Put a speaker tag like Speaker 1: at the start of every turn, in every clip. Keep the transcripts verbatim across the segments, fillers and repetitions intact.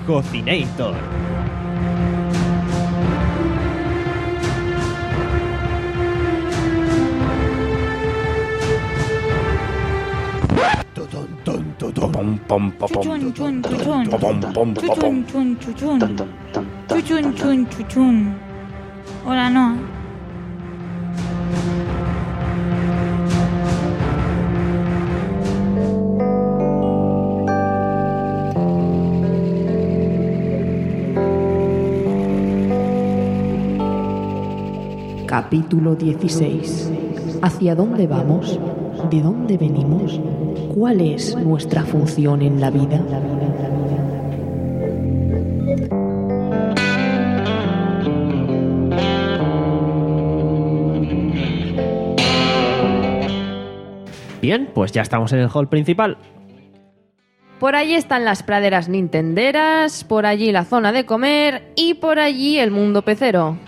Speaker 1: Cocinator.
Speaker 2: Pom, pom, pom,
Speaker 3: Chuchun, chun, chuchun.
Speaker 2: pom, pom, pom, pom.
Speaker 3: Chuchun, chun, chuchun.
Speaker 2: Tan, tan, tan, tan,
Speaker 3: Chuchun,
Speaker 2: tan,
Speaker 3: chun, chuchun. Hola, no.
Speaker 4: Capítulo dieciséis. ¿Hacia dónde vamos? ¿De dónde venimos? ¿Cuál es nuestra función en la vida?
Speaker 1: Bien, pues ya estamos en el hall principal.
Speaker 5: Por allí están las praderas nintenderas, por allí la zona de comer y por allí el mundo pecero.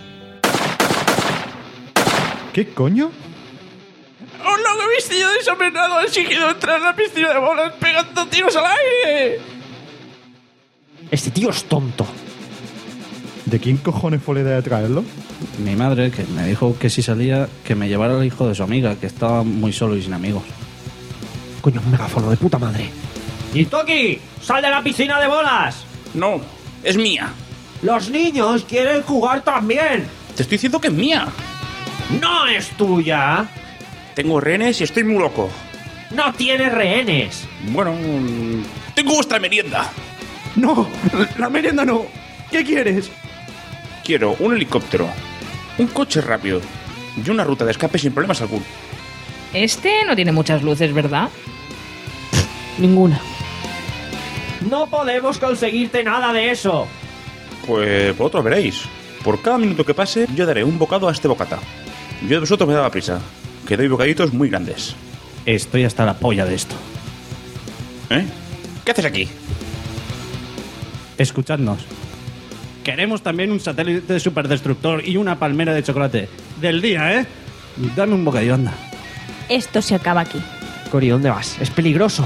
Speaker 6: ¿Qué coño?
Speaker 7: ¡Un loco vestido de sombrero ha exigido entrar en la piscina de bolas pegando tiros al aire!
Speaker 1: Este tío es tonto.
Speaker 6: ¿De quién cojones fue la idea de traerlo?
Speaker 8: Mi madre, que me dijo que si salía, que me llevara al hijo de su amiga, que estaba muy solo y sin amigos.
Speaker 1: Coño, un megáfono de puta madre. ¡Y Toki! ¡Sal de la piscina de bolas!
Speaker 7: No, es mía.
Speaker 1: ¡Los niños quieren jugar también!
Speaker 7: Te estoy diciendo que es mía.
Speaker 1: ¡No es tuya!
Speaker 7: Tengo rehenes y estoy muy loco.
Speaker 1: ¡No tienes rehenes!
Speaker 7: Bueno, mm, tengo vuestra merienda.
Speaker 6: ¡No! ¡La merienda no! ¿Qué quieres?
Speaker 7: Quiero un helicóptero, un coche rápido y una ruta de escape sin problemas alguno.
Speaker 9: Este no tiene muchas luces, ¿verdad?
Speaker 5: Ninguna.
Speaker 1: ¡No podemos conseguirte nada de eso!
Speaker 7: Pues vosotros veréis. Por cada minuto que pase, yo daré un bocado a este bocata. Yo de vosotros me daba prisa, que doy bocaditos muy grandes.
Speaker 8: Estoy hasta la polla de esto.
Speaker 7: ¿Eh? ¿Qué haces aquí?
Speaker 8: Escuchadnos. Queremos también un satélite superdestructor y una palmera de chocolate. Del día, ¿eh? Dame un bocadillo, anda.
Speaker 3: Esto se acaba aquí.
Speaker 1: Cori, ¿dónde vas? Es peligroso.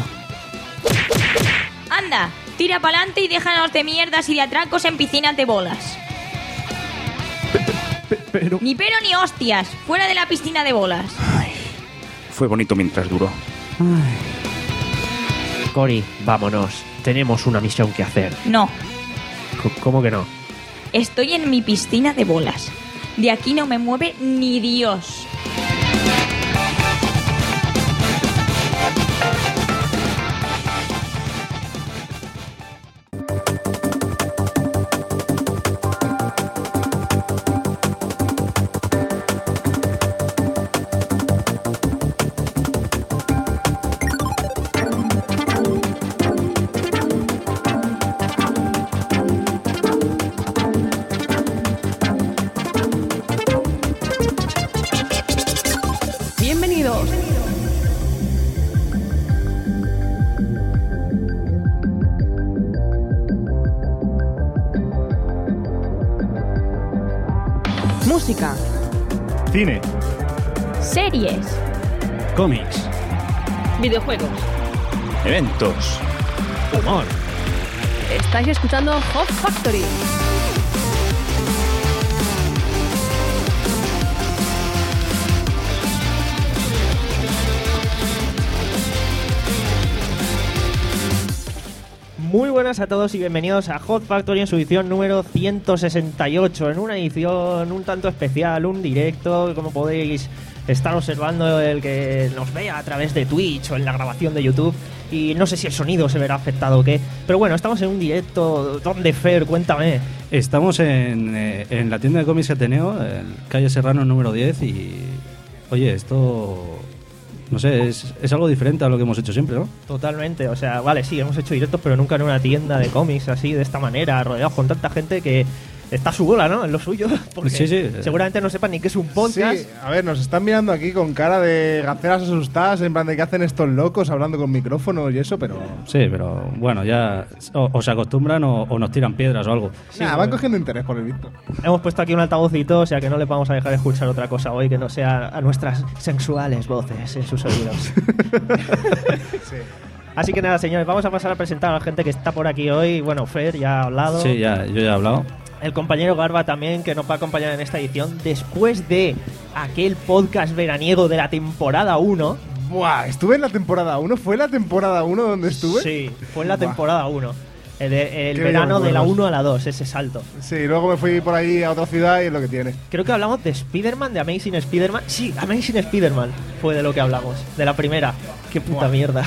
Speaker 3: Anda, tira pa'lante y déjanos de mierdas y de atracos en piscinas de bolas.
Speaker 6: Pero...
Speaker 3: Ni pero ni hostias. Fuera de la piscina de bolas.
Speaker 7: Ay, fue bonito mientras duró.
Speaker 1: Cori, vámonos. Tenemos una misión que hacer.
Speaker 3: No,
Speaker 1: C- ¿Cómo que no?
Speaker 3: estoy en mi piscina de bolas. De aquí no me mueve ni Dios.
Speaker 5: Bienvenidos. Música,
Speaker 6: Cine.
Speaker 3: Series.
Speaker 8: Cómics.
Speaker 9: Videojuegos.
Speaker 7: Eventos.
Speaker 1: Humor.
Speaker 5: estáis escuchando Hot Factory.
Speaker 1: Muy buenas a todos y bienvenidos a Hot Factory en su edición número ciento sesenta y ocho, en una edición un tanto especial, un directo, como podéis estar observando el que nos vea a través de Twitch o en la grabación de YouTube, y no sé si el sonido se verá afectado o qué, pero bueno, estamos en un directo. ¿Dónde, Fer? Cuéntame.
Speaker 8: Estamos en, eh, en la tienda de cómics Ateneo, en calle Serrano número diez, y oye, esto... No sé, es, es algo diferente a lo que hemos hecho siempre, ¿no?
Speaker 1: Totalmente, o sea, vale, sí, hemos hecho directos, pero nunca en una tienda de cómics así, de esta manera, rodeados con tanta gente que está a su bola, ¿no? En lo suyo, porque
Speaker 8: Sí, sí.
Speaker 1: seguramente no sepan ni qué es un podcast.
Speaker 6: Sí, a ver, nos están mirando aquí con cara de gaceras asustadas, en plan de qué hacen estos locos hablando con micrófonos y eso, pero...
Speaker 8: Sí, pero bueno, ya o, o se acostumbran o, o nos tiran piedras o algo.
Speaker 6: Nada, van cogiendo interés por el visto.
Speaker 1: Hemos puesto aquí un altavocito, o sea que no le vamos a dejar escuchar otra cosa hoy que no sea a nuestras sensuales voces en sus oídos.
Speaker 6: Sí.
Speaker 1: Así que nada, señores, vamos a pasar a presentar a la gente que está por aquí hoy. Bueno, Fer ya ha hablado.
Speaker 8: Sí, ya, yo ya he hablado.
Speaker 1: El compañero Garba también, que nos va a acompañar en esta edición después de aquel podcast veraniego de la temporada uno.
Speaker 6: Buah, estuve en la temporada uno. ¿Fue la temporada uno donde estuve?
Speaker 1: Sí, fue en la temporada uno. El, de- el
Speaker 6: Qué
Speaker 1: verano
Speaker 6: bien
Speaker 1: de la
Speaker 6: recuerdos.
Speaker 1: uno a la dos, ese salto.
Speaker 6: Sí, luego me fui por ahí a otra ciudad y es lo que tiene.
Speaker 1: Creo que hablamos de Spider-Man, de Amazing Spider-Man. Sí, Amazing Spider-Man fue de lo que hablamos, de la primera. Qué puta mierda.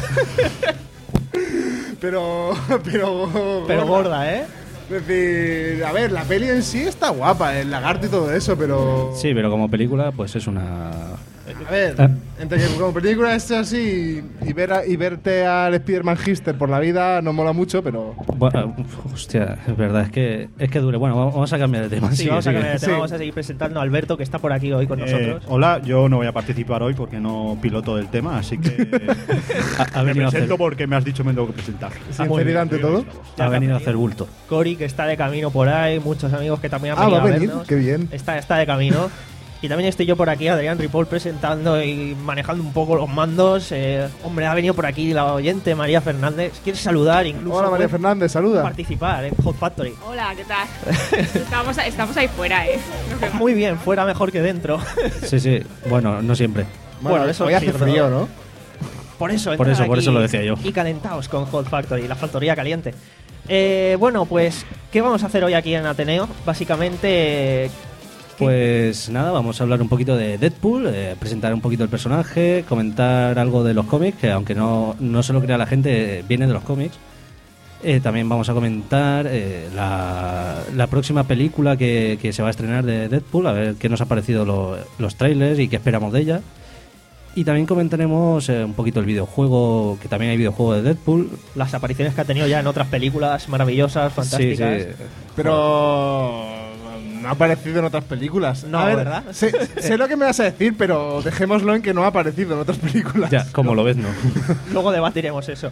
Speaker 6: Pero, pero...
Speaker 1: Pero gorda, ¿eh?
Speaker 6: Es decir, a ver, la peli en sí está guapa, el lagarto y todo eso, pero...
Speaker 8: Sí, pero como película, pues es una...
Speaker 6: A ver,
Speaker 8: Ah.
Speaker 6: entre que como película es así y, ver a- y verte al Spider-Man Hister por la vida no mola mucho, pero...
Speaker 8: Bueno, uf, hostia, es verdad, es que es que dure. Bueno, vamos a cambiar de tema.
Speaker 1: Sí,
Speaker 8: Sigue,
Speaker 1: vamos a
Speaker 8: sigue.
Speaker 1: cambiar de tema,
Speaker 6: Sí.
Speaker 1: vamos a seguir presentando a Alberto, que está por aquí hoy con
Speaker 10: Eh,
Speaker 1: nosotros.
Speaker 10: hola, yo no voy a participar hoy porque no piloto del tema, así que
Speaker 8: Ha, ha
Speaker 10: me
Speaker 8: venido a
Speaker 10: presento
Speaker 8: hacer,
Speaker 10: porque me has dicho me tengo que presentar.
Speaker 6: Sinceridad ante todo.
Speaker 8: ha venido a hacer bulto.
Speaker 1: Cory, que está de camino por ahí, muchos amigos que también han
Speaker 6: Ah,
Speaker 1: venido
Speaker 6: va a
Speaker 1: a
Speaker 6: venir,
Speaker 1: vernos.
Speaker 6: qué bien.
Speaker 1: Está, está de camino. Y también estoy yo por aquí, Adrián Ripoll, presentando y manejando un poco los mandos. Eh, hombre, ha venido por aquí la oyente María Fernández. ¿Quieres saludar? Incluso
Speaker 6: Hola María
Speaker 1: puedes
Speaker 6: Fernández, saluda.
Speaker 1: participar en Hot Factory.
Speaker 9: Hola, ¿qué tal? estamos, estamos ahí fuera, ¿eh? Nos vemos.
Speaker 1: Muy bien, fuera mejor que dentro.
Speaker 8: Sí, sí, bueno, no siempre.
Speaker 6: Bueno,
Speaker 1: Bueno, eso
Speaker 6: hoy
Speaker 1: es
Speaker 6: hace
Speaker 1: cierto.
Speaker 6: frío, ¿no?
Speaker 1: Por eso,
Speaker 8: Por
Speaker 1: entrad
Speaker 8: eso, por
Speaker 1: aquí
Speaker 8: eso lo decía yo.
Speaker 1: Y calentaos con Hot Factory, la factoría caliente. Eh, bueno, pues, ¿qué vamos a hacer hoy aquí en Ateneo? Básicamente,
Speaker 8: Pues nada, vamos a hablar un poquito de Deadpool, eh, presentar un poquito el personaje, comentar algo de los cómics, que aunque no, no se lo crea la gente, eh, viene de los cómics. Eh, también vamos a comentar eh, la, la próxima película que, que se va a estrenar de Deadpool, a ver qué nos ha parecido lo- los trailers y qué esperamos de ella. Y también comentaremos eh, un poquito el videojuego, que también hay videojuego de Deadpool.
Speaker 1: las apariciones que ha tenido ya en otras películas maravillosas, fantásticas.
Speaker 8: Sí, sí.
Speaker 6: Pero... no ha aparecido en otras películas.
Speaker 1: No,
Speaker 6: A ver,
Speaker 1: ¿verdad?
Speaker 6: Sé, sé lo que me vas a decir, pero dejémoslo en que no ha aparecido en otras películas.
Speaker 8: Ya, como lo ves, no.
Speaker 1: Luego debatiremos eso.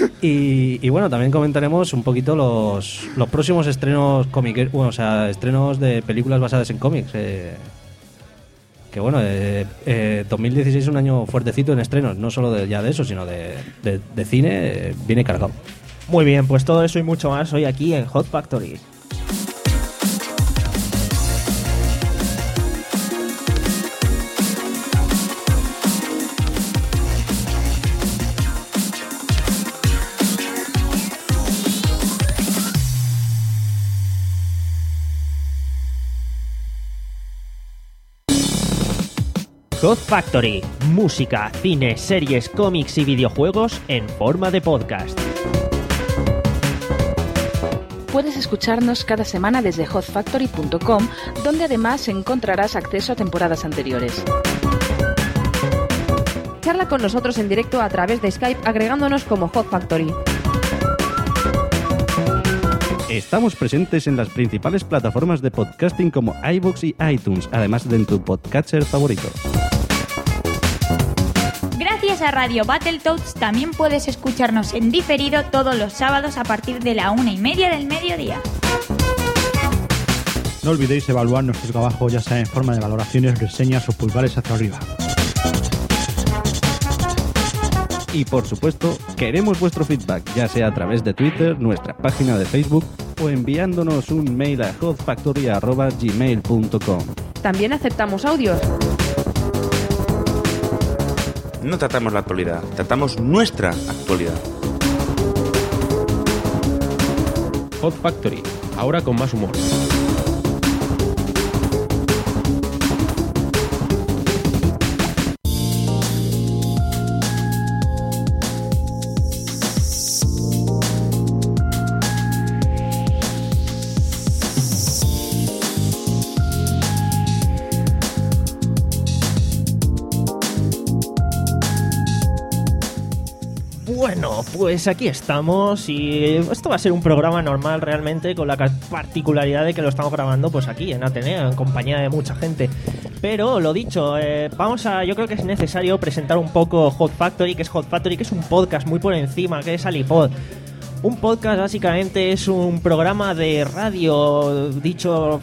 Speaker 8: Y, y bueno, también comentaremos un poquito los, los próximos estrenos cómics, bueno, o sea, estrenos de películas basadas en cómics. eh, que bueno, eh, eh, dos mil dieciséis es un año fuertecito en estrenos, no solo de, ya de eso, sino de, de, de cine, eh, viene cargado.
Speaker 1: Muy bien, pues todo eso y mucho más hoy aquí en Hot Factory. Hot Factory, música, cine, series, cómics y videojuegos en forma de podcast.
Speaker 11: Puedes escucharnos cada semana desde hot factory punto com, donde además encontrarás acceso a temporadas anteriores.
Speaker 5: Charla con nosotros en directo a través de Skype agregándonos como Hot Factory.
Speaker 8: Estamos presentes en las principales plataformas de podcasting como iVoox y iTunes, además de en tu podcatcher favorito.
Speaker 3: Gracias a Radio Battletoads también puedes escucharnos en diferido todos los sábados a partir de la una y media del mediodía.
Speaker 10: No olvidéis evaluar nuestro trabajo ya sea en forma de valoraciones, reseñas o pulgares hacia arriba.
Speaker 8: Y por supuesto, queremos vuestro feedback, ya sea a través de Twitter, nuestra página de Facebook o enviándonos un mail a hot factory arroba gmail punto com.
Speaker 5: También aceptamos audios.
Speaker 7: No tratamos la actualidad, tratamos nuestra actualidad.
Speaker 12: Hot Factory, ahora con más humor.
Speaker 1: Bueno, pues aquí estamos y esto va a ser un programa normal realmente, con la ca- particularidad de que lo estamos grabando pues aquí en Ateneo, en compañía de mucha gente. Pero lo dicho, eh, vamos a, yo creo que es necesario presentar un poco Hot Factory, que es Hot Factory, que es un podcast muy por encima, que es Alipod. Un podcast básicamente es un programa de radio, dicho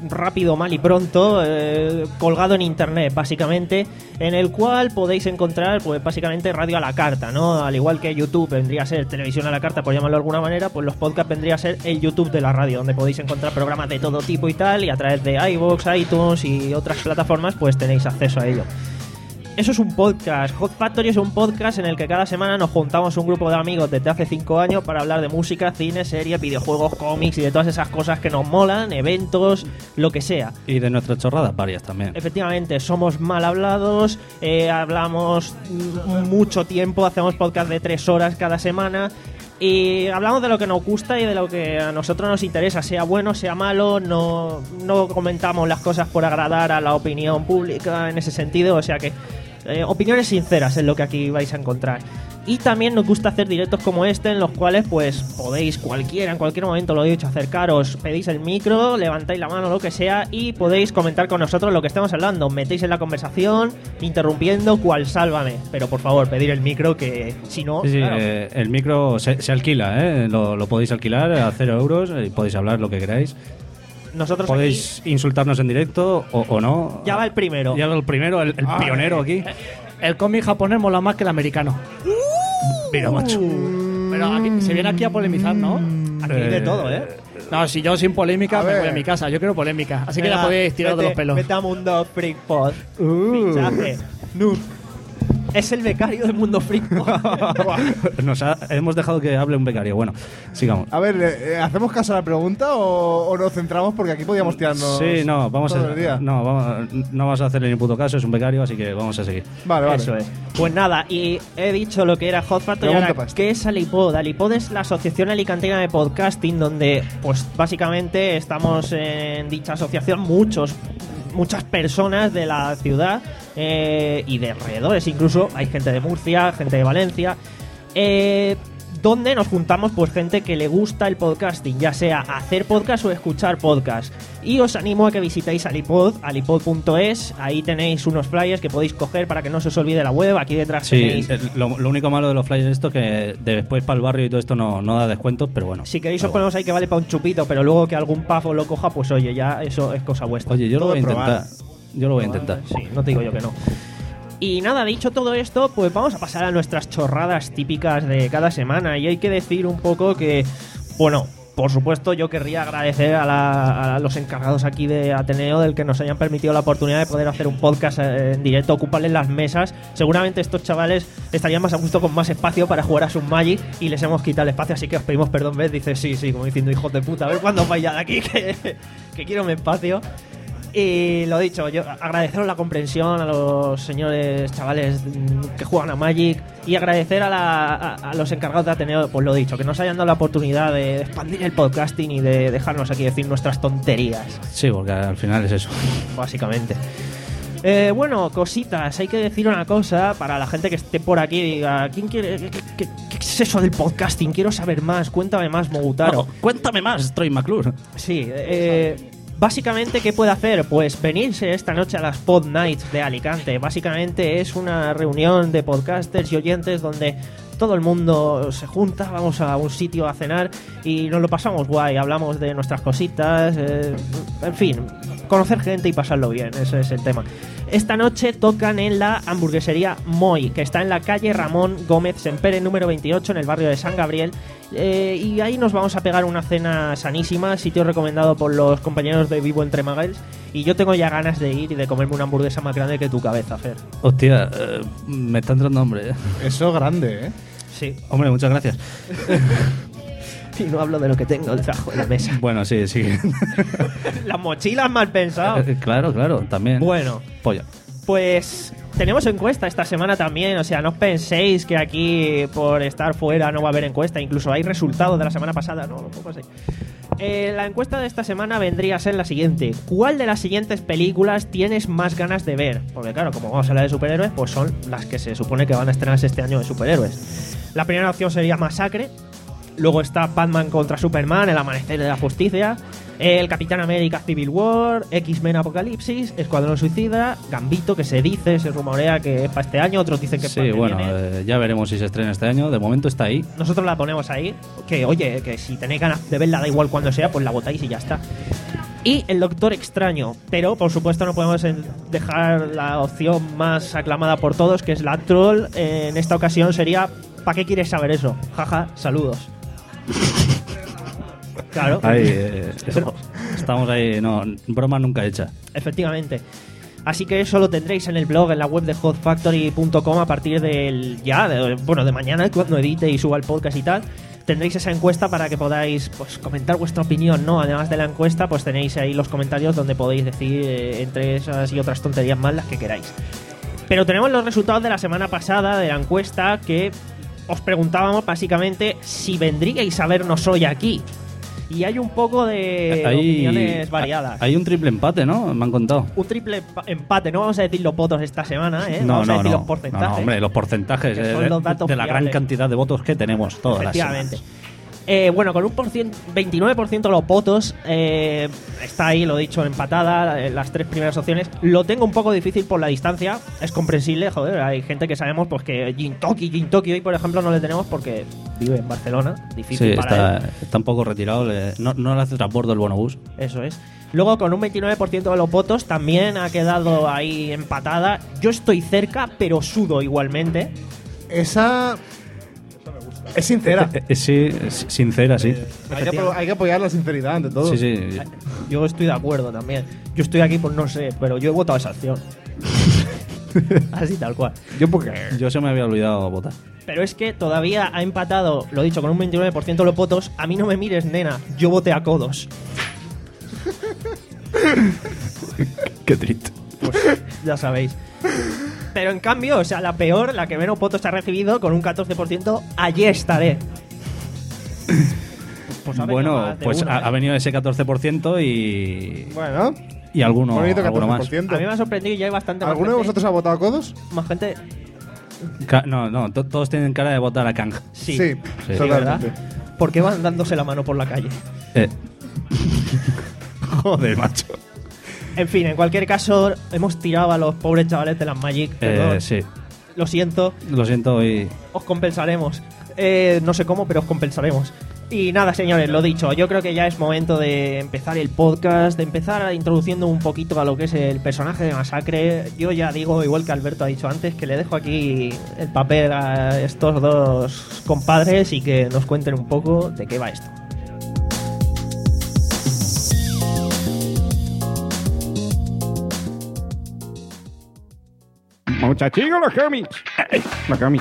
Speaker 1: rápido, mal y pronto, eh, colgado en internet, básicamente, en el cual podéis encontrar, pues básicamente radio a la carta, ¿no? Al igual que YouTube vendría a ser televisión a la carta, por llamarlo de alguna manera, pues los podcasts vendría a ser el YouTube de la radio, donde podéis encontrar programas de todo tipo y tal, y a través de iVoox, iTunes y otras plataformas, pues tenéis acceso a ello. Eso es un podcast. Hot Factory es un podcast en el que cada semana nos juntamos un grupo de amigos desde hace cinco años para hablar de música, cine, series, videojuegos, cómics y de todas esas cosas que nos molan, eventos, lo que sea.
Speaker 8: Y de nuestras chorradas varias también.
Speaker 1: Efectivamente, somos mal hablados, eh, hablamos mucho tiempo, hacemos podcast de tres horas cada semana. Y hablamos de lo que nos gusta y de lo que a nosotros nos interesa, sea bueno, sea malo, no, no comentamos las cosas por agradar a la opinión pública en ese sentido, o sea que eh, opiniones sinceras es lo que aquí vais a encontrar. Y también nos gusta hacer directos como este, en los cuales pues podéis cualquiera, en cualquier momento, lo he dicho, acercaros, pedís el micro, levantáis la mano, lo que sea, y podéis comentar con nosotros lo que estemos hablando. Metéis en la conversación, interrumpiendo, cual sálvame. Pero por favor, pedir el micro, que si no...
Speaker 8: Sí, sí,
Speaker 1: claro.
Speaker 8: eh, el micro se, se alquila, ¿eh? Lo, lo podéis alquilar a cero euros y podéis hablar lo que queráis.
Speaker 1: Nosotros
Speaker 8: podéis
Speaker 1: aquí...
Speaker 8: insultarnos en directo o, o no.
Speaker 1: Ya va el primero.
Speaker 8: Ya va el primero, el, el
Speaker 1: ah,
Speaker 8: pionero aquí.
Speaker 13: El cómic japonés mola más que el americano.
Speaker 8: Mira, macho.
Speaker 13: Pero aquí, se viene aquí a polemizar, ¿no?
Speaker 1: Aquí hay de todo, ¿eh?
Speaker 13: No, si yo sin polémica
Speaker 6: A
Speaker 13: me
Speaker 6: ver.
Speaker 13: voy a mi casa. Yo quiero polémica. Así que
Speaker 1: Venga,
Speaker 13: ya podéis tirar
Speaker 1: vete,
Speaker 13: de los pelos.
Speaker 1: Vete a Mundo Freak Pod. Fichaje. Noob. Es el becario del Mundo Freak Pod.
Speaker 8: Nos ha- hemos dejado que hable un becario. Bueno, sigamos.
Speaker 6: A ver, eh, ¿hacemos caso a la pregunta o, o nos centramos? Porque aquí podíamos tirarnos
Speaker 8: Sí, no, vamos
Speaker 6: todo
Speaker 8: a,
Speaker 6: el día.
Speaker 8: no, vamos, no vamos a hacerle ni puto caso, es un becario, así que vamos a seguir.
Speaker 6: Vale, vale.
Speaker 1: Eso es. Pues nada, y he dicho lo que era Hot Factory.
Speaker 6: Pregunta
Speaker 1: Ahora,
Speaker 6: para esto.
Speaker 1: ¿qué es Alipod? Alipod es la Asociación Alicantina de Podcasting, donde, pues básicamente estamos en dicha asociación muchos, muchas personas de la ciudad eh, y de alrededores. Incluso hay gente de Murcia, gente de Valencia. Eh. Donde nos juntamos pues gente que le gusta el podcasting, ya sea hacer podcast o escuchar podcast. Y os animo a que visitéis Alipod, alipod punto es. Ahí tenéis unos flyers que podéis coger para que no se os olvide la web. Aquí detrás
Speaker 8: Sí,
Speaker 1: tenéis...
Speaker 8: el- lo, lo único malo de los flyers es esto que de después para el barrio y todo esto no, no da descuentos, pero bueno.
Speaker 1: Si queréis
Speaker 8: Pero
Speaker 1: os ponemos ahí que vale para un chupito, pero luego que algún pavo lo coja, pues oye, ya eso es cosa vuestra.
Speaker 8: Oye, yo lo
Speaker 1: Todo
Speaker 8: voy a
Speaker 1: es probar.
Speaker 8: intentar. Yo lo voy a intentar.
Speaker 1: Sí, no te digo yo que no. Y nada, dicho todo esto, pues vamos a pasar a nuestras chorradas típicas de cada semana. Y hay que decir un poco que, bueno, por supuesto yo querría agradecer a, la- a los encargados aquí de Ateneo del que nos hayan permitido la oportunidad de poder hacer un podcast eh, en directo, ocuparles las mesas. Seguramente estos chavales estarían más a gusto con más espacio para jugar a su Magic y les hemos quitado el espacio, así que os pedimos perdón. ¿Ves? Dice sí, sí, como diciendo hijos de puta, a ver cuándo os vais ya de aquí, que, que quiero mi espacio. Y lo dicho, yo agradeceros la comprensión a los señores chavales mm, que juegan a Magic y agradecer a, la, a, a los encargados de Ateneo, pues lo dicho, que nos hayan dado la oportunidad de expandir el podcasting y de dejarnos aquí decir nuestras tonterías,
Speaker 8: Sí, porque al final es eso.
Speaker 1: básicamente. Eh, bueno, cositas, hay que decir una cosa para la gente que esté por aquí y diga, ¿quién quiere, qué, qué- qué es eso del podcasting? Quiero saber más, cuéntame más, Mogutaro.
Speaker 8: No, cuéntame más, Troy McClure.
Speaker 1: Sí, eh, básicamente, ¿qué puede hacer? Pues venirse esta noche a las Pod Nights de Alicante. Básicamente es una reunión de podcasters y oyentes donde todo el mundo se junta, vamos a un sitio a cenar y nos lo pasamos guay, hablamos de nuestras cositas, eh, en fin, conocer gente y pasarlo bien, ese es el tema. Esta noche tocan en la hamburguesería Moi, que está en la calle Ramón Gómez Sempere número veintiocho, en el barrio de San Gabriel. Eh, y ahí nos vamos a pegar una cena sanísima, sitio recomendado por los compañeros de Vivo Entre Magals. Y yo tengo ya ganas de ir y de comerme una hamburguesa más grande que tu cabeza, Fer.
Speaker 8: Hostia, eh, me está entrando hambre. ¿eh?
Speaker 6: Eso grande, ¿eh?
Speaker 1: Sí.
Speaker 8: Hombre, muchas gracias.
Speaker 1: Y no hablo de lo que tengo debajo de la mesa.
Speaker 8: Bueno, sí, sí.
Speaker 1: Las mochilas mal pensadas.
Speaker 8: Eh, claro, claro, también.
Speaker 1: Bueno,
Speaker 8: Polla.
Speaker 1: pues tenemos encuesta esta semana también. O sea, no os penséis que aquí por estar fuera no va a haber encuesta. Incluso hay resultados de la semana pasada, ¿no? Un poco así. Eh, la encuesta de esta semana vendría a ser la siguiente. ¿Cuál de las siguientes películas tienes más ganas de ver? Porque claro, como vamos a hablar de superhéroes, pues son las que se supone que van a estrenarse este año de superhéroes. La primera opción sería Masacre. Luego está Batman contra Superman, El Amanecer de la Justicia, El Capitán América Civil War, X-Men Apocalipsis, Escuadrón Suicida, Gambito, que se dice, se rumorea que es para este año, otros dicen que es para
Speaker 8: Sí,
Speaker 1: el que
Speaker 8: bueno,
Speaker 1: viene.
Speaker 8: eh, ya veremos si se estrena este año. De momento está ahí.
Speaker 1: Nosotros la ponemos ahí, que oye, que si tenéis ganas de verla, da igual cuando sea, pues la votáis y ya está. y el Doctor Extraño. Pero, por supuesto, no podemos dejar la opción más aclamada por todos, que es la Troll. En esta ocasión sería ¿para qué quieres saber eso? Jaja, saludos. Claro.
Speaker 8: Ahí, eh, eso, estamos ahí, no, broma nunca hecha.
Speaker 1: Efectivamente. Así que eso lo tendréis en el blog, en la web de hot factory punto com a partir del ya, de, bueno, de mañana, cuando edite y suba el podcast y tal. Tendréis esa encuesta para que podáis pues comentar vuestra opinión, ¿no? Además de la encuesta, pues tenéis ahí los comentarios donde podéis decir eh, entre esas y otras tonterías más las que queráis. Pero tenemos los resultados de la semana pasada de la encuesta, que os preguntábamos básicamente si vendríais a vernos hoy aquí. Y hay un poco de
Speaker 8: hay,
Speaker 1: opiniones variadas.
Speaker 8: Hay un triple empate, ¿no? Me han contado.
Speaker 1: Un triple empate. No vamos a decir los votos esta semana, ¿eh?
Speaker 8: No,
Speaker 1: vamos
Speaker 8: no,
Speaker 1: a decir
Speaker 8: no.
Speaker 1: los porcentajes.
Speaker 8: No, no, hombre, los porcentajes
Speaker 1: que son
Speaker 8: eh,
Speaker 1: los datos
Speaker 8: de la
Speaker 1: fiables.
Speaker 8: gran cantidad de votos que tenemos todas las
Speaker 1: Efectivamente.
Speaker 8: semanas.
Speaker 1: Eh, bueno, con un por ciento, veintinueve por ciento de los votos, eh, está ahí, lo he dicho, empatada, eh, las tres primeras opciones. Lo tengo un poco difícil por la distancia, es comprensible, joder, hay gente que sabemos pues que Gintoki, Gintoki hoy, por ejemplo, no le tenemos porque vive en Barcelona, difícil
Speaker 8: Sí,
Speaker 1: para
Speaker 8: está,
Speaker 1: él.
Speaker 8: está un poco retirado, le- no, no le hace transbordo el bonobús.
Speaker 1: Eso es. Luego, con un veintinueve por ciento de los votos, también ha quedado ahí empatada. Yo estoy cerca, pero sudo igualmente.
Speaker 6: Esa... Es sincera.
Speaker 8: Eh, eh, sí, es sincera, sí.
Speaker 6: Hay que, apo- hay que apoyar la sinceridad ante todo.
Speaker 8: Sí, sí.
Speaker 1: Yo estoy de acuerdo también. Yo estoy aquí por no sé, pero yo he votado esa acción. Así tal cual.
Speaker 6: Yo porque...
Speaker 8: Yo se me había olvidado votar.
Speaker 1: Pero es que todavía ha empatado, lo dicho, con un veintinueve por ciento de los votos. A mí no me mires, nena. Yo voté a codos.
Speaker 8: Qué triste.
Speaker 1: Pues ya sabéis. Pero en cambio, o sea, la peor, la que menos votos ha recibido, con un catorce por ciento, allí estaré. Pues ha venido
Speaker 8: Bueno,
Speaker 1: más de
Speaker 8: pues
Speaker 1: uno,
Speaker 8: ha,
Speaker 1: ¿eh?
Speaker 8: ha venido ese catorce por ciento y...
Speaker 6: Bueno,
Speaker 8: Y alguno,
Speaker 6: bonito
Speaker 8: alguno más.
Speaker 6: catorce por ciento.
Speaker 1: A mí me ha sorprendido y ya hay bastante más
Speaker 6: ¿Alguno de
Speaker 1: gente.
Speaker 6: vosotros ha votado a codos?
Speaker 1: Más gente.
Speaker 8: Ca- No, no, to- todos tienen cara de votar a Kang.
Speaker 1: Sí,
Speaker 6: Sí,
Speaker 8: Sí.
Speaker 6: totalmente.
Speaker 1: ¿verdad? ¿Por qué van dándose la mano por la calle?
Speaker 8: Eh. Joder, macho.
Speaker 1: En fin, en cualquier caso, hemos tirado a los pobres chavales de las Magic. Perdón.
Speaker 8: Eh, sí,
Speaker 1: Lo siento,
Speaker 8: lo siento y...
Speaker 1: os compensaremos. Eh, no sé cómo, pero os compensaremos. Y nada, señores, lo dicho, yo creo que ya es momento de empezar el podcast, de empezar introduciendo un poquito a lo que es el personaje de Masacre. Yo ya digo, igual que Alberto ha dicho antes, que le dejo aquí el papel a estos dos compadres y que nos cuenten un poco de qué va esto.
Speaker 14: Muchachos, los cómics. Ay, los cómics.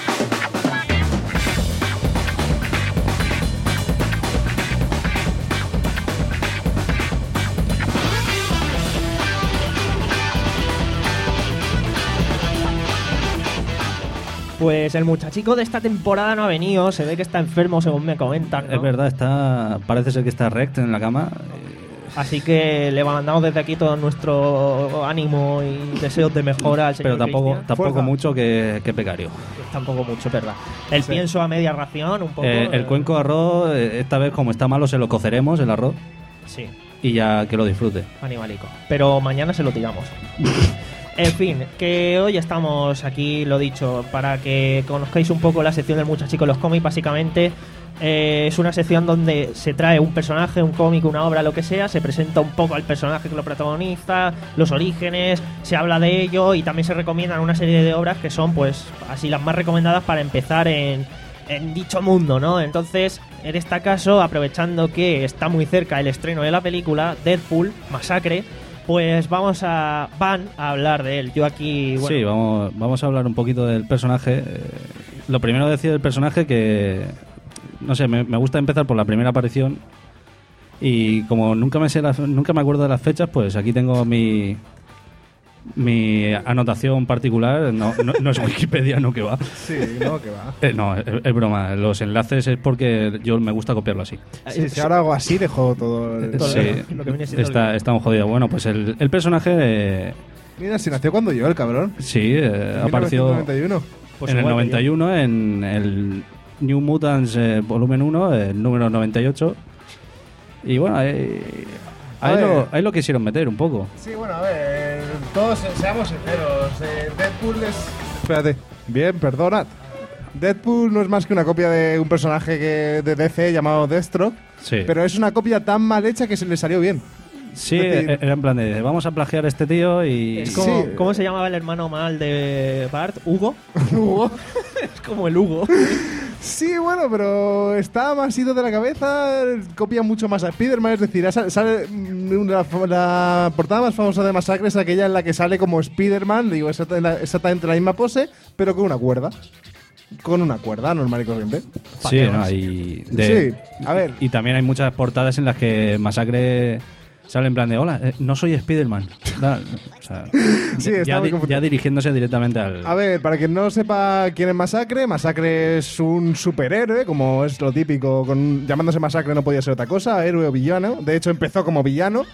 Speaker 1: Pues el muchachico de esta temporada no ha venido, se ve que está enfermo según me comentan, ¿no?
Speaker 8: Es verdad, está parece ser que está recto en la cama.
Speaker 1: Así que le mandamos desde aquí todo nuestro ánimo y deseos de mejora al señor
Speaker 8: Pero tampoco,
Speaker 1: Cristian.
Speaker 8: tampoco
Speaker 1: Fuerza.
Speaker 8: mucho que, que pecario.
Speaker 1: Tampoco mucho, ¿verdad? El
Speaker 6: Sí.
Speaker 1: pienso a media ración, un poco.
Speaker 8: Eh, el
Speaker 1: eh,
Speaker 8: cuenco de arroz, eh, esta vez como está malo, se lo coceremos, el arroz,
Speaker 1: Sí,
Speaker 8: y ya que lo disfrute.
Speaker 1: animalico. Pero mañana se lo tiramos. En fin, que hoy estamos aquí, lo dicho, para que conozcáis un poco la sección del muchachico en los cómics. Básicamente eh, es una sección donde se trae un personaje, un cómic, una obra, lo que sea, se presenta un poco al personaje que lo protagoniza, los orígenes, se habla de ello y también se recomiendan una serie de obras que son pues así las más recomendadas para empezar en, en dicho mundo, ¿no? Entonces, en este caso, aprovechando que está muy cerca el estreno de la película Deadpool, Masacre, pues vamos a van a hablar de él. Yo aquí, bueno,
Speaker 8: Sí, vamos, vamos a hablar un poquito del personaje. Eh, lo primero decir del personaje que, no sé, me, me gusta empezar por la primera aparición y como nunca me sé las- nunca me acuerdo de las fechas, pues aquí tengo mi mi anotación particular. No, no, no es Wikipedia, no que va.
Speaker 6: Sí, no, que va.
Speaker 8: Eh, no, es, es broma. Los enlaces es porque yo me gusta copiarlo así.
Speaker 6: Sí, si ahora hago así, dejo todo el...
Speaker 1: todo
Speaker 8: Sí,
Speaker 1: lo- lo que viene siendo
Speaker 8: está, está un jodido. Bueno, pues el, el personaje, eh,
Speaker 6: Mira, si nació cuando yo, el cabrón.
Speaker 8: sí, eh,
Speaker 6: En
Speaker 8: apareció
Speaker 6: mil novecientos noventa y uno.
Speaker 1: Pues
Speaker 8: en el
Speaker 1: igual que
Speaker 8: noventa y uno en el New Mutants eh, volumen uno, el número noventa y ocho. Y bueno, ahí,
Speaker 6: A
Speaker 8: ahí,
Speaker 6: ver.
Speaker 8: lo, ahí lo quisieron meter un poco.
Speaker 6: Sí, bueno, a ver, todos eh, seamos sinceros. eh, Deadpool es... Espérate. Bien, perdonad. Deadpool no es más que una copia de un personaje que, de D C llamado Deathstroke,
Speaker 8: Sí.
Speaker 6: pero es una copia tan mal hecha que se le salió bien.
Speaker 8: Sí,
Speaker 6: Es decir,
Speaker 8: era en plan de vamos a plagiar a este tío y...
Speaker 1: Es como, ¿cómo se llamaba el hermano mal de Bart? ¿Hugo?
Speaker 6: Hugo.
Speaker 1: Es como el Hugo.
Speaker 6: Sí, bueno, pero está más ido de la cabeza, copia mucho más a Spider-Man, es decir, sale, sale la, la portada más famosa de Masacre es aquella en la que sale como Spider-Man, digo, exactamente, exactamente la misma pose, pero con una cuerda. Con una cuerda normal y corriente.
Speaker 8: Sí, no, y de-
Speaker 6: Sí, a ver.
Speaker 8: Y también hay muchas portadas en las que Masacre sale en plan de hola, eh, no soy Spider-Man. Da- o sea,
Speaker 6: Sí,
Speaker 8: ya,
Speaker 6: está
Speaker 8: ya
Speaker 6: muy
Speaker 8: di-
Speaker 6: confundido.
Speaker 8: ya dirigiéndose directamente al...
Speaker 6: A ver, para quien no sepa quién es Masacre, Masacre es un superhéroe, como es lo típico, con, llamándose Masacre no podía ser otra cosa, héroe o villano. De hecho, empezó como villano.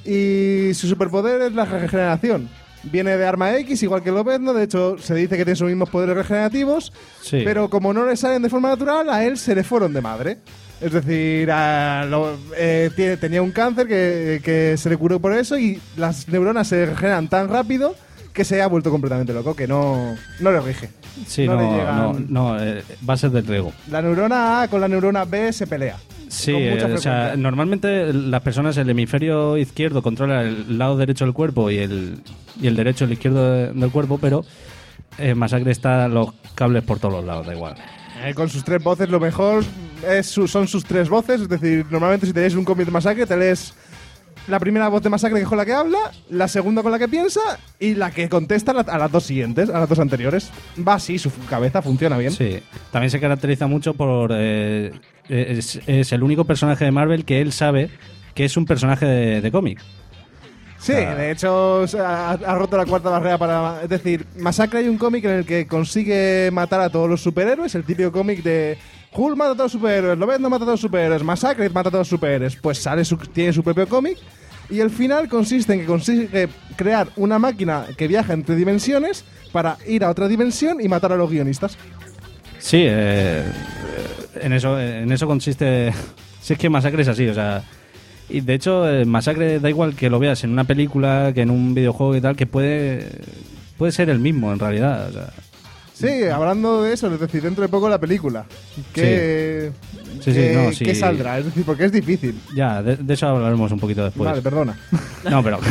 Speaker 6: Y su superpoder es la regeneración. Viene de Arma X, igual que Lobezno. De hecho, se dice que tiene sus mismos poderes regenerativos.
Speaker 8: Sí.
Speaker 6: Pero como no le salen de forma natural, a él se le fueron de madre. Es decir, a lo- eh, tiene- tenía un cáncer que, que se le curó por eso y las neuronas se regeneran tan rápido que se ha vuelto completamente loco, que no, no le rige.
Speaker 8: Sí,
Speaker 6: no
Speaker 8: no,
Speaker 6: le
Speaker 8: no,
Speaker 6: llegan-
Speaker 8: no, eh, va a ser del riego.
Speaker 6: La neurona A con la neurona B se pelea.
Speaker 8: Sí,
Speaker 6: Con mucha
Speaker 8: eh, o sea,
Speaker 6: frecuencia.
Speaker 8: normalmente las personas, el hemisferio izquierdo controla el lado derecho del cuerpo y el, y el derecho el izquierdo de- del cuerpo, pero en Masacre están los cables por todos los lados, da igual.
Speaker 6: Eh, con sus tres voces, lo mejor es su- son sus tres voces. Es decir, normalmente si tenéis un cómic de Masacre, te lees la primera voz de Masacre, que es con la que habla, la segunda con la que piensa y la que contesta a la- a las dos siguientes, a las dos anteriores. Va así, su cabeza funciona bien.
Speaker 8: Sí, también se caracteriza mucho por... eh, es, es el único personaje de Marvel que él sabe que es un personaje de, de cómic.
Speaker 6: Sí, de hecho o sea, ha, ha roto la cuarta barrera para... Es decir, Masacre hay un cómic en el que consigue matar a todos los superhéroes, el típico cómic de Hulk mata a todos los superhéroes, Lobezno mata a todos los superhéroes, Masacre mata a todos los superhéroes. Pues sale su, tiene su propio cómic y el final consiste en que consigue crear una máquina que viaja entre dimensiones para ir a otra dimensión y matar a los guionistas.
Speaker 8: Sí, eh, en eso en eso consiste... Si es que Masacre es así, o sea... Y de hecho, eh, Masacre da igual que lo veas en una película, que en un videojuego y tal, que puede puede ser el mismo en realidad. O sea,
Speaker 6: Sí, hablando de eso, es decir, dentro de poco la película. Que,
Speaker 8: Sí, sí,
Speaker 6: que-
Speaker 8: no, sí.
Speaker 6: que saldrá, es decir, porque es difícil.
Speaker 8: ya, de, de eso hablaremos un poquito después.
Speaker 6: Vale, perdona.
Speaker 8: No, pero...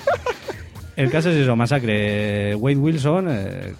Speaker 8: El caso es eso, Masacre. Wade Wilson, eh,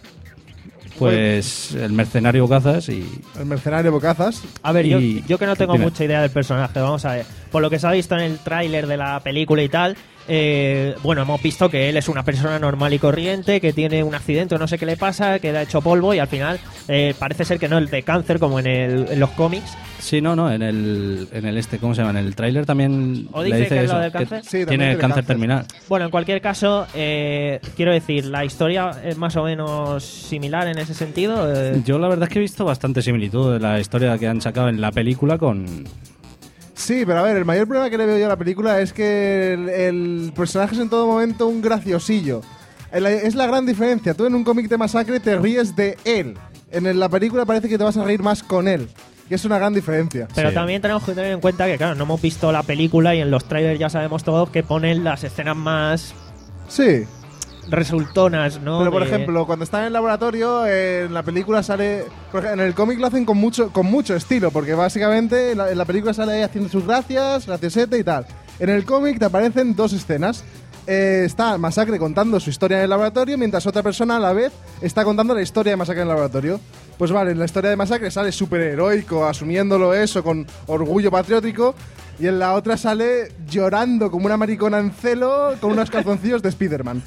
Speaker 8: pues el mercenario Bocazas y...
Speaker 6: El mercenario Bocazas.
Speaker 1: A ver, yo,
Speaker 8: Y-
Speaker 1: yo que no tengo
Speaker 8: dime.
Speaker 1: mucha idea del personaje, vamos a ver. Por lo que se ha visto en el tráiler de la película y tal, eh, bueno, hemos visto que él es una persona normal y corriente, que tiene un accidente o no sé qué le pasa, que le ha hecho polvo y al final eh, parece ser que no es de cáncer como en, el, en los cómics.
Speaker 8: Sí, no, no, en el, en el este, ¿cómo se llama? En el tráiler también
Speaker 1: ¿O
Speaker 8: le
Speaker 1: dice
Speaker 8: dice
Speaker 1: que es
Speaker 8: eso,
Speaker 1: lo del
Speaker 8: que
Speaker 1: cáncer? Sí,
Speaker 6: también
Speaker 8: tiene
Speaker 6: tiene
Speaker 8: cáncer,
Speaker 6: cáncer.
Speaker 8: terminal.
Speaker 1: Bueno, en cualquier caso, eh, quiero decir, la historia es más o menos similar en ese sentido. eh.
Speaker 8: Yo la verdad es que he visto bastante similitud de la historia que han sacado en la película con...
Speaker 6: Sí, pero a ver, el mayor problema que le veo yo a la película es que el, el personaje es en todo momento un graciosillo. El- Es la gran diferencia. Tú en un cómic de Masacre te ríes de él. En el- la película parece que te vas a reír más con él. Y es una gran diferencia.
Speaker 1: Pero también tenemos que tener en cuenta que, claro, no hemos visto la película y en los trailers ya sabemos todos que ponen las escenas más
Speaker 6: Sí.
Speaker 1: resultonas, ¿no?
Speaker 6: Pero por
Speaker 1: De-
Speaker 6: ejemplo, cuando está en el laboratorio, eh, en la película sale. por ej- En el cómic lo hacen con mucho, con mucho estilo, porque básicamente en la, en la película sale ahí haciendo sus gracias, graciosete y tal. En el cómic te aparecen dos escenas. Eh, está Masacre contando su historia en el laboratorio, mientras otra persona a la vez está contando la historia de Masacre en el laboratorio. Pues vale, en la historia de Masacre sale súper heroico, asumiéndolo eso, con orgullo patriótico. Y en la otra sale llorando como una maricona en celo con unos calzoncillos de Spiderman.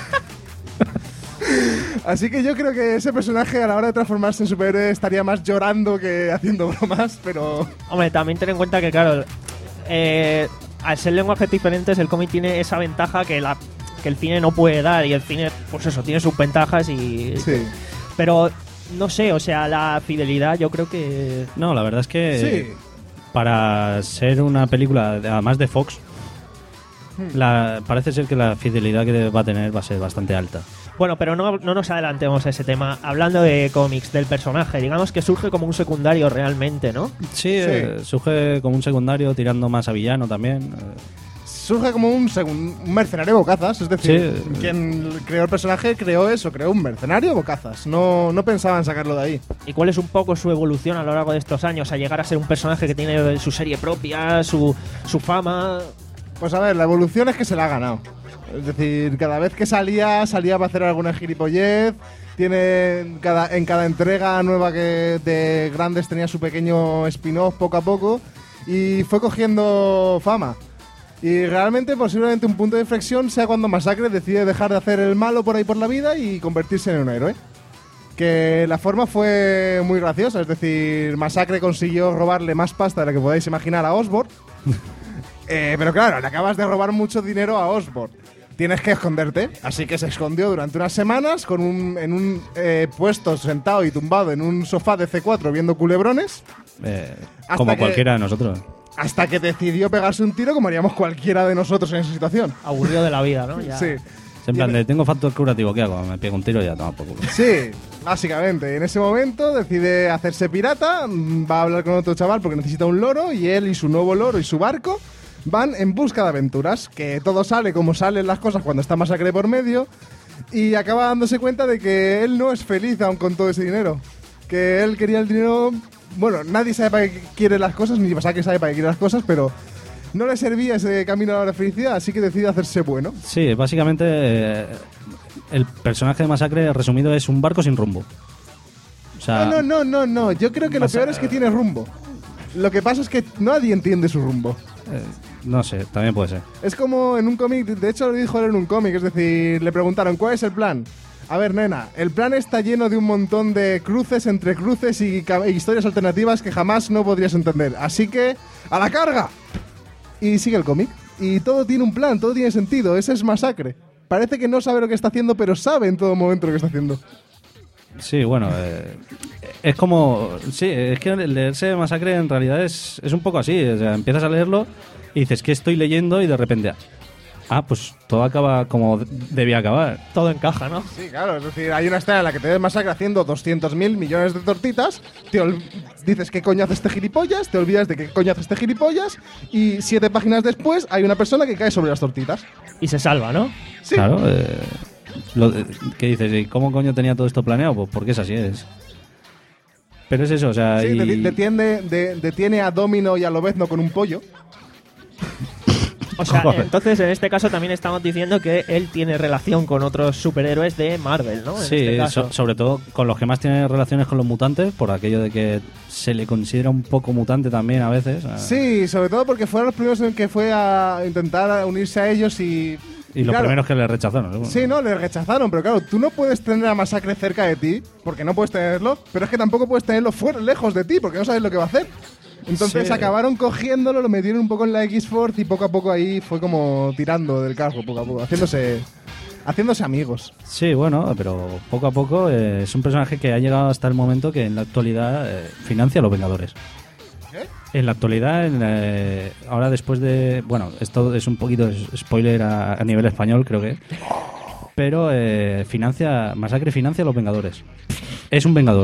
Speaker 6: Así que yo creo que ese personaje a la hora de transformarse en superhéroe estaría más llorando que haciendo bromas, pero...
Speaker 1: Hombre, también ten en cuenta que, claro, eh, al ser lenguajes diferentes, el cómic tiene esa ventaja que, la, que el cine no puede dar. Y el cine, pues eso, tiene sus ventajas y...
Speaker 6: Sí.
Speaker 1: Pero, no sé, o sea, la fidelidad yo creo que...
Speaker 8: No, la verdad es que
Speaker 6: Sí.
Speaker 8: para ser una película, además de Fox, la, parece ser que la fidelidad que va a tener va a ser bastante alta.
Speaker 1: Bueno, pero no, no nos adelantemos a ese tema. Hablando de cómics, del personaje, digamos que surge como un secundario realmente, ¿no?
Speaker 8: Sí, eh, surge como un secundario tirando más a villano también.
Speaker 6: Surge como un, segun- un mercenario bocazas, es decir,
Speaker 8: Sí.
Speaker 6: quien creó el personaje creó eso, creó un mercenario bocazas. No, no pensaban sacarlo de ahí.
Speaker 1: ¿Y cuál es un poco su evolución a lo largo de estos años? A llegar a ser un personaje que tiene su serie propia, su, su fama...
Speaker 6: Pues a ver, la evolución es que se la ha ganado. Es decir, cada vez que salía, salía para hacer alguna gilipollez. Tiene cada, en cada entrega nueva que de Grandes tenía su pequeño spin-off poco a poco. Y fue cogiendo fama. Y realmente posiblemente un punto de inflexión sea cuando Masacre decide dejar de hacer el malo por ahí por la vida y convertirse en un héroe. Que la forma fue muy graciosa, es decir, Masacre consiguió robarle más pasta de la que podáis imaginar a Osborn. eh, pero claro, le acabas de robar mucho dinero a Osborn. Tienes que esconderte, así que se escondió durante unas semanas con un, en un eh, puesto sentado y tumbado en un sofá de C cuatro viendo culebrones.
Speaker 8: Eh, como
Speaker 6: que,
Speaker 8: cualquiera de nosotros.
Speaker 6: Hasta que decidió pegarse un tiro como haríamos cualquiera de nosotros en esa situación.
Speaker 1: Aburrido de la vida, ¿no? Ya.
Speaker 6: Sí.
Speaker 8: En plan, de, tengo factor curativo, ¿qué hago? Me pego un tiro y ya toma por culo.
Speaker 6: Sí, básicamente. En ese momento decide hacerse pirata, va a hablar con otro chaval porque necesita un loro y él y su nuevo loro y su barco van en busca de aventuras. Que todo sale como salen las cosas cuando está Masacre por medio y acaba dándose cuenta de que él no es feliz aún con todo ese dinero. Que él quería el dinero... Bueno, nadie sabe para qué quiere las cosas, ni Masacre sabe para qué quiere las cosas, pero... no le servía ese camino a la felicidad, así que decide hacerse bueno.
Speaker 8: Sí, básicamente eh, el personaje de Masacre resumido es un barco sin rumbo. O sea,
Speaker 6: no, no, no, no, no. Yo creo que lo peor es que tiene rumbo. Lo que pasa es que nadie entiende su rumbo.
Speaker 8: Eh, no sé, también puede ser.
Speaker 6: Es como en un cómic, de hecho lo dijo él en un cómic, es decir, le preguntaron ¿cuál es el plan? A ver, nena, el plan está lleno de un montón de cruces entre cruces y ca- historias alternativas que jamás no podrías entender. Así que, ¡a la carga! Y sigue el cómic. Y todo tiene un plan, todo tiene sentido. Ese es Masacre. Parece que no sabe lo que está haciendo, pero sabe en todo momento lo que está haciendo.
Speaker 8: Sí, bueno, eh, es como... Sí, es que leerse Masacre en realidad es, es un poco así. O sea, empiezas a leerlo y dices, ¿qué estoy leyendo? Y de repente... Ah, pues todo acaba como debía acabar.
Speaker 1: Todo encaja, ¿no?
Speaker 6: Sí, claro. Es decir, hay una escena en la que te ves Masacre haciendo doscientos mil millones de tortitas, te ol- dices qué coño hace este gilipollas, te olvidas de qué coño hace este gilipollas, y siete páginas después hay una persona que cae sobre las tortitas.
Speaker 1: Y se salva, ¿no?
Speaker 6: Sí.
Speaker 8: Claro. Eh, lo, ¿Qué dices? ¿Y cómo coño tenía todo esto planeado? Pues porque es así es. Pero es eso, o sea...
Speaker 6: Sí,
Speaker 8: y...
Speaker 6: de- detiene, de- detiene a Domino y a Lobezno con un pollo.
Speaker 1: O sea, entonces en este caso también estamos diciendo que él tiene relación con otros superhéroes de Marvel, ¿no? En
Speaker 8: Sí,
Speaker 1: este caso.
Speaker 8: so- sobre todo con los que más tiene relaciones con los mutantes, por aquello de que se le considera un poco mutante también a veces.
Speaker 6: Sí, sobre todo porque fueron los primeros en que fue a intentar unirse a ellos y...
Speaker 8: Y los
Speaker 6: claro,
Speaker 8: primeros que le rechazaron. ¿no?
Speaker 6: Sí, no, le rechazaron, pero claro, tú no puedes tener a Masacre cerca de ti, porque no puedes tenerlo, pero es que tampoco puedes tenerlo fuera, lejos de ti, porque no sabes lo que va a hacer. Entonces
Speaker 8: Sí.
Speaker 6: acabaron cogiéndolo, lo metieron un poco en la X-Force y poco a poco ahí fue como tirando del carro, poco a poco, haciéndose, haciéndose amigos.
Speaker 8: Sí, bueno, pero poco a poco eh, es un personaje que ha llegado hasta el momento que en la actualidad eh, financia a los Vengadores. En la actualidad, en, eh, ahora después de... Bueno, esto es un poquito de spoiler a, a nivel español, creo que. Pero eh, financia, Masacre financia a los Vengadores. Es un Vengador.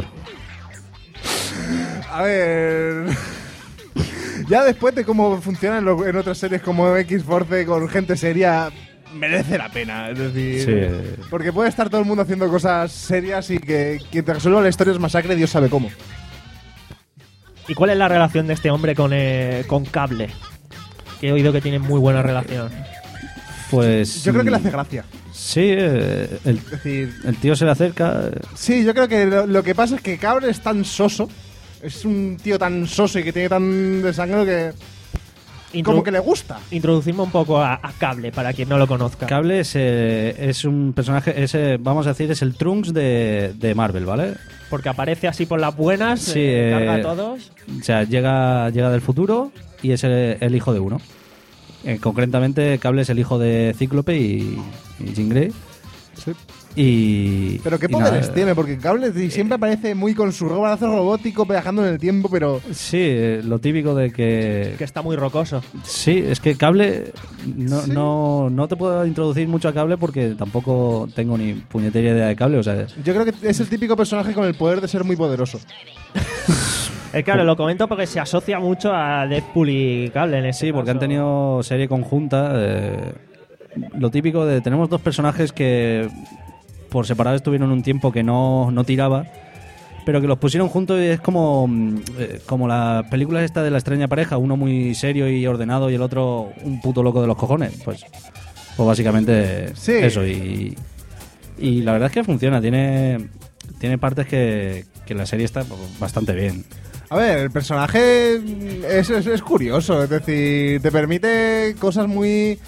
Speaker 6: A ver... Ya después de cómo funcionan lo- en otras series como X-Force con gente seria, merece la pena. Es decir,
Speaker 8: Sí.
Speaker 6: porque puede estar todo el mundo haciendo cosas serias y que quien te resuelva la historia es Masacre, Dios sabe cómo.
Speaker 1: ¿Y cuál es la relación de este hombre con, eh, con Cable? Que he oído que tienen muy buena relación.
Speaker 8: Pues...
Speaker 6: Yo creo que le hace gracia.
Speaker 8: Sí, eh, el,
Speaker 6: decir,
Speaker 8: el tío se le acerca... eh,
Speaker 6: Sí, yo creo que lo, lo que pasa es que Cable es tan soso, es un tío tan soso y que tiene tan de sangre que...
Speaker 1: Introdu-
Speaker 6: como que le gusta.
Speaker 1: Introducimos un poco a, a Cable, para quien no lo conozca.
Speaker 8: Cable es, eh, es un personaje, es, eh, vamos a decir, es el Trunks de, de Marvel, ¿vale?
Speaker 1: Porque aparece así por las buenas,
Speaker 8: Sí,
Speaker 1: eh, carga a
Speaker 8: eh,
Speaker 1: todos.
Speaker 8: O sea, llega, llega del futuro y es el, el hijo de uno. Eh, concretamente, Cable es el hijo de Cíclope y, y Jean Grey.
Speaker 6: Sí.
Speaker 8: Y...
Speaker 6: Pero qué
Speaker 8: y nada,
Speaker 6: poderes tiene, porque Cable sí, siempre aparece muy con su brazo robótico viajando en el tiempo, pero...
Speaker 8: Sí, eh, lo típico de que...
Speaker 1: Que está muy rocoso.
Speaker 8: Sí, es que Cable... No, no, no te puedo introducir mucho a Cable porque tampoco tengo ni puñetera idea de Cable, o sea...
Speaker 6: Yo creo que es el típico personaje con el poder de ser muy poderoso.
Speaker 1: Es claro, lo comento porque se asocia mucho a Deadpool y Cable en ese
Speaker 8: Sí, porque han
Speaker 1: caso.
Speaker 8: tenido serie conjunta. eh, lo típico de... Tenemos dos personajes que por separado estuvieron un tiempo que no, no tiraba, pero que los pusieron juntos y es como, mm, eh, como las películas esta de la extraña pareja, uno muy serio y ordenado y el otro un puto loco de los cojones. Pues, pues básicamente
Speaker 6: Sí.
Speaker 8: eso. Y, y la verdad es que funciona, tiene, tiene partes que, que la serie está bastante bien.
Speaker 6: A ver, el personaje es, es, es curioso, es decir, te permite cosas muy...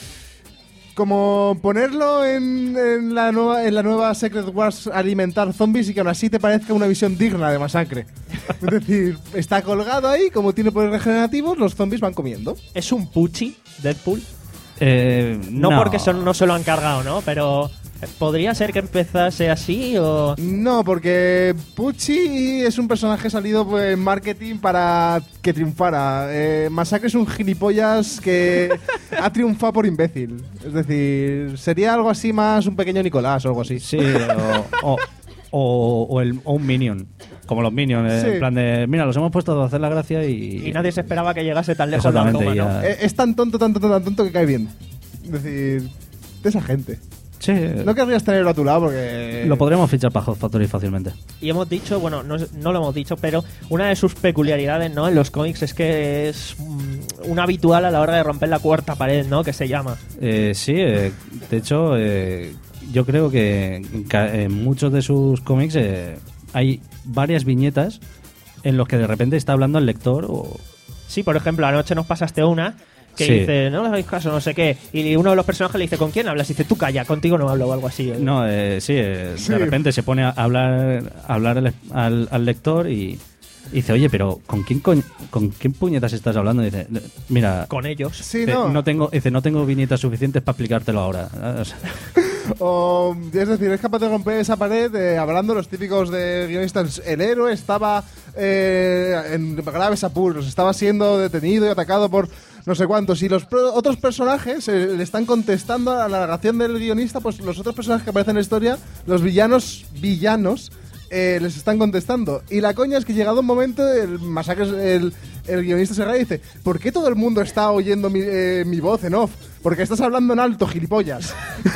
Speaker 6: Como ponerlo en, en, la nueva, en la nueva Secret Wars, alimentar zombies y que aún así te parezca una visión digna de Masacre. Es decir, está colgado ahí, como tiene poderes regenerativos, los zombies van comiendo.
Speaker 1: ¿Es un Pucci, Deadpool?
Speaker 8: Eh,
Speaker 1: No,
Speaker 8: no,
Speaker 1: porque son, no se lo han cargado, ¿no? Pero ¿podría ser que empezase así o...?
Speaker 6: No, porque Pucci es un personaje salido pues, en marketing para que triunfara. Eh, Masacre es un gilipollas que ha triunfado por imbécil. Es decir, sería algo así más un pequeño Nicolás o algo así.
Speaker 8: Sí, o, o, o, o el, o un Minion. Como los Minions, eh,
Speaker 6: Sí.
Speaker 8: en plan de, mira, los hemos puesto a hacer la gracia y...
Speaker 1: Y nadie se esperaba que llegase tan lejos la
Speaker 8: Exactamente,
Speaker 1: broma, ¿no?
Speaker 8: ya-
Speaker 6: Eh, es tan tonto, tan tonto, tan tonto que cae bien. Es decir, de esa gente.
Speaker 8: Sí,
Speaker 6: No querrías tenerlo a tu lado porque...
Speaker 8: lo podríamos fichar para Hot Factory fácilmente.
Speaker 1: Y hemos dicho, bueno, no, es- no lo hemos dicho, pero una de sus peculiaridades, ¿no? En los cómics es que es mm, un habitual a la hora de romper la cuarta pared, ¿no? Que se llama.
Speaker 8: Eh, sí, eh, de hecho, eh, yo creo que en ca- en muchos de sus cómics eh, hay varias viñetas en los que de repente está hablando el lector o...
Speaker 1: Sí, por ejemplo, anoche nos pasaste una que
Speaker 8: Sí.
Speaker 1: dice, no le hagáis caso, no sé qué. Y uno de los personajes le dice, ¿con quién hablas? Y dice, tú calla, contigo no hablo o algo así.
Speaker 8: No, eh, sí, eh,
Speaker 1: Sí.
Speaker 8: de repente se pone a hablar, a hablar al, al- al lector y, y dice, oye, pero ¿con quién, coñ- ¿con quién puñetas estás hablando? Y dice, mira...
Speaker 1: Con ellos.
Speaker 6: Sí,
Speaker 8: dice,
Speaker 6: no.
Speaker 8: no tengo, dice, no tengo viñetas suficientes para explicártelo ahora. O sea,
Speaker 6: O, es decir, es capaz de romper esa pared eh, hablando los típicos de guionistas. El héroe estaba eh, en graves apuros, estaba siendo detenido y atacado por no sé cuántos. Y los pro- otros personajes eh, le están contestando a la narración del guionista, pues los otros personajes que aparecen en la historia, los villanos, villanos, eh, les están contestando. Y la coña es que llegado un momento, el masacre, el, el guionista se ríe y dice, ¿por qué todo el mundo está oyendo mi, eh, mi voz en off? Porque estás hablando en alto, gilipollas.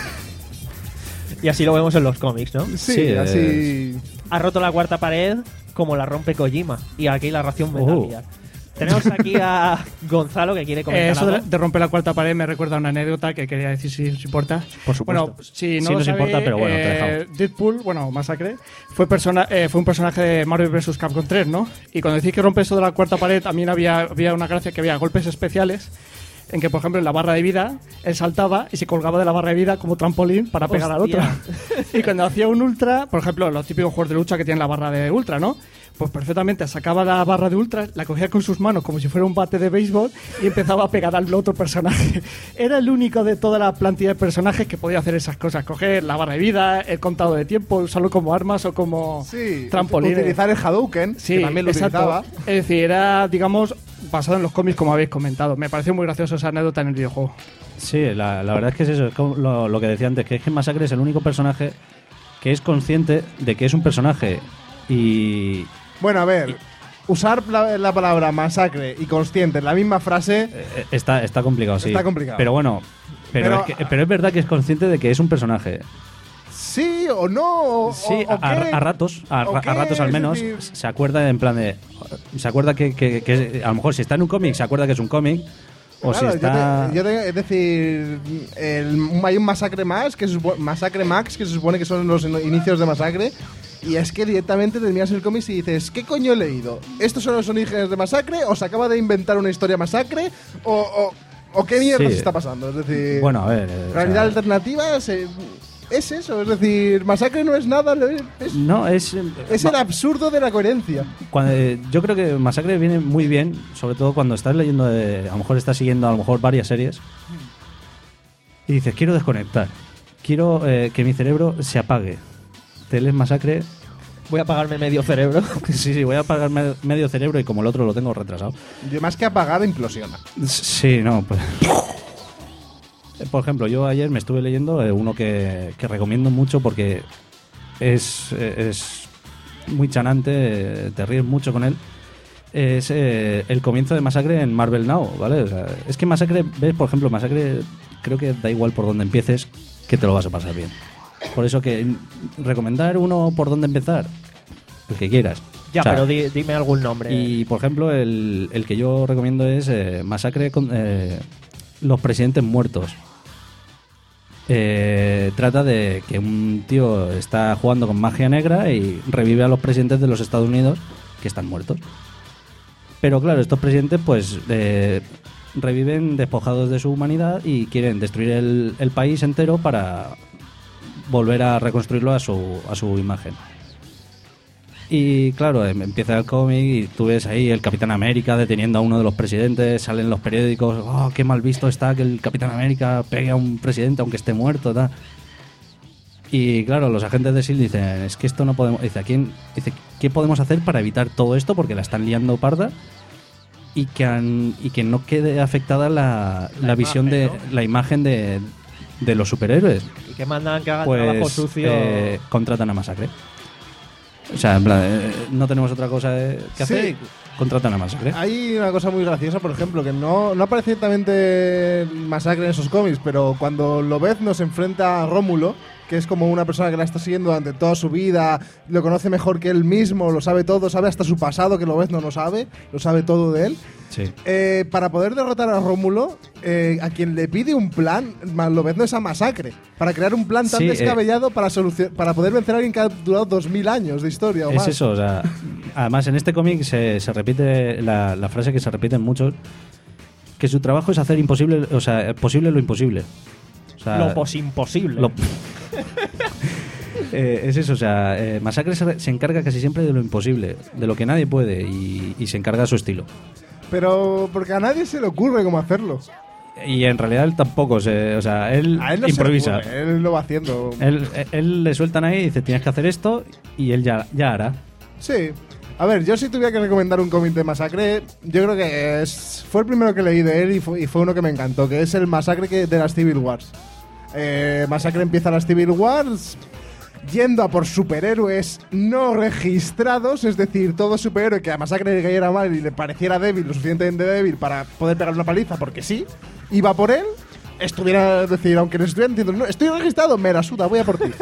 Speaker 1: Y así lo vemos en los cómics, ¿no?
Speaker 6: Sí,
Speaker 8: Sí,
Speaker 6: así...
Speaker 1: Ha roto la cuarta pared como la rompe Kojima. Y aquí la ración Metal
Speaker 8: Uh.
Speaker 1: Gear. Tenemos aquí a Gonzalo que quiere comentar
Speaker 13: Eh, eso de,
Speaker 1: algo.
Speaker 13: de romper la cuarta pared me recuerda a una anécdota que quería decir si os importa.
Speaker 8: Por supuesto.
Speaker 13: Bueno, si no
Speaker 8: Sí
Speaker 13: lo
Speaker 8: nos
Speaker 13: sabe,
Speaker 8: importa, pero bueno, te
Speaker 13: eh,
Speaker 8: dejamos.
Speaker 13: Deadpool, bueno, Masacre, fue, persona, eh, fue un personaje de Marvel versus. Capcom tres, ¿no? Y cuando decís que rompe eso de la cuarta pared, también había, había una gracia que había golpes especiales en que, por ejemplo, en la barra de vida, él saltaba y se colgaba de la barra de vida como trampolín para pegar al otro.
Speaker 1: Hostia.
Speaker 13: Y cuando hacía un ultra, por ejemplo, los típicos juegos de lucha que tienen la barra de ultra, ¿no? Pues perfectamente sacaba la barra de ultra, la cogía con sus manos como si fuera un bate de béisbol y empezaba a pegar al otro personaje. Era el único de toda la plantilla de personajes que podía hacer esas cosas. Coger la barra de vida, el contado de tiempo, usarlo como armas o como
Speaker 6: Sí,
Speaker 13: trampolín.
Speaker 6: utilizar el Hadouken,
Speaker 13: Sí,
Speaker 6: que también lo
Speaker 13: exacto.
Speaker 6: utilizaba.
Speaker 13: Es decir, era, digamos, basado en los cómics como habéis comentado. Me pareció muy gracioso esa anécdota en el videojuego.
Speaker 8: Sí, la, la verdad es que es eso, es como lo, lo que decía antes, que es que Masacre es el único personaje que es consciente de que es un personaje y...
Speaker 6: Bueno, a ver, usar la, la palabra masacre y consciente en la misma frase...
Speaker 8: eh, Está, está complicado, sí.
Speaker 6: Está complicado.
Speaker 8: Pero bueno, pero,
Speaker 6: Pero-
Speaker 8: es que- pero es verdad que es consciente de que es un personaje.
Speaker 6: ¿Sí o no? O,
Speaker 8: Sí,
Speaker 6: o- o
Speaker 8: a,
Speaker 6: qué?
Speaker 8: a ratos, a,
Speaker 6: ¿O
Speaker 8: a
Speaker 6: qué?
Speaker 8: ratos al
Speaker 6: Es
Speaker 8: menos,
Speaker 6: decir-
Speaker 8: se acuerda en plan de... Se acuerda que, que- que a lo mejor si está en un cómic, se acuerda que es un cómic. O
Speaker 6: Claro,
Speaker 8: si está...
Speaker 6: yo te- yo te- es decir, el- hay un masacre más, que se supo- masacre Max, que se supone que son los in- inicios de masacre, y es que directamente terminas el cómic y dices, ¿qué coño he leído? ¿Estos son los orígenes de masacre? ¿O se acaba de inventar una historia masacre? ¿O, o, o qué mierda
Speaker 8: Sí.
Speaker 6: se está pasando? Es decir,
Speaker 8: Bueno, a ver... eh, o
Speaker 6: realidad
Speaker 8: sea,
Speaker 6: alternativa es, eh, es eso, es decir, masacre no es nada, no es, es,
Speaker 8: no, es... eh,
Speaker 6: es el absurdo de la coherencia.
Speaker 8: Cuando, eh, yo creo que Masacre viene muy bien, sobre todo cuando estás leyendo, de, a lo mejor estás siguiendo a lo mejor varias series y dices, quiero desconectar, quiero eh, que mi cerebro se apague. Te lees Masacre,
Speaker 1: Voy a apagarme medio cerebro.
Speaker 8: sí, sí, voy a apagar me- medio cerebro y como el otro lo tengo retrasado.
Speaker 6: Y más que apagar, implosiona.
Speaker 8: Sí, no, pues... Por ejemplo, yo ayer me estuve leyendo eh, uno que, que recomiendo mucho porque es, eh, es muy chanante, eh, te ríes mucho con él. Es eh, el comienzo de Masacre en Marvel Now, ¿vale? O sea, es que Masacre, ves, por ejemplo, Masacre creo que da igual por dónde empieces, que te lo vas a pasar bien. Por eso que mm, recomendar uno por dónde empezar, el que quieras.
Speaker 1: Ya,
Speaker 8: O sea,
Speaker 1: pero di- dime algún nombre.
Speaker 8: Y, por ejemplo, el, el que yo recomiendo es eh, Masacre con eh, los presidentes muertos. Eh, trata de que un tío está jugando con magia negra y revive a los presidentes de los Estados Unidos que están muertos. Pero claro, estos presidentes pues eh, reviven despojados de su humanidad y quieren destruir el, el país entero para volver a reconstruirlo a su, a su imagen. Y claro, em- empieza el cómic y tú ves ahí el Capitán América deteniendo a uno de los presidentes, salen los periódicos, oh, qué mal visto está que el Capitán América pegue a un presidente aunque esté muerto, tal. Y claro, los agentes de S H I E L D dicen, es que esto no podemos, dice, ¿a quién, dice, ¿qué podemos hacer para evitar todo esto? Porque la están liando parda y que, han- y que no quede afectada la, la,
Speaker 1: La
Speaker 8: visión
Speaker 1: imagen,
Speaker 8: de la imagen de, de los superhéroes.
Speaker 1: Y que mandan que hagan
Speaker 8: Pues
Speaker 1: trabajo sucio.
Speaker 8: eh, contratan a Masacre. O sea, en plan, eh, no tenemos otra cosa eh, que hacer
Speaker 6: Sí.
Speaker 8: y contratan a Masacre.
Speaker 6: Hay una cosa muy graciosa, por ejemplo, que no, no aparece directamente Masacre en esos cómics, pero cuando Lobezno se enfrenta a Rómulo, que es como una persona que la está siguiendo durante toda su vida, lo conoce mejor que él mismo, lo sabe todo, sabe hasta su pasado, que Lobezno no sabe, lo sabe todo de él.
Speaker 8: Sí.
Speaker 6: Eh, para poder derrotar a Rómulo, eh, a quien le pide un plan, Lobezno es a Masacre, para crear un plan tan
Speaker 8: Sí, eh.
Speaker 6: descabellado para, solucion- para poder vencer a alguien que ha durado dos mil años de historia o
Speaker 8: Es
Speaker 6: más.
Speaker 8: eso, o sea, además en este cómic se, se repite la, la frase que se repite en muchos, que su trabajo es hacer imposible, o sea, posible lo imposible. O sea,
Speaker 1: Lo posimposible.
Speaker 8: lo- Eh, es eso, o sea, eh, Masacre se, se encarga casi siempre de lo imposible, de lo que nadie puede y, y se encarga a su estilo.
Speaker 6: Pero porque a nadie se le ocurre cómo hacerlo.
Speaker 8: Y en realidad él tampoco, se, o sea, él,
Speaker 6: A él no se le
Speaker 8: improvisa.
Speaker 6: ocurre, él lo va haciendo.
Speaker 8: Él, él le sueltan ahí y dice, tienes que hacer esto y él ya, ya hará.
Speaker 6: Sí. A ver, yo si tuviera que recomendar un cómic de Masacre, yo creo que es, fue el primero que leí de él y fue, y fue uno que me encantó, que es el Masacre que, de las Civil Wars. Eh, Masacre empieza las Civil Wars yendo a por superhéroes no registrados, es decir, todo superhéroe que a Masacre le cayera mal y le pareciera débil, lo suficientemente débil para poder pegarle una paliza, porque sí, iba por él, estuviera, es decir, aunque no estuviera diciendo, no, estoy registrado, me la suda, voy a por ti.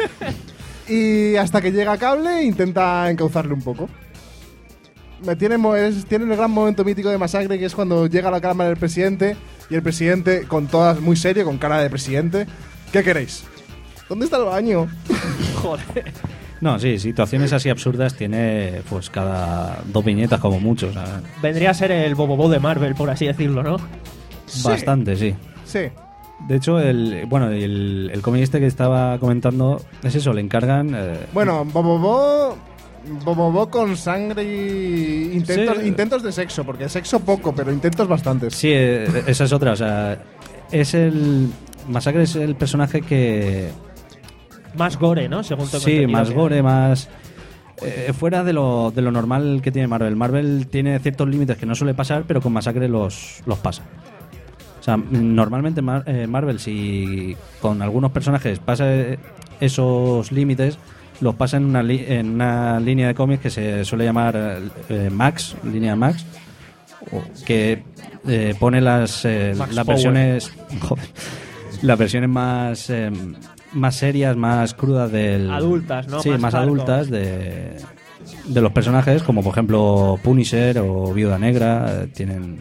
Speaker 6: Y hasta que llega Cable, intenta encauzarle un poco. Me tiene, mo- es- tiene el gran momento mítico de Masacre, que es cuando llega a la cámara del presidente y el presidente, con todas muy serio, con cara de presidente, ¿qué queréis? ¿Dónde está el baño?
Speaker 1: Joder.
Speaker 8: No, sí, situaciones así absurdas tiene pues cada dos viñetas como mucho. O sea,
Speaker 1: Vendría a ser el Bobobo de Marvel, por así decirlo, ¿no?
Speaker 8: bastante, sí.
Speaker 6: Sí.
Speaker 8: De hecho, el bueno el, el cómic este que estaba comentando es eso, le encargan... eh,
Speaker 6: Bueno, Bobobo... Bobobo con sangre y intentos,
Speaker 8: Sí.
Speaker 6: intentos de sexo, porque sexo poco, pero intentos bastantes.
Speaker 8: Sí, eh, esa es otra, o sea, es el... Masacre es el personaje que...
Speaker 1: Más gore, ¿no? Según tengo
Speaker 8: Sí,
Speaker 1: entendido
Speaker 8: más
Speaker 1: que-
Speaker 8: gore, más... eh, fuera de lo, de lo normal que tiene Marvel. Marvel tiene ciertos límites que no suele pasar, pero con Masacre los, los pasa. O sea, normalmente Mar- eh, Marvel, si con algunos personajes pasa eh, esos límites, los pasa en una, li- en una línea de cómics que se suele llamar eh, Max, línea Max, o que eh, pone las, eh,
Speaker 1: Max
Speaker 8: las
Speaker 1: Power.
Speaker 8: versiones... Joder, las versiones más... eh, más serias, más crudas del...
Speaker 1: Adultas, ¿no?
Speaker 8: Sí,
Speaker 1: Más
Speaker 8: más,
Speaker 1: hardcore.
Speaker 8: adultas de, de los personajes, como por ejemplo Punisher o Viuda Negra, eh, tienen...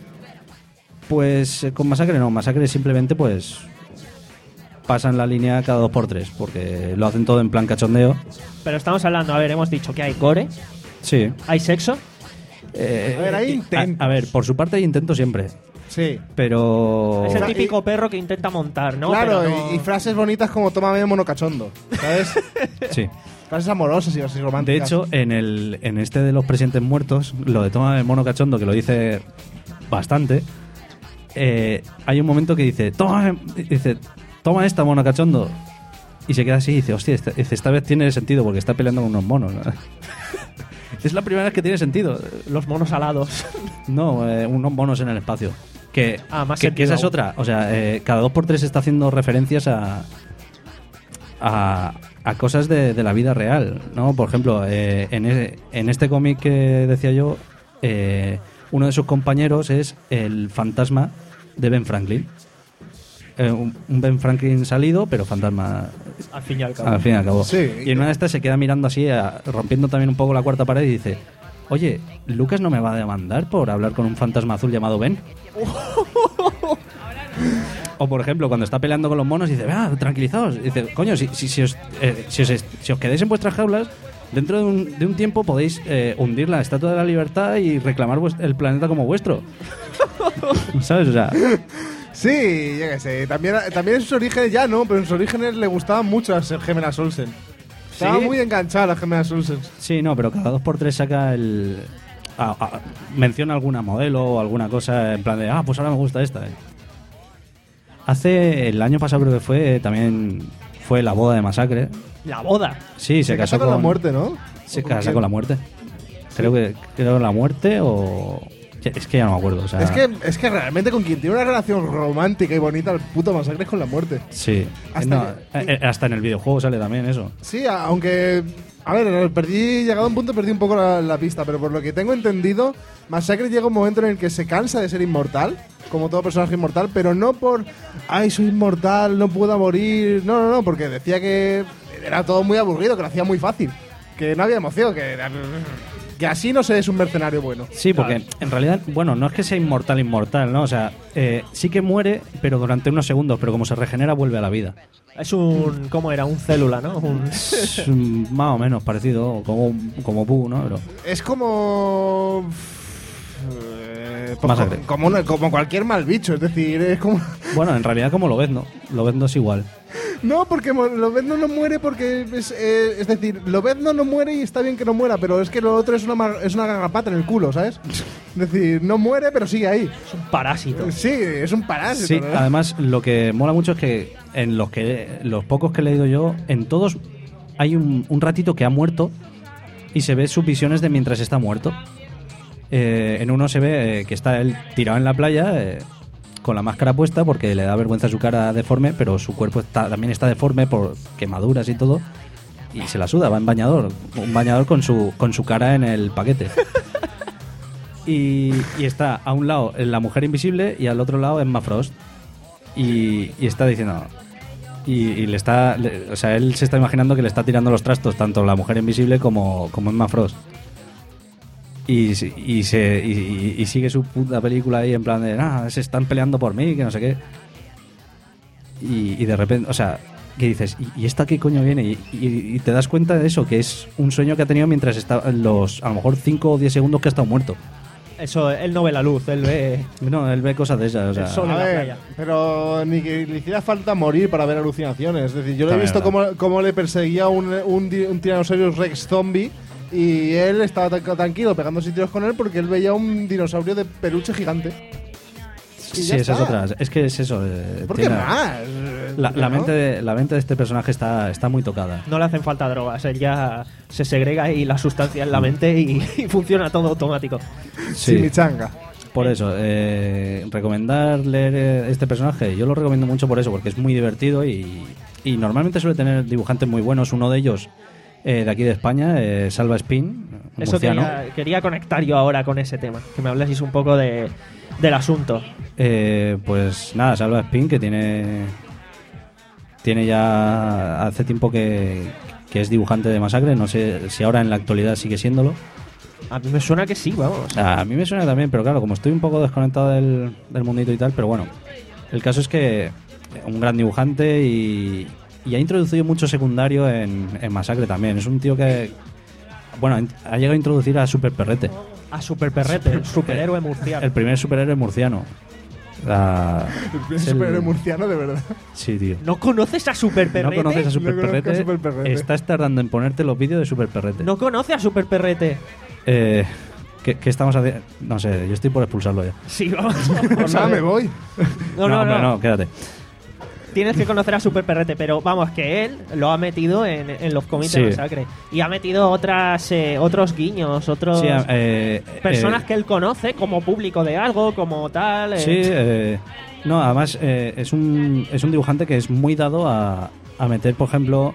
Speaker 8: Pues eh, con Masacre no, Masacre simplemente pues pasan la línea cada dos por tres, porque lo hacen todo en plan cachondeo.
Speaker 1: Pero estamos hablando, a ver, hemos dicho que hay gore,
Speaker 8: Sí.
Speaker 1: hay sexo.
Speaker 8: Eh,
Speaker 6: A ver, hay
Speaker 8: y-
Speaker 6: intentos.
Speaker 8: A, a ver, por su parte hay intentos siempre,
Speaker 6: Sí.
Speaker 8: pero...
Speaker 1: Es el
Speaker 6: Fra-
Speaker 1: típico perro que intenta montar, ¿no?
Speaker 6: claro,
Speaker 1: Pero no-
Speaker 6: y, y frases bonitas como tómame mono cachondo, ¿sabes?
Speaker 8: Sí.
Speaker 6: Frases amorosas y así
Speaker 8: De
Speaker 6: románticas.
Speaker 8: hecho, en el en este de los presidentes muertos, lo de toma el mono cachondo, que lo dice bastante, eh, hay un momento que dice, toma, dice, toma esta mono cachondo. Y se queda así y dice, hostia, esta, dice, esta vez tiene sentido porque está peleando con unos monos. ¿no? Es la primera vez que tiene sentido.
Speaker 1: Los monos alados.
Speaker 8: No, eh, unos monos en el espacio. Que,
Speaker 1: Ah, más
Speaker 8: que, que esa es
Speaker 1: sentido.
Speaker 8: otra. O sea, eh, cada dos por tres está haciendo referencias a, a, a cosas de, de la vida real, ¿no? Por ejemplo, eh, en, e- en este cómic que decía yo, eh, uno de sus compañeros es el fantasma de Ben Franklin. Eh, un, un Ben Franklin salido, pero fantasma.
Speaker 1: Al fin y al cabo.
Speaker 8: Al fin y al cabo.
Speaker 6: Sí.
Speaker 8: Y en una de estas se queda mirando así, a- rompiendo también un poco la cuarta pared y dice: oye, ¿Lucas no me va a demandar por hablar con un fantasma azul llamado Ben? O por ejemplo, cuando está peleando con los monos dice: ah, tranquilizaos. Dice: coño, si, si, si, os, eh, si, os, si os quedáis en vuestras jaulas, dentro de un, de un tiempo podéis eh, hundir la Estatua de la Libertad y reclamar vuest- el planeta como vuestro. ¿Sabes? O sea,
Speaker 6: Sí, yo qué sé. También, también en sus orígenes ya no, pero en sus orígenes le gustaban mucho las gemelas Olsen. Estaba
Speaker 8: ¿Sí?
Speaker 6: muy enganchada las gemelas Olsen.
Speaker 8: sí, no, pero cada dos por tres saca el... a- a- menciona alguna modelo o alguna cosa en plan de: ah, pues ahora me gusta esta. eh". Hace... el año pasado creo que fue, también fue la boda de Masacre.
Speaker 1: La boda.
Speaker 8: Sí, se,
Speaker 6: Se
Speaker 8: casó
Speaker 6: casa con la muerte, ¿no?
Speaker 8: Se
Speaker 6: ¿O con
Speaker 8: casa
Speaker 6: quién?
Speaker 8: con la muerte. Creo que creo la muerte o... es que ya no me acuerdo. O sea,
Speaker 6: Es que, es que realmente con quien tiene una relación romántica y bonita el puto Masacre es con la muerte.
Speaker 8: Sí.
Speaker 6: Hasta
Speaker 8: No,
Speaker 6: que-
Speaker 8: eh, hasta en el videojuego sale también eso.
Speaker 6: Sí, a- aunque... A ver, perdí, llegado a un punto perdí un poco la, la pista, pero por lo que tengo entendido, Masacre llega un momento en el que se cansa de ser inmortal, como todo personaje inmortal, pero no por, ay, soy inmortal, no puedo morir, no, no, no, porque decía que era todo muy aburrido, que lo hacía muy fácil, que no había emoción, que, que así no se es un mercenario bueno.
Speaker 8: Sí, porque en realidad, bueno, no es que sea inmortal, inmortal, ¿no? O sea, eh, sí que muere, pero durante unos segundos, pero como se regenera, vuelve a la vida.
Speaker 1: Es un... ¿Cómo era? Un célula, ¿no? Un...
Speaker 8: Es un- más o menos parecido, como, como Boo, ¿no? Pero,
Speaker 6: Es como... eh, pues
Speaker 8: Masacre.
Speaker 6: como, una- como cualquier mal bicho, es decir, es como...
Speaker 8: bueno, en realidad como Lobezno. Lobezno es igual.
Speaker 6: No, porque mo- Lobezno no muere porque es, eh, es decir, Lobezno no muere y está bien que no muera, pero es que lo otro es una mar- es una garrapata en el culo, ¿sabes? Es decir, no muere, pero sigue ahí.
Speaker 1: Es un parásito.
Speaker 6: Sí, es un parásito.
Speaker 8: Sí,
Speaker 6: ¿no?
Speaker 8: además lo que mola mucho es que en los que los pocos que he leído yo, en todos hay un, un ratito que ha muerto y se ve sus visiones de mientras está muerto. Eh, en uno se ve eh, que está él tirado en la playa eh, con la máscara puesta porque le da vergüenza su cara deforme, pero su cuerpo está, también está deforme por quemaduras y todo. Y se la suda, va en bañador. Un bañador con su, con su cara en el paquete. Y, y está a un lado la mujer invisible y al otro lado Emma Frost. Y, y está diciendo... Y, y le está... le- o sea, él se está imaginando que le está tirando los trastos tanto la mujer invisible como, como Emma Frost. Y, si- y, se, y, y- y sigue su puta película ahí en plan de... Ah, se están peleando por mí, que no sé qué. Y, y de repente... O sea, que dices... ¿Y, y esta qué coño viene? Y, y- y te das cuenta de eso, que es un sueño que ha tenido mientras está... Los, a lo mejor cinco o diez segundos que ha estado muerto.
Speaker 1: Eso, él no ve la luz, él ve...
Speaker 8: No, él ve cosas de esas. O sea,
Speaker 1: El sol en
Speaker 6: A
Speaker 1: la
Speaker 6: ver,
Speaker 1: playa.
Speaker 6: pero ni que le hiciera falta morir para ver alucinaciones. Es decir, yo le he
Speaker 8: También
Speaker 6: visto
Speaker 8: es
Speaker 6: cómo, cómo le perseguía un, un, di- un Tyrannosaurus Rex zombie y él estaba tan- tranquilo pegándose tiros con él porque él veía un dinosaurio de peluche gigante. Y
Speaker 8: sí,
Speaker 6: ya
Speaker 8: esa es
Speaker 6: está.
Speaker 8: otra. Es que es eso. eh,
Speaker 6: ¿Por qué
Speaker 8: tiene-
Speaker 6: más?
Speaker 8: La, la
Speaker 6: ¿No?
Speaker 8: mente de, la mente de este personaje está, está muy tocada.
Speaker 1: No le hacen falta drogas, él ya se segrega ahí la sustancia en la mente y, y funciona todo automático.
Speaker 6: Sí, mi changa.
Speaker 8: Por eso, eh, recomendar leer eh, este personaje, yo lo recomiendo mucho por eso, porque es muy divertido y, y normalmente suele tener dibujantes muy buenos. Uno de ellos, eh, de aquí de España, eh, Salva Spin,
Speaker 1: Eso
Speaker 8: murciano.
Speaker 1: quería, quería conectar yo ahora con ese tema, que me hablaseis un poco de, del asunto.
Speaker 8: Eh, pues nada, Salva Spin, que tiene tiene ya hace tiempo que, que es dibujante de Masacre, no sé si ahora en la actualidad sigue siéndolo.
Speaker 1: A mí me suena que sí, vamos.
Speaker 8: A mí me suena también, pero claro, como estoy un poco desconectado del, del mundito y tal, pero bueno, el caso es que un gran dibujante y, y ha introducido mucho secundario en, en Masacre también. Es un tío que, bueno, ha llegado a introducir a Super Perrete,
Speaker 1: A Super Perrete, el superhéroe murciano.
Speaker 8: el primer superhéroe murciano. La-
Speaker 6: El primer
Speaker 8: es el-
Speaker 6: superhéroe murciano, de verdad.
Speaker 8: Sí, tío.
Speaker 1: ¿No conoces a Super
Speaker 8: ¿No
Speaker 1: Perrete?
Speaker 8: conoces a Super
Speaker 6: No conozco a
Speaker 8: Perrete?
Speaker 6: Super Perrete.
Speaker 8: Estás tardando en ponerte los vídeos de Super Perrete.
Speaker 1: ¿No conoce a Super Perrete?
Speaker 8: Eh, ¿qué, qué estamos haciendo? No sé, yo estoy por expulsarlo ya.
Speaker 1: Sí, vamos.
Speaker 6: Pues
Speaker 1: vamos a
Speaker 6: nada,
Speaker 1: ver.
Speaker 6: me voy.
Speaker 1: No, no,
Speaker 8: hombre,
Speaker 1: no.
Speaker 8: no, quédate.
Speaker 1: Tienes que conocer a Super Perrete, pero vamos, que él lo ha metido en, en los cómics
Speaker 8: Sí.
Speaker 1: de Masacre. Y ha metido otras eh, otros guiños, otros...
Speaker 8: Sí, eh,
Speaker 1: personas
Speaker 8: eh,
Speaker 1: que él conoce como público de algo, como tal. eh.
Speaker 8: Sí, eh, no, además eh, es, un, es un dibujante que es muy dado a, a meter, por ejemplo,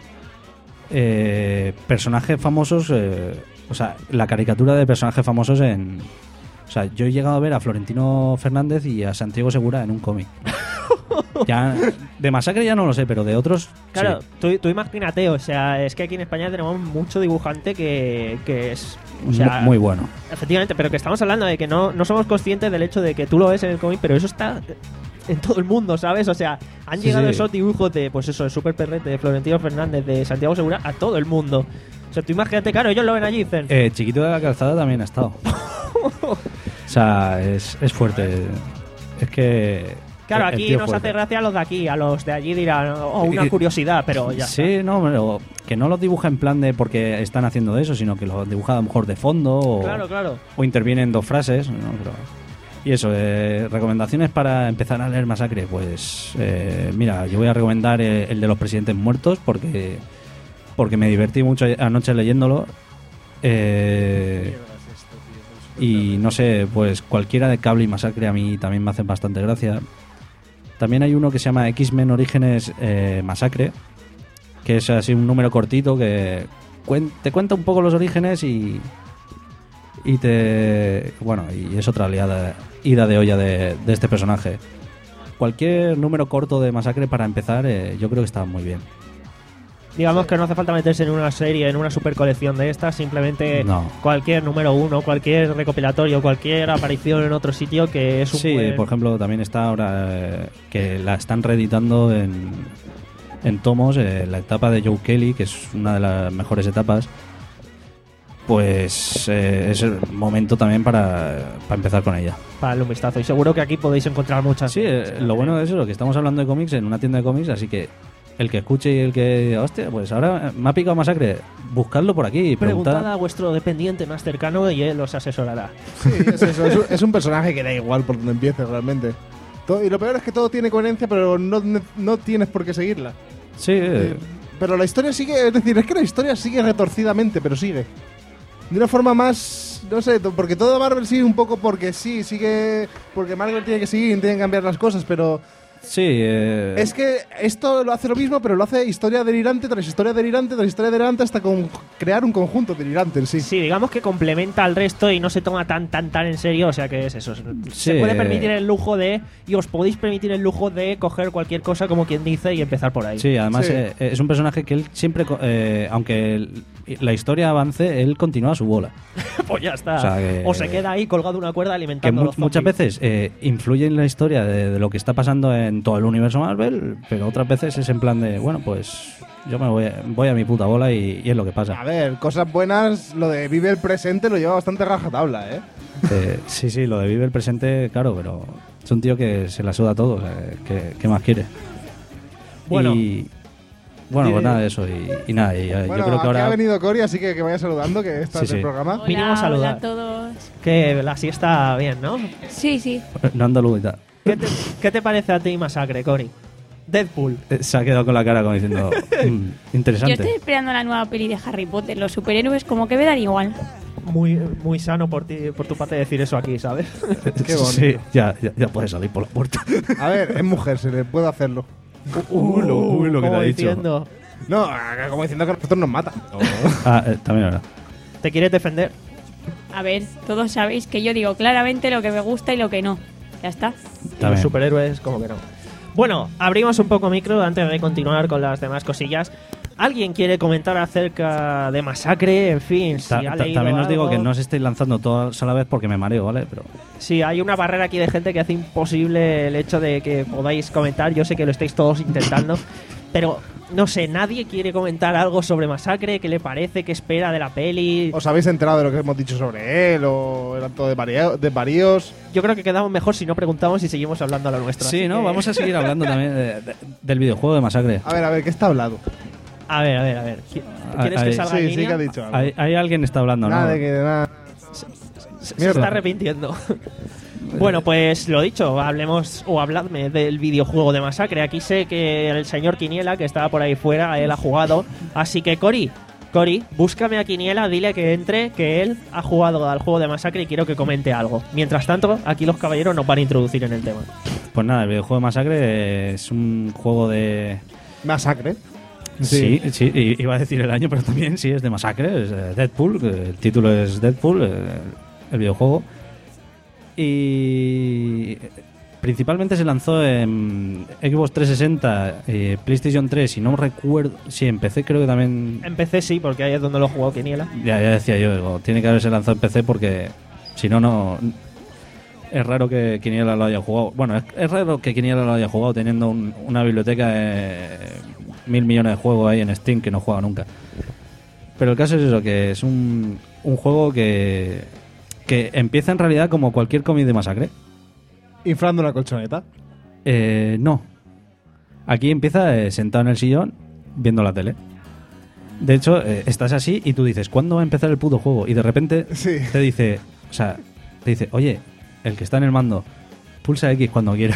Speaker 8: eh, personajes famosos, eh, o sea, la caricatura de personajes famosos en... O sea, yo he llegado a ver a Florentino Fernández y a Santiago Segura en un cómic. Ya, de Masacre ya no lo sé, pero de otros.
Speaker 1: Claro,
Speaker 8: sí.
Speaker 1: tú, tú imagínate, o sea, es que aquí en España tenemos mucho dibujante que, que es... O sea,
Speaker 8: muy bueno.
Speaker 1: Efectivamente, pero que estamos hablando de que no, no somos conscientes del hecho de que tú lo ves en el cómic, pero eso está en todo el mundo, ¿sabes? O sea, han
Speaker 8: Sí,
Speaker 1: llegado
Speaker 8: sí.
Speaker 1: esos dibujos de, pues eso, de Super Perrete, de Florentino Fernández, de Santiago Segura, a todo el mundo. O sea, tú imagínate, claro, ellos lo ven allí y dicen...
Speaker 8: Eh, Chiquito de la Calzada también ha estado. O sea, es, es fuerte. Es que.
Speaker 1: Claro,
Speaker 8: el
Speaker 1: aquí
Speaker 8: tío
Speaker 1: nos
Speaker 8: fuerte.
Speaker 1: hace gracia a los de aquí, a los de allí dirán, oh, una
Speaker 8: Eh,
Speaker 1: curiosidad, pero ya
Speaker 8: Sí,
Speaker 1: está.
Speaker 8: no, pero que no los dibuja en plan de porque están haciendo eso, sino que los dibuja a lo mejor de fondo o,
Speaker 1: Claro, claro.
Speaker 8: o interviene en dos frases. ¿no? Pero- y eso, eh, recomendaciones para empezar a leer Masacre. Pues eh, mira, yo voy a recomendar eh, el de los presidentes muertos porque, porque me divertí mucho anoche leyéndolo. Eh, y no sé, pues cualquiera de Cable y Masacre a mí también me hacen bastante gracia. También hay uno que se llama X-Men Orígenes eh, Masacre, que es así un número cortito que cuen- te cuenta un poco los orígenes y y te bueno y es otra liada, ida de olla de, de este personaje. Cualquier número corto de Masacre para empezar, eh, yo creo que está muy bien.
Speaker 1: Digamos que no hace falta meterse en una serie, en una super colección de estas, simplemente
Speaker 8: No.
Speaker 1: cualquier número uno, cualquier recopilatorio, cualquier aparición en otro sitio que es un
Speaker 8: Sí,
Speaker 1: buen...
Speaker 8: por ejemplo, también está ahora eh, que la están reeditando en, en tomos, eh, la etapa de Joe Kelly, que es una de las mejores etapas. Pues eh, es el momento también para, para empezar con ella.
Speaker 1: Para darle un vistazo. Y seguro que aquí podéis encontrar muchas.
Speaker 8: Sí, eh, lo bueno de eso es lo que estamos hablando de cómics en una tienda de cómics, así que el que escuche y el que diga, hostia, pues ahora me ha picado Masacre, buscadlo por aquí y
Speaker 1: Preguntad
Speaker 8: preguntad.
Speaker 1: a vuestro dependiente más cercano y él os asesorará.
Speaker 6: Sí, es eso. Es un, es un personaje que da igual por donde empiece realmente. Todo- y lo peor es que todo tiene coherencia, pero no, no tienes por qué seguirla.
Speaker 8: Sí, eh,
Speaker 6: Pero la historia sigue, es decir, es que la historia sigue retorcidamente, pero sigue. De una forma más, no sé, to- porque todo Marvel sigue un poco porque sí, sigue, porque Marvel tiene que seguir y tiene que cambiar las cosas, pero
Speaker 8: sí. eh,
Speaker 6: es que esto lo hace lo mismo, pero lo hace historia delirante tras historia delirante tras historia delirante hasta con crear un conjunto delirante en sí.
Speaker 1: Sí, digamos que complementa al resto y no se toma tan, tan, tan en serio. O sea que es eso. Se
Speaker 8: Sí,
Speaker 1: puede
Speaker 8: eh.
Speaker 1: permitir el lujo de. Y os podéis permitir el lujo de coger cualquier cosa, como quien dice, y empezar por ahí.
Speaker 8: Sí, además
Speaker 6: Sí.
Speaker 8: eh, es un personaje que él siempre, co- eh, aunque el- la historia avance, él continúa a su bola.
Speaker 1: Pues ya está.
Speaker 8: O sea que-
Speaker 1: O se queda ahí colgado una cuerda
Speaker 8: Que
Speaker 1: alimentando
Speaker 8: mu-
Speaker 1: a los
Speaker 8: muchas
Speaker 1: zombies.
Speaker 8: veces eh, influye en la historia de, de lo que está pasando en todo el universo Marvel, pero otras veces es en plan de, bueno, pues yo me voy, a- voy a mi puta bola y, y es lo que
Speaker 6: A
Speaker 8: pasa.
Speaker 6: ver, cosas buenas, lo de vive el presente lo lleva bastante rajatabla, ¿eh?
Speaker 8: Eh, sí, sí, lo de vive el presente, claro, pero es un tío que se la suda todo, o sea, ¿qué, qué más quiere?
Speaker 1: Bueno.
Speaker 8: Y, bueno, pues
Speaker 6: Y-
Speaker 8: nada de eso, y, y nada, y, eh,
Speaker 6: Bueno,
Speaker 8: yo creo que
Speaker 6: aquí
Speaker 8: ahora...
Speaker 6: ha venido Cory, así que que vaya saludando, que está
Speaker 8: Sí,
Speaker 6: en el
Speaker 8: sí.
Speaker 6: programa.
Speaker 3: Hola,
Speaker 1: Vinimos a saludar.
Speaker 3: hola a todos.
Speaker 1: Que la siesta bien, ¿no?
Speaker 3: Sí, sí.
Speaker 8: No anda luz y tal.
Speaker 1: ¿Qué te, qué te parece a ti Masacre, Cory? Deadpool.
Speaker 8: Eh, Se ha quedado con la cara como diciendo, "Mm,
Speaker 3: Yo
Speaker 8: interesante".
Speaker 3: estoy esperando la nueva peli de Harry Potter. Los superhéroes como que me dan igual.
Speaker 1: Muy, muy sano por ti, por tu parte decir eso aquí, ¿sabes?
Speaker 6: Qué bonito.
Speaker 8: Sí, ya, ya, ya puede salir por la puerta.
Speaker 6: A ver, es mujer, se le puede hacerlo.
Speaker 8: Uy, lo, uy, lo que te
Speaker 1: como
Speaker 8: ha dicho.
Speaker 1: diciendo,
Speaker 6: No, como diciendo que a nosotros nos matan.
Speaker 8: Ah, eh, también verdad.
Speaker 1: ¿te quieres defender?
Speaker 3: A ver, todos sabéis que yo digo claramente lo que me gusta y lo que no. Ya está.
Speaker 1: Y
Speaker 8: Está
Speaker 1: los
Speaker 8: bien.
Speaker 1: superhéroes, como que no. Bueno, abrimos un poco micro antes de continuar con las demás cosillas. ¿Alguien quiere comentar acerca de Masacre? En fin, si
Speaker 8: Ta-
Speaker 1: ha
Speaker 8: ta-
Speaker 1: leído
Speaker 8: también os digo
Speaker 1: algo.
Speaker 8: que no os estéis lanzando todas a la vez porque me mareo, ¿vale? Pero
Speaker 1: Sí, hay una barrera aquí de gente que hace imposible el hecho de que podáis comentar. Yo sé que lo estáis todos intentando, pero no sé, nadie quiere comentar algo sobre Masacre. ¿Qué le parece? ¿Qué espera de la peli?
Speaker 6: ¿Os habéis enterado de lo que hemos dicho sobre él? ¿O eran todo de, varia- de varios?
Speaker 1: Yo creo que quedamos mejor si no preguntamos y seguimos hablando a lo nuestro.
Speaker 8: sí,
Speaker 1: así
Speaker 8: ¿no?
Speaker 1: que-
Speaker 8: Vamos a seguir hablando también de- de- del videojuego de Masacre.
Speaker 6: A ver, a ver, ¿qué está hablando?
Speaker 1: A ver, a ver, a ver. ¿Qui- ¿Quieres
Speaker 8: Ahí-
Speaker 1: que salga en
Speaker 6: Sí, sí
Speaker 1: línea?
Speaker 6: que ha dicho algo.
Speaker 8: Hay, hay alguien que está hablando, ¿no?
Speaker 6: Nada de que nada.
Speaker 1: Se
Speaker 6: Mierda.
Speaker 1: está arrepintiendo. Bueno, pues lo dicho, hablemos o habladme del videojuego de Masacre. Aquí sé que el señor Quiniela, que estaba por ahí fuera, él ha jugado. Así que, Cory, Cory, búscame a Quiniela, dile que entre, que él ha jugado al juego de Masacre y quiero que comente algo. Mientras tanto, aquí los caballeros nos van a introducir en el tema.
Speaker 8: Pues nada, el videojuego de Masacre es un juego de...
Speaker 6: Masacre.
Speaker 8: Sí, sí, i- iba a decir el año, pero también sí es de Masacre, es eh, Deadpool, que el título es Deadpool, eh, el videojuego. Y principalmente se lanzó en Xbox trescientos sesenta, eh, PlayStation tres, y no recuerdo... Sí, en P C creo que también...
Speaker 1: En P C sí, porque ahí es donde lo he jugado Quiniela.
Speaker 8: Ya, ya decía yo, digo, tiene que haberse lanzado en P C porque si no, no... Es raro que Quiniela lo haya jugado. Bueno, es, es raro que Quiniela lo haya jugado teniendo un, una biblioteca de mil millones de juegos ahí en Steam que no juega nunca. Pero el caso es eso, que es un, un juego que, que empieza en realidad como cualquier cómic de Masacre.
Speaker 6: ¿Inflando una colchoneta?
Speaker 8: Eh, no. Aquí empieza eh, sentado en el sillón viendo la tele. De hecho, eh, estás así y tú dices, ¿cuándo va a empezar el puto juego? Y de repente
Speaker 6: sí.
Speaker 8: te dice, o sea, te dice, oye, el que está en el mando, pulsa X cuando quieras.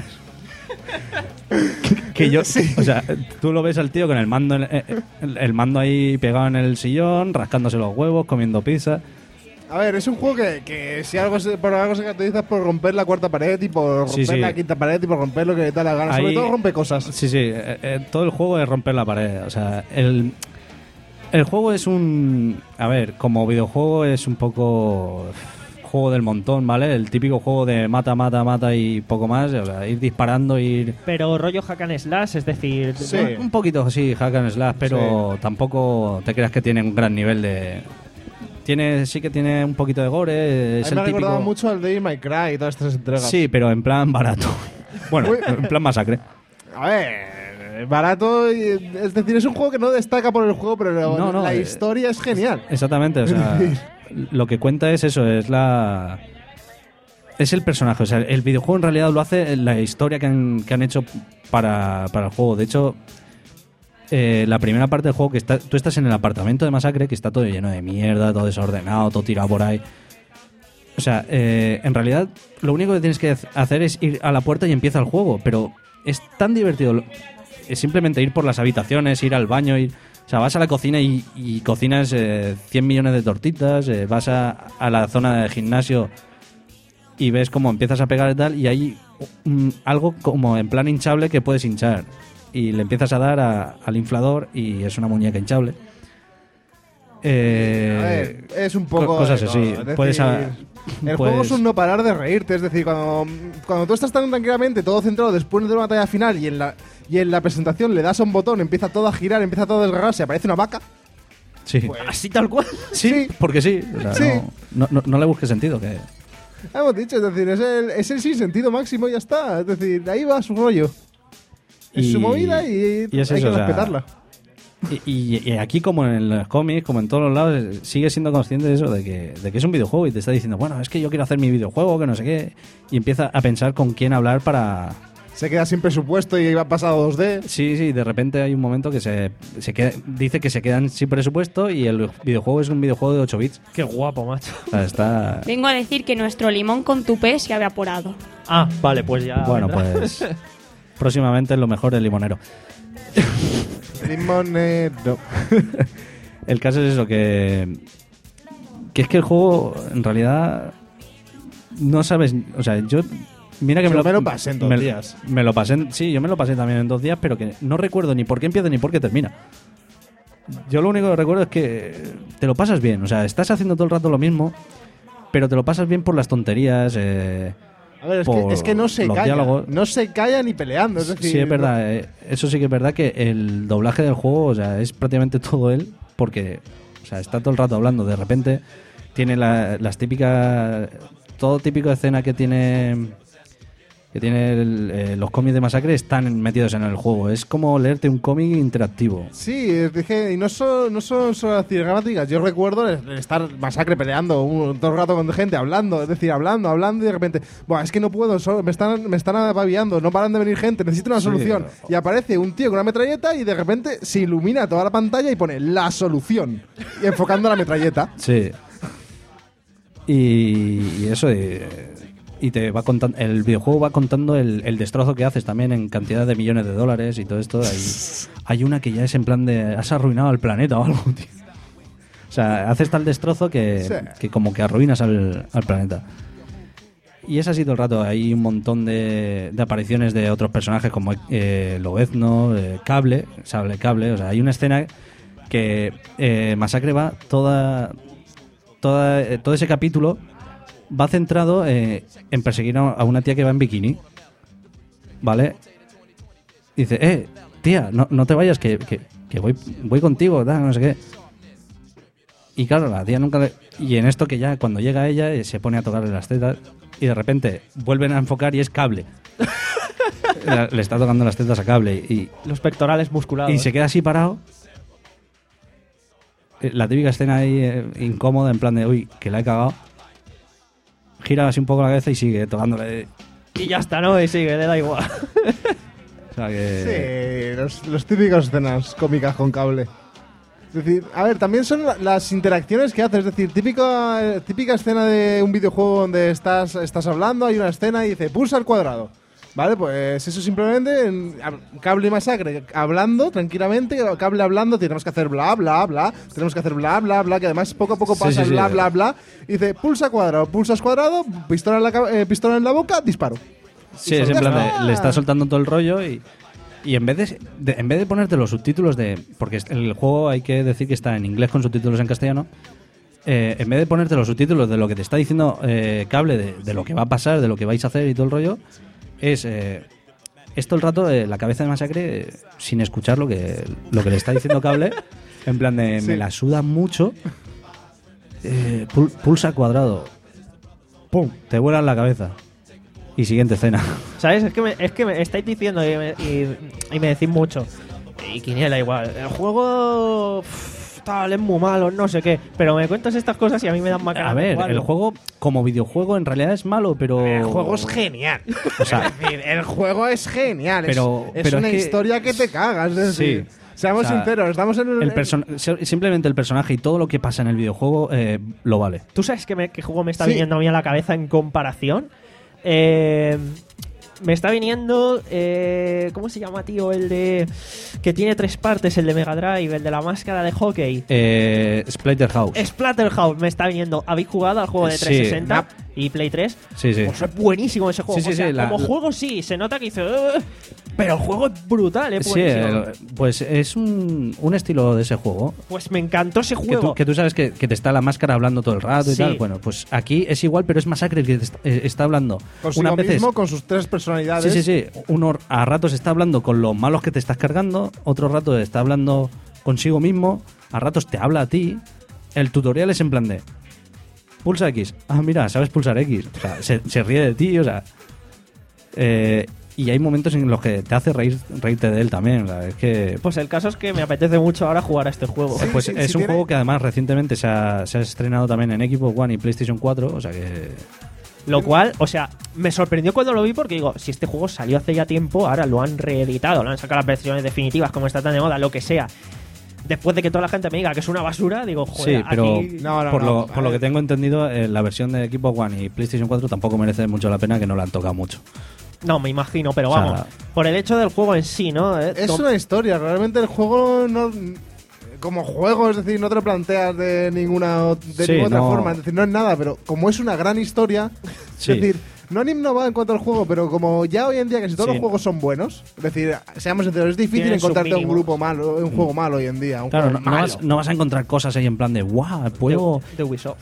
Speaker 8: que yo, sí. O sea, tú lo ves al tío con el mando, en, el, el mando ahí pegado en el sillón, rascándose los huevos, comiendo pizza.
Speaker 6: A ver, es un juego que, que si algo se, por algo se caracteriza por romper la cuarta pared y por romper
Speaker 8: sí, sí.
Speaker 6: la quinta pared y por romper lo que le da la gana. Ahí, sobre todo rompe cosas.
Speaker 8: Sí, sí. Eh, eh, todo el juego es romper la pared. O sea, el, el juego es un... A ver, como videojuego es un poco... juego del montón, ¿vale? El típico juego de mata, mata, mata y poco más. O sea, ir disparando, ir...
Speaker 1: Pero rollo hack and slash, es decir...
Speaker 8: Sí. Un poquito, sí, hack and slash, pero sí. Tampoco te creas que tiene un gran nivel de... Tiene, sí que tiene un poquito de gore. Es
Speaker 6: a mí me
Speaker 8: el
Speaker 6: ha
Speaker 8: típico...
Speaker 6: recordado mucho al Devil May Cry y todas estas entregas.
Speaker 8: Sí, pero en plan barato. Bueno, en plan Masacre.
Speaker 6: A ver, barato, y, es decir, es un juego que no destaca por el juego, pero no, no, la eh, historia es genial.
Speaker 8: Exactamente, o sea, lo que cuenta es eso, es la... Es el personaje, o sea, el videojuego en realidad lo hace la historia que han, que han hecho para, para el juego. De hecho... Eh, la primera parte del juego, que está, tú estás en el apartamento de Masacre, que está todo lleno de mierda, todo desordenado, todo tirado por ahí. O sea, eh, en realidad lo único que tienes que hacer es ir a la puerta y empieza el juego, pero es tan divertido. Es simplemente ir por las habitaciones, ir al baño, ir, o sea, vas a la cocina y, y cocinas eh, cien millones de tortitas, eh, vas a, a la zona de gimnasio y ves cómo empiezas a pegar y tal, y hay um, algo como en plan hinchable que puedes hinchar. Y le empiezas a dar a, al inflador y es una muñeca hinchable. Eh,
Speaker 6: a ver, es un poco...
Speaker 8: Cosas así.
Speaker 6: Es decir,
Speaker 8: puedes a,
Speaker 6: el
Speaker 8: puedes...
Speaker 6: juego es un no parar de reírte. Es decir, cuando, cuando tú estás tan tranquilamente, todo centrado después de una batalla final y en la, y en la presentación le das a un botón, empieza todo a girar, empieza todo a desgarrarse, aparece una vaca.
Speaker 8: Sí.
Speaker 6: Pues,
Speaker 1: así tal cual.
Speaker 8: Sí, sí. Porque sí. O sea,
Speaker 6: sí.
Speaker 8: No, no, no le busques sentido. Que...
Speaker 6: Hemos dicho, es decir, es el, es el sinsentido máximo y ya está. Es decir, ahí va su rollo. Es
Speaker 8: y,
Speaker 6: su movida y,
Speaker 8: y es
Speaker 6: hay
Speaker 8: eso,
Speaker 6: que respetarla.
Speaker 8: O sea, y, y, y aquí, como en los cómics, como en todos los lados, sigue siendo consciente de eso, de que, de que es un videojuego y te está diciendo, bueno, es que yo quiero hacer mi videojuego, que no sé qué. Y empieza a pensar con quién hablar para...
Speaker 6: Se queda sin presupuesto y va pasado dos D.
Speaker 8: Sí, sí, de repente hay un momento que se, se queda, dice que se quedan sin presupuesto y el videojuego es un videojuego de ocho bits.
Speaker 1: Qué guapo, macho.
Speaker 8: O sea, está...
Speaker 3: Vengo a decir que nuestro limón con tupé se ha evaporado.
Speaker 1: Ah, vale, pues ya...
Speaker 8: Bueno, pues... Próximamente es lo mejor del limonero.
Speaker 6: Limonero.
Speaker 8: El caso es eso, que... Que es que el juego, en realidad... No sabes... O sea, yo... Mira que
Speaker 6: yo
Speaker 8: me lo,
Speaker 6: me lo pasé en dos
Speaker 8: me,
Speaker 6: días.
Speaker 8: Me lo pasé en, sí, yo me lo pasé también en dos días, pero que no recuerdo ni por qué empieza ni por qué termina. Yo lo único que recuerdo es que te lo pasas bien. O sea, estás haciendo todo el rato lo mismo, pero te lo pasas bien por las tonterías... Eh,
Speaker 6: A ver, es que, es que no se calla.
Speaker 8: Diálogos.
Speaker 6: No se calla ni peleando. Es decir,
Speaker 8: sí, es verdad. No... Eh, eso sí que es verdad que el doblaje del juego, o sea, es prácticamente todo él, porque, o sea, está todo el rato hablando. De repente tiene la, las típicas, todo típico de escena que tiene, que tiene el, eh, los cómics de Masacre están metidos en el juego. Es como leerte un cómic interactivo.
Speaker 6: Sí, dije, y no son, no son solo las cinemáticas. Yo recuerdo estar Masacre peleando un, todo el rato con gente, hablando, es decir, hablando, hablando, y de repente, Buah, es que no puedo, solo, me están me están apaviando, no paran de venir gente, necesito una solución. Sí. Y aparece un tío con una metralleta y de repente se ilumina toda la pantalla y pone la solución, y enfocando la metralleta.
Speaker 8: Sí. Y, y eso... Y, y te va contando, el videojuego va contando el, el destrozo que haces también en cantidad de millones de dólares y todo esto. Hay, hay una que ya es en plan de has arruinado el planeta o algo, tío. O sea, haces tal destrozo que, sí. que como que arruinas al, al planeta. Y es así todo el rato. Hay un montón de, de apariciones de otros personajes como eh, Lobezno, eh, Cable, Sable Cable. O sea, hay una escena que eh, Masacre va toda, toda eh, todo ese capítulo va centrado eh, en perseguir a una tía que va en bikini. ¿vale? Dice, eh, tía, no, no te vayas, que, que, que voy, voy contigo, da, no sé qué. Y claro, la tía nunca le... Y en esto que ya cuando llega ella eh, se pone a tocarle las tetas y de repente vuelven a enfocar y es Cable. Le, le está tocando las tetas a Cable y...
Speaker 1: Los pectorales musculados.
Speaker 8: Y se queda así parado. La típica escena ahí eh, incómoda, en plan de, uy, que la he cagado. Gira así un poco la cabeza y sigue tocándole.
Speaker 1: Y ya está, ¿no? Y sigue, le da igual.
Speaker 8: O sea que...
Speaker 6: Sí, los, los típicos escenas cómicas con Cable. Es decir, a ver, también son la- las interacciones que hace. Es decir, típica, eh, típica escena de un videojuego donde estás, estás hablando, hay una escena y dice, pulsa al cuadrado. Vale, pues eso simplemente, en, a- Cable y Masacre hablando tranquilamente, Cable hablando, tenemos que hacer bla, bla, bla, tenemos que hacer bla, bla, bla, que además poco a poco
Speaker 8: Sí,
Speaker 6: pasa
Speaker 8: sí, sí.
Speaker 6: bla, bla, bla, y dice, pulsa cuadrado, pulsas cuadrado, pistola en la, ca- eh, pistola en la boca, disparo.
Speaker 8: Sí, es en plan de, le está soltando todo el rollo y, y en vez de, de- en vez de ponerte los subtítulos de... Porque el juego hay que decir que está en inglés con subtítulos en castellano. Eh, en vez de ponerte los subtítulos de lo que te está diciendo eh, Cable, de, de lo que va a pasar, de lo que vais a hacer y todo el rollo, es... Eh, esto el rato, eh, la cabeza de Masacre, eh, sin escuchar lo que, lo que le está diciendo Cable, en plan de,
Speaker 6: Sí.
Speaker 8: me la suda mucho, eh, pul- pulsa cuadrado, pum, te vuelan la cabeza. Y siguiente escena.
Speaker 1: ¿Sabes? Es que me, es que me estáis diciendo y me, y, y me decís mucho. Y Quiniela igual. El juego... pff, tal, es muy malo, no sé qué. Pero me cuentas estas cosas y a mí me dan más ganas
Speaker 8: A
Speaker 1: de
Speaker 8: ver,
Speaker 1: jugarlo.
Speaker 8: el juego como videojuego en realidad es malo, pero...
Speaker 6: El juego es genial.
Speaker 8: O sea,
Speaker 6: Es decir, el juego es genial. es-
Speaker 8: Pero-
Speaker 6: es,
Speaker 8: pero
Speaker 6: una
Speaker 8: es que-
Speaker 6: historia que te cagas. Es decir,
Speaker 8: sí.
Speaker 6: seamos
Speaker 8: O sea,
Speaker 6: sinceros, estamos en el.
Speaker 8: el person- simplemente el personaje y todo lo que pasa en el videojuego eh, lo vale.
Speaker 1: ¿Tú sabes qué, me- qué juego me está
Speaker 6: Sí.
Speaker 1: viniendo a mí a la cabeza en comparación? Eh, me está viniendo... Eh, ¿Cómo se llama, tío? El de... Que tiene tres partes, el de Mega Drive, el de la máscara de hockey.
Speaker 8: Eh, Splatterhouse.
Speaker 1: Splatterhouse me está viniendo. ¿Habéis jugado al juego de
Speaker 8: Sí.
Speaker 1: trescientos sesenta
Speaker 8: Map.
Speaker 1: y Play tres?
Speaker 8: Sí, sí.
Speaker 1: Pues es buenísimo ese juego.
Speaker 8: Sí, sí,
Speaker 1: O sea,
Speaker 8: sí, la-
Speaker 1: como
Speaker 8: la-
Speaker 1: juego sí, se nota que dice... "Ugh", pero el juego es brutal, es
Speaker 8: Sí,
Speaker 1: buenísimo.
Speaker 8: eh, pues es un, un estilo de ese juego.
Speaker 1: Pues me encantó ese
Speaker 8: Que
Speaker 1: juego.
Speaker 8: tú, que tú sabes que, que te está la máscara hablando todo el rato y
Speaker 1: Sí.
Speaker 8: tal. Bueno, pues aquí es igual, pero es Masacre el que te está, eh, está hablando.
Speaker 6: Consigo
Speaker 8: Unas veces-
Speaker 6: mismo, con sus tres personalidades.
Speaker 8: Sí, sí, sí. Uno a ratos está hablando con los malos que te estás cargando, otro rato está hablando consigo mismo, a ratos te habla a ti. El tutorial es en plan de pulsa X. Ah, mira, sabes pulsar X. O sea, se, se ríe de ti, o sea. Eh, y hay momentos en los que te hace reír, reírte de él también. O sea, es que.
Speaker 1: Pues el caso es que me apetece mucho ahora jugar a este juego.
Speaker 8: pues
Speaker 6: sí,
Speaker 8: es
Speaker 6: sí
Speaker 8: un
Speaker 6: tiene-
Speaker 8: juego que además recientemente se ha, se ha estrenado también en Xbox One y PlayStation cuatro. O sea que.
Speaker 1: Lo cual, o sea, me sorprendió cuando lo vi porque digo, si este juego salió hace ya tiempo, ahora lo han reeditado, lo han sacado las versiones definitivas, como está tan de moda, lo que sea. Después de que toda la gente me diga que es una basura, digo, joder,
Speaker 8: Sí, pero
Speaker 1: aquí...
Speaker 6: No, no,
Speaker 8: por,
Speaker 6: no,
Speaker 8: lo,
Speaker 6: a
Speaker 8: por lo
Speaker 6: ver.
Speaker 8: que tengo entendido, eh, la versión de Xbox One y PlayStation cuatro tampoco merece mucho la pena, que no la han tocado mucho.
Speaker 1: No, me imagino, pero
Speaker 8: O sea,
Speaker 1: vamos, por el hecho del juego en sí, ¿no? Eh,
Speaker 6: Es
Speaker 1: tom-
Speaker 6: una historia, realmente el juego no. Como juego, es decir, no te lo planteas de ninguna, de
Speaker 8: Sí,
Speaker 6: ninguna otra
Speaker 8: no.
Speaker 6: forma, es decir, no es nada, pero como es una gran historia,
Speaker 8: Sí.
Speaker 6: es decir, no han innovado en cuanto al juego, pero como ya hoy en día casi todos
Speaker 1: Sí.
Speaker 6: los juegos son buenos, es decir, seamos sinceros, es difícil
Speaker 1: Tienen sus
Speaker 6: encontrarte un
Speaker 1: mínimos.
Speaker 6: grupo malo, un juego malo hoy en día, un
Speaker 8: Claro,
Speaker 6: juego
Speaker 8: no, no
Speaker 6: malo.
Speaker 8: vas, no vas a encontrar cosas ahí en plan de wow, puedo.
Speaker 1: de Ubisoft.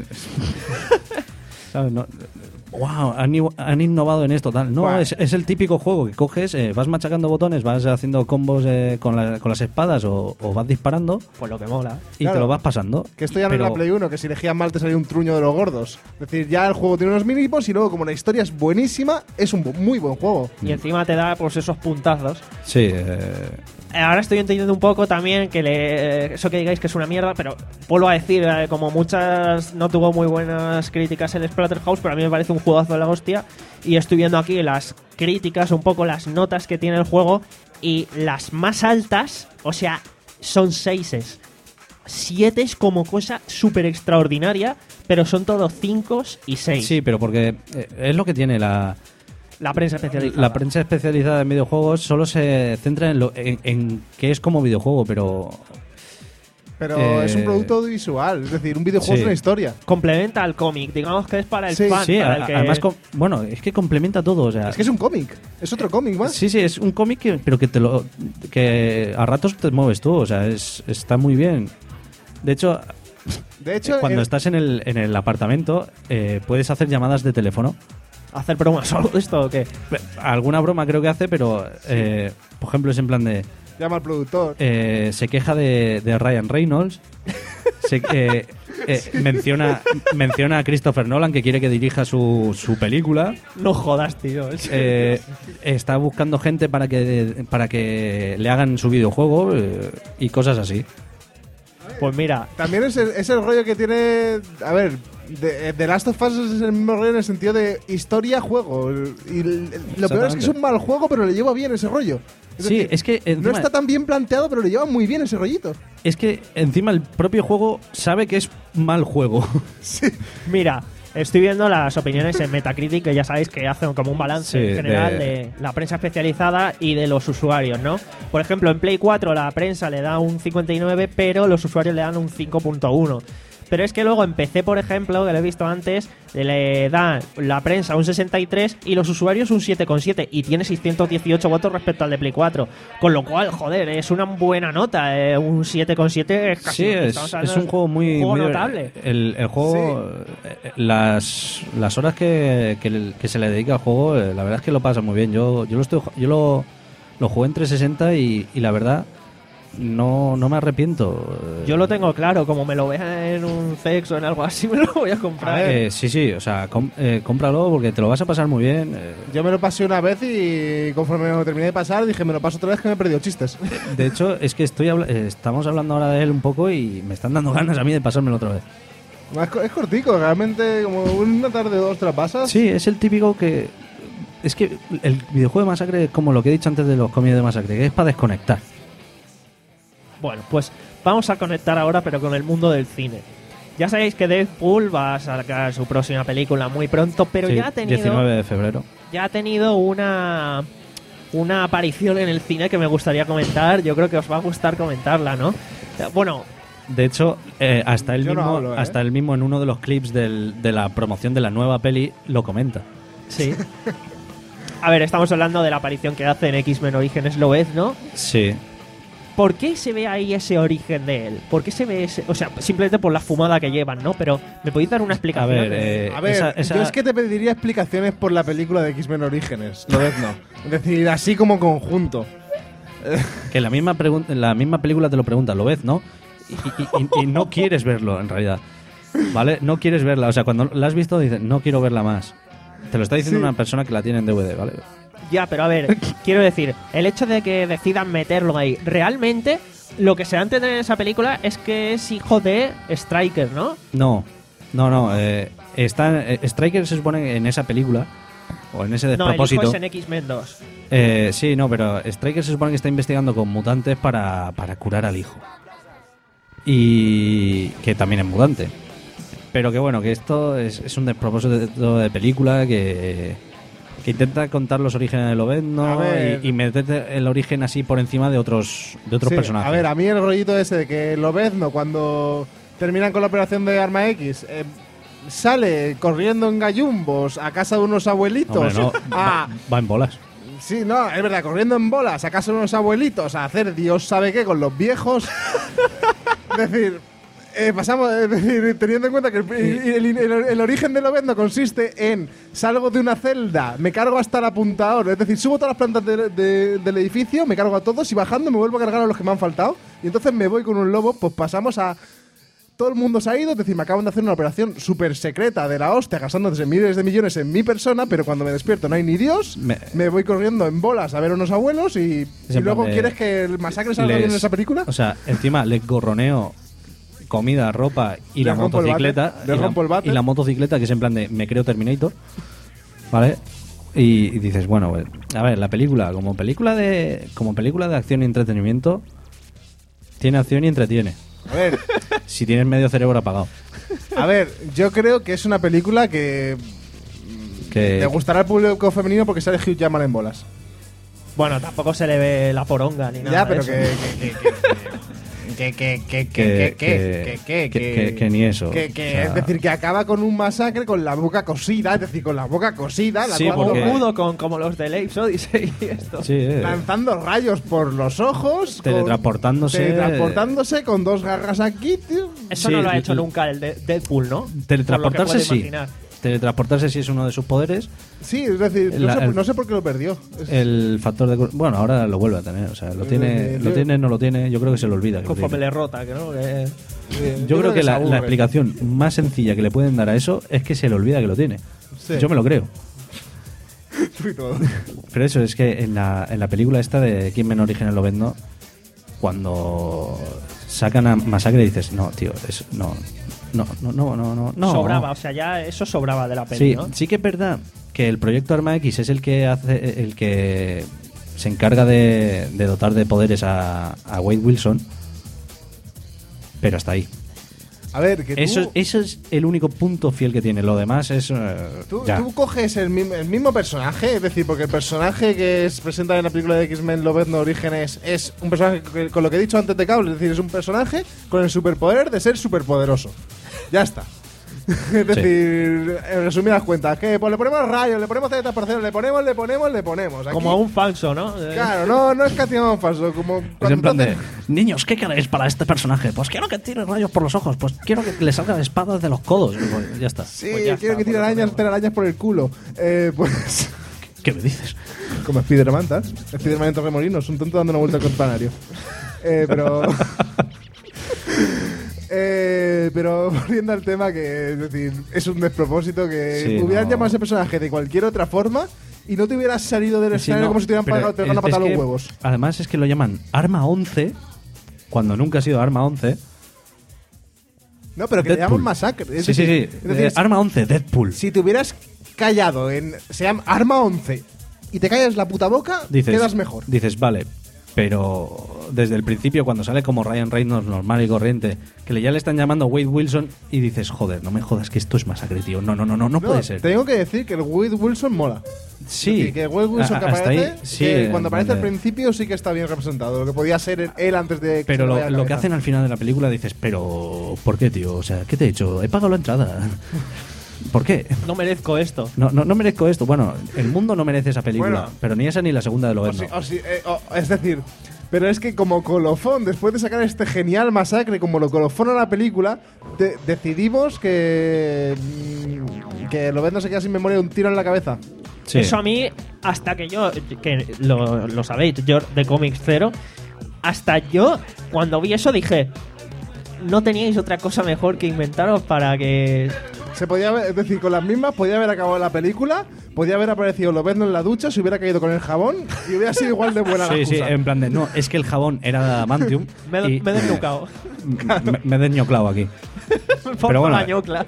Speaker 8: ¿Sabes? No, wow, han, i- han innovado en esto, tal. No,
Speaker 6: Buah.
Speaker 8: es, es el típico juego que coges, eh, vas machacando botones, vas haciendo combos eh, con, la- con las espadas o, o vas disparando
Speaker 1: Pues lo que mola.
Speaker 8: y
Speaker 6: Claro.
Speaker 8: te lo vas pasando.
Speaker 6: Que esto ya no
Speaker 8: Pero-
Speaker 6: es la Play uno, que si elegías mal te salía un truño de los gordos. Es decir, ya el juego tiene unos mínimos y luego como la historia es buenísima, es un bu- muy buen juego.
Speaker 1: Y encima te da pues esos puntazos.
Speaker 8: Sí, eh,
Speaker 1: Ahora estoy entendiendo un poco también que le, eso que digáis que es una mierda, pero vuelvo a decir, eh, como muchas no tuvo muy buenas críticas el Splatterhouse, pero a mí me parece un juegazo de la hostia. Y estoy viendo aquí las críticas, un poco las notas que tiene el juego, y las más altas, o sea, son seises. Siete es como cosa súper extraordinaria, pero son todos cinco y seis.
Speaker 8: sí, pero porque eh, es lo que tiene la,
Speaker 1: La prensa especializada.
Speaker 8: la prensa especializada en videojuegos, solo se centra en, lo, en, en que es como videojuego, pero
Speaker 6: Pero
Speaker 8: Eh,
Speaker 6: es un producto audiovisual, es decir, un videojuego
Speaker 8: sí.
Speaker 6: es una historia.
Speaker 1: Complementa al cómic, digamos que es para el
Speaker 6: Sí,
Speaker 1: fan.
Speaker 8: sí,
Speaker 1: para
Speaker 8: a-
Speaker 1: el que-
Speaker 8: además, com- bueno, es que complementa todo, o sea,
Speaker 6: Es que es un cómic, es otro cómic más.
Speaker 8: sí, sí, es un cómic, que- pero que te lo, que a ratos te mueves tú, o sea, es, está muy bien. De hecho,
Speaker 6: De hecho,
Speaker 8: cuando
Speaker 6: el-
Speaker 8: estás en el, en el apartamento, eh, puedes hacer llamadas de teléfono
Speaker 1: hacer bromas o algo de esto o qué?
Speaker 8: Alguna broma creo que hace, pero eh, por ejemplo es en plan de...
Speaker 6: Llama al productor.
Speaker 8: Eh, se queja de, de Ryan Reynolds. se, eh, eh, menciona, menciona a Christopher Nolan, que quiere que dirija su, su película.
Speaker 1: No jodas, tío.
Speaker 8: Eh, está buscando gente para que, para que le hagan su videojuego eh, y cosas así.
Speaker 1: Pues mira.
Speaker 6: También es el, es el rollo que tiene... A ver, The, The Last of Us es el mismo rollo en el sentido de historia-juego. Y el- lo peor es que es un mal juego, pero le lleva bien ese rollo. Es
Speaker 8: Sí,
Speaker 6: decir,
Speaker 8: es que encima-
Speaker 6: no está tan bien planteado, pero le lleva muy bien ese rollito.
Speaker 8: Es que encima el propio juego sabe que es mal juego.
Speaker 1: Mira, estoy viendo las opiniones en Metacritic, que ya sabéis que hacen como un balance
Speaker 8: Sí,
Speaker 1: en general
Speaker 8: de-
Speaker 1: de... la prensa especializada y de los usuarios, ¿no? Por ejemplo, en Play cuatro la prensa le da un cincuenta y nueve, pero los usuarios le dan un cinco punto uno. Pero es que luego en P C, por ejemplo, que lo he visto antes, le dan la prensa un sesenta y tres y los usuarios un siete coma siete y tiene seiscientos dieciocho votos respecto al de Play cuatro. Con lo cual, joder, es una buena nota. eh, un siete coma siete es casi...
Speaker 8: Sí, es,
Speaker 1: estamos hablando
Speaker 8: es un
Speaker 1: de
Speaker 8: juego muy,
Speaker 1: juego
Speaker 8: muy-
Speaker 1: notable.
Speaker 8: El, el juego, eh, las, las horas que, que, el- que se le dedica al juego, eh, la verdad es que lo pasa muy bien. Yo, yo lo estoy, yo lo, lo jugué en trescientos sesenta y, y la verdad no, no me arrepiento.
Speaker 1: Yo lo tengo claro, como me lo vea en un sex o en algo así, me lo voy a comprar.
Speaker 8: Eh, sí, sí, o sea, com- eh, cómpralo porque te lo vas a pasar muy bien. eh.
Speaker 6: Yo me lo pasé una vez y conforme me lo terminé de pasar dije, me lo paso otra vez que me he perdido chistes.
Speaker 8: De hecho, es que estoy habla- eh, estamos hablando ahora de él un poco y me están dando ganas a mí de pasármelo otra vez.
Speaker 6: Es co- es cortico, realmente como una tarde o dos te la pasas.
Speaker 8: Sí, es el típico que... Es que el videojuego de Masacre es como lo que he dicho antes de los cómics de Masacre, que es para desconectar.
Speaker 1: Bueno, pues vamos a conectar ahora, pero con el mundo del cine. Ya sabéis que Deadpool va a sacar su próxima película muy pronto, pero
Speaker 8: Sí,
Speaker 1: ya ha tenido
Speaker 8: diecinueve de febrero.
Speaker 1: ya ha tenido una una aparición en el cine que me gustaría comentar. Yo creo que os va a gustar comentarla, ¿no? Eh, Bueno,
Speaker 8: De hecho, eh, hasta él
Speaker 6: Yo no
Speaker 8: mismo,
Speaker 6: hablo, ¿eh?
Speaker 8: hasta él mismo en uno de los clips del- de la promoción de la nueva peli lo comenta.
Speaker 1: sí. A ver, estamos hablando de la aparición que hace en X-Men Orígenes Lobezno.
Speaker 8: Sí.
Speaker 1: ¿Por qué se ve ahí ese origen de él? ¿Por qué se ve ese...? O sea, simplemente por la fumada que llevan, ¿no? Pero, ¿me podéis dar una
Speaker 8: A
Speaker 1: explicación?
Speaker 8: ver, eh,
Speaker 6: A ver,
Speaker 8: esa- esa-
Speaker 6: yo es que te pediría explicaciones por la película de X-Men Orígenes. Lo ves, no. Es decir, así como conjunto.
Speaker 8: que la misma, pregun- la misma película te lo pregunta, ¿lo ves, no? Y, y- y- y no quieres verlo, en realidad. ¿Vale? No quieres verla. O sea, cuando la has visto, dices, no quiero verla más. Te lo está diciendo
Speaker 1: Sí.
Speaker 8: una persona que la tiene en D V D, ¿vale?
Speaker 1: Ya, pero a ver, quiero decir, el hecho de que decidan meterlo ahí, realmente lo que se da a entender en esa película es que es hijo de Striker, ¿no?
Speaker 8: No, no, no. Eh, está, eh, Striker se supone en esa película, o en ese
Speaker 1: No, el hijo
Speaker 8: despropósito.
Speaker 1: es en X-Men dos.
Speaker 8: Eh, sí, no, pero Striker se supone que está investigando con mutantes para, para curar al hijo. Y que también es mutante. Pero que bueno, que esto es, es un despropósito de película que, que intenta contar los orígenes de
Speaker 6: A
Speaker 8: Lobezno
Speaker 6: ver.
Speaker 8: y, y meterte el origen así por encima de otros, de otros
Speaker 6: Sí,
Speaker 8: personajes.
Speaker 6: A ver, a mí el rollito ese de que Lobezno, cuando terminan con la operación de Arma X, eh, sale corriendo en gallumbos a casa de unos abuelitos.
Speaker 8: Hombre, no,
Speaker 6: a-
Speaker 8: va, va en bolas.
Speaker 6: Sí, no, es verdad, corriendo en bolas a casa de unos abuelitos a hacer Dios sabe qué con los viejos. Es decir, eh, pasamos, es decir, teniendo en cuenta que el, el- el- el- el origen de Lobezno consiste en salgo de una celda, me cargo hasta el apuntador, es decir, subo todas las plantas de- de- del edificio, me cargo a todos y bajando me vuelvo a cargar a los que me han faltado y entonces me voy con un lobo, pues pasamos a... Todo el mundo se ha ido, es decir, me acaban de hacer una operación súper secreta de la hostia, gastándose miles de millones en mi persona, pero cuando me despierto no hay ni Dios,
Speaker 8: Me-
Speaker 6: me, voy corriendo en bolas a ver a unos abuelos y, y
Speaker 8: en
Speaker 6: luego
Speaker 8: plan de-
Speaker 6: quieres que el masacre salga
Speaker 8: Les-
Speaker 6: bien en esa película.
Speaker 8: O sea, encima les gorroneo comida, ropa y
Speaker 6: Les
Speaker 8: la
Speaker 6: rompo el
Speaker 8: motocicleta.
Speaker 6: váter, les
Speaker 8: y, la,
Speaker 6: rompo el váter.
Speaker 8: y la motocicleta, que es en plan de me creo Terminator. ¿Vale? Y, y dices, bueno, pues, a ver, la película, como película de como película de acción y entretenimiento, tiene acción y entretiene.
Speaker 6: A ver,
Speaker 8: Si tienes medio cerebro apagado.
Speaker 6: a ver, yo creo que es una película que
Speaker 8: Que,
Speaker 6: le gustará al público femenino porque sale Hugh Jackman en bolas.
Speaker 1: Bueno, tampoco se le ve la poronga ni nada.
Speaker 6: Ya,
Speaker 1: de
Speaker 6: pero
Speaker 1: eso.
Speaker 6: que que que que que que
Speaker 8: que,
Speaker 6: que que que
Speaker 8: que- que- que ni eso.
Speaker 6: que, que
Speaker 8: O sea,
Speaker 6: es decir, que acaba con un masacre con la boca cosida, es decir, con la boca cosida,
Speaker 8: Sí,
Speaker 6: lanzando,
Speaker 8: porque-
Speaker 1: mudo con, como los de Apes Odyssey y esto.
Speaker 8: sí, eh,
Speaker 6: lanzando rayos por los ojos, con-
Speaker 8: Teletransportándose.
Speaker 6: teletransportándose con dos garras aquí, tío.
Speaker 1: Eso
Speaker 8: Sí,
Speaker 1: no lo ha
Speaker 8: l-
Speaker 1: hecho
Speaker 8: l-
Speaker 1: nunca el de Deadpool, ¿no?
Speaker 8: Teletransportarse
Speaker 1: Por lo que puedo
Speaker 8: sí.
Speaker 1: imaginar.
Speaker 8: teletransportarse sí es uno de sus poderes.
Speaker 6: Sí, es decir, no,
Speaker 8: La-
Speaker 6: sé,
Speaker 8: el-
Speaker 6: no sé por qué lo perdió. Es-
Speaker 8: El factor de... Bueno, ahora lo vuelve a tener. O sea, lo tiene,
Speaker 6: Eh,
Speaker 8: lo
Speaker 6: eh,
Speaker 8: tiene, no lo tiene. Yo creo que se lo olvida. que lo
Speaker 1: Conforme
Speaker 8: tiene.
Speaker 1: le rota, que no, que...
Speaker 8: Yo, creo que,
Speaker 6: se
Speaker 8: la,
Speaker 6: aburre.
Speaker 8: la explicación más sencilla que le pueden dar a eso es que se le olvida que lo tiene.
Speaker 6: Sí.
Speaker 8: Yo me lo creo.
Speaker 6: Tú y todo.
Speaker 8: Pero eso es que en la, en la película esta de Quién men original Lobezno, cuando sacan a Masacre dices, no, tío, es, no, no, no, no, no, no, no.
Speaker 1: Sobraba, o sea, ya eso sobraba de la peli,
Speaker 8: Sí,
Speaker 1: ¿no?
Speaker 8: sí que es verdad que el proyecto Arma X es el que hace, el que se encarga de, de dotar de poderes a, a Wade Wilson, pero hasta ahí.
Speaker 6: A ver, que tú,
Speaker 8: Eso, eso es el único punto fiel que tiene. Lo demás es eh,
Speaker 6: tú,
Speaker 8: ya.
Speaker 6: tú coges el, mi- el mismo personaje, es decir, porque el personaje que es presentado en la película de X-Men Lobezno Orígenes es un personaje que- con lo que he dicho antes de Cable, es decir, es un personaje con el superpoder de ser superpoderoso. Ya está. Es decir, en resumidas cuentas, que pues le ponemos rayos, le ponemos teletransportación, le ponemos, le ponemos, le ponemos. Aquí-
Speaker 1: Como a un falso, ¿no?
Speaker 6: Claro, no, no es catimón falso, como
Speaker 8: Es
Speaker 6: cuando
Speaker 8: en plan
Speaker 6: te
Speaker 8: de,
Speaker 6: hacen-
Speaker 8: niños, ¿qué queréis para este personaje? Pues quiero que tire rayos por los ojos, pues quiero que le salgan espadas de los codos. Pues ya está.
Speaker 6: Sí,
Speaker 1: Pues ya
Speaker 6: quiero
Speaker 1: está,
Speaker 6: que tire
Speaker 1: pues
Speaker 6: arañas, telarañas por el culo. Eh, pues...
Speaker 8: ¿Qué me dices?
Speaker 6: Como Spider-Man, ¿tas? Spider-Man en Torremolinos, un tonto dando una vuelta al campanario. Eh, pero... eh, pero volviendo al tema, que es decir, es un despropósito que
Speaker 8: Sí,
Speaker 6: hubieran
Speaker 8: no.
Speaker 6: llamado a ese personaje de cualquier otra forma y no te hubieras salido del
Speaker 8: Sí,
Speaker 6: escenario
Speaker 8: no,
Speaker 6: como si te hubieran
Speaker 8: pero
Speaker 6: pagado, te hubieran
Speaker 8: es-
Speaker 6: patado
Speaker 8: es
Speaker 6: los
Speaker 8: que,
Speaker 6: huevos.
Speaker 8: Además es que lo llaman Arma once, cuando nunca ha sido Arma once.
Speaker 6: No, pero que le
Speaker 8: Deadpool.
Speaker 6: llaman masacre. Es
Speaker 8: Sí, sí,
Speaker 6: decir-
Speaker 8: sí.
Speaker 6: es decir,
Speaker 8: Eh, Arma once, Deadpool.
Speaker 6: si te hubieras callado en... Se llama Arma once y te callas la puta boca,
Speaker 8: Dices,
Speaker 6: quedas mejor.
Speaker 8: Dices, vale, pero desde el principio, cuando sale como Ryan Reynolds normal y corriente, que le- ya le están llamando Wade Wilson, y dices, joder, no me jodas que esto es Masacre, tío. No, no, no, no, no puede ser.
Speaker 6: Tengo que decir que el Wade Wilson mola.
Speaker 8: Sí.
Speaker 6: Es decir, que el Wade Wilson
Speaker 8: A-
Speaker 6: que
Speaker 8: hasta
Speaker 6: aparece,
Speaker 8: ahí, sí,
Speaker 6: que
Speaker 8: en
Speaker 6: cuando aparece al
Speaker 8: donde-
Speaker 6: principio sí que está bien representado. Lo que podía ser él antes de que
Speaker 8: Pero
Speaker 6: se le
Speaker 8: lo,
Speaker 6: vaya la
Speaker 8: lo que
Speaker 6: cabeza.
Speaker 8: hacen al final de la película dices, pero ¿por qué, tío? O sea, ¿qué te he hecho? He pagado la entrada. ¿Por qué?
Speaker 1: No merezco esto.
Speaker 8: No, no, no merezco esto. Bueno, el mundo no merece esa película,
Speaker 6: Bueno.
Speaker 8: pero ni esa ni la segunda de
Speaker 6: O
Speaker 8: Lobezno.
Speaker 6: si- o si- eh, o- es decir, pero es que como colofón, después de sacar este genial masacre, como lo colofón a la película, de- decidimos que mm, que Lobezno se queda sin memoria de un tiro en la cabeza.
Speaker 8: Sí.
Speaker 1: Eso a mí, hasta que yo, que lo, lo sabéis, yo de cómics cero, hasta yo, cuando vi eso dije, no teníais otra cosa mejor que inventaros para que...
Speaker 6: Se podía haber, es decir, con las mismas podía haber acabado la película, podía haber aparecido Lobezno en la ducha, se hubiera caído con el jabón y hubiera sido igual de buena la
Speaker 8: Sí, sí,
Speaker 6: excusa.
Speaker 8: en plan de, no, es que el jabón era de adamantium.
Speaker 1: Me,
Speaker 8: y-
Speaker 1: me he desnucado.
Speaker 8: me, me he desñoclado aquí.
Speaker 1: Pero
Speaker 8: bueno,
Speaker 1: la ñocla.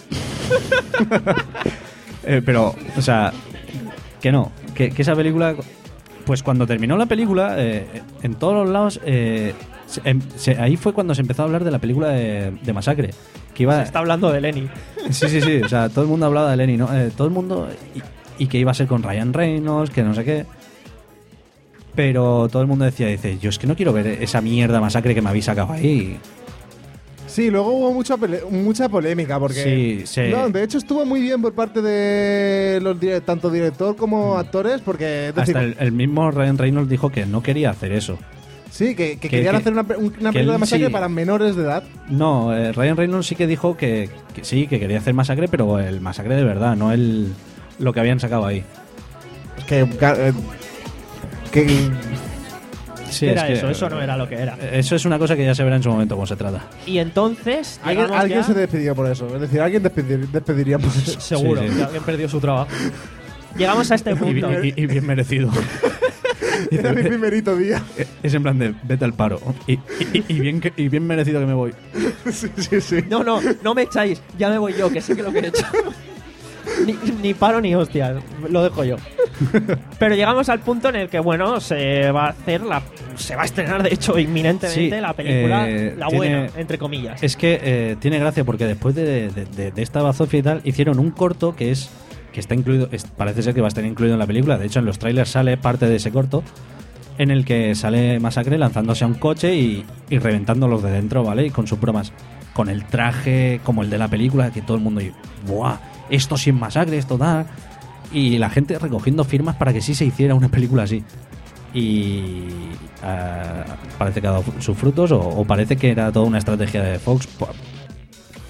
Speaker 8: Eh, pero, o sea, que no, que, que esa película, pues cuando terminó la película, eh, en todos los lados, eh, se- em- se- ahí fue cuando se empezó a hablar de la película de, de Masacre. Que iba,
Speaker 1: Se está hablando de Lenny.
Speaker 8: Sí, sí, sí, o sea, todo el mundo hablaba de Lenny, ¿no? Eh, todo el mundo, y, y que iba a ser con Ryan Reynolds, que no sé qué. Pero todo el mundo decía, dice, yo es que no quiero ver esa mierda Masacre que me habéis sacado ahí.
Speaker 6: Sí, luego hubo mucha pele- mucha polémica porque
Speaker 8: Sí, sí.
Speaker 6: No, de hecho estuvo muy bien por parte de los dire- tanto director como actores porque es decir,
Speaker 8: Hasta el, el mismo Ryan Reynolds dijo que no quería hacer eso.
Speaker 6: sí, que, que
Speaker 8: que-
Speaker 6: querían
Speaker 8: que-
Speaker 6: hacer una, pe- un- una
Speaker 8: que
Speaker 6: película
Speaker 8: él
Speaker 6: de masacre
Speaker 8: sí-
Speaker 6: para menores de edad.
Speaker 8: No, eh, Ryan Reynolds sí que dijo que, que sí, que quería hacer Masacre, pero el Masacre de verdad, no el lo que habían sacado ahí.
Speaker 6: Es que, ca- eh, que
Speaker 8: Sí,
Speaker 1: era
Speaker 8: es que,
Speaker 1: eso, eso no era lo que era.
Speaker 8: Eso es una cosa que ya se verá en su momento cómo se trata.
Speaker 1: Y entonces,
Speaker 6: alguien,
Speaker 1: llegamos
Speaker 6: alguien
Speaker 1: ya-
Speaker 6: se despidió por eso, es decir, alguien despedir- despediría por eso.
Speaker 1: seguro,
Speaker 8: Sí, sí.
Speaker 1: que alguien perdió su trabajo. Llegamos a este
Speaker 8: Y,
Speaker 1: punto.
Speaker 8: y- y bien merecido.
Speaker 6: Era mi primerito día.
Speaker 8: Es en plan de, vete al paro. Y, y- y bien, que- y bien merecido que me voy.
Speaker 6: sí, sí, sí.
Speaker 1: No, no, no me echáis, ya me voy yo, que sé que lo que he hecho. Ni, ni paro ni hostias, lo dejo yo. Pero llegamos al punto en el que, bueno, se va a hacer la. Se va a estrenar, de hecho, inminentemente
Speaker 8: Sí,
Speaker 1: la película,
Speaker 8: eh,
Speaker 1: la
Speaker 8: tiene-
Speaker 1: buena, entre comillas.
Speaker 8: Es que eh, tiene gracia porque después de, de- de- de esta bazofia y tal, hicieron un corto que es que está incluido, es- parece ser que va a estar incluido en la película. De hecho, en los trailers sale parte de ese corto en el que sale Masacre lanzándose a un coche y, y reventando los de dentro, ¿vale? Y con sus bromas, con el traje como el de la película, que todo el mundo, ¡buah! Esto sí es Masacre, esto da. Y la gente recogiendo firmas para que sí se hiciera una película así. Y ah, parece que ha dado sus frutos, o, o parece que era toda una estrategia de Fox.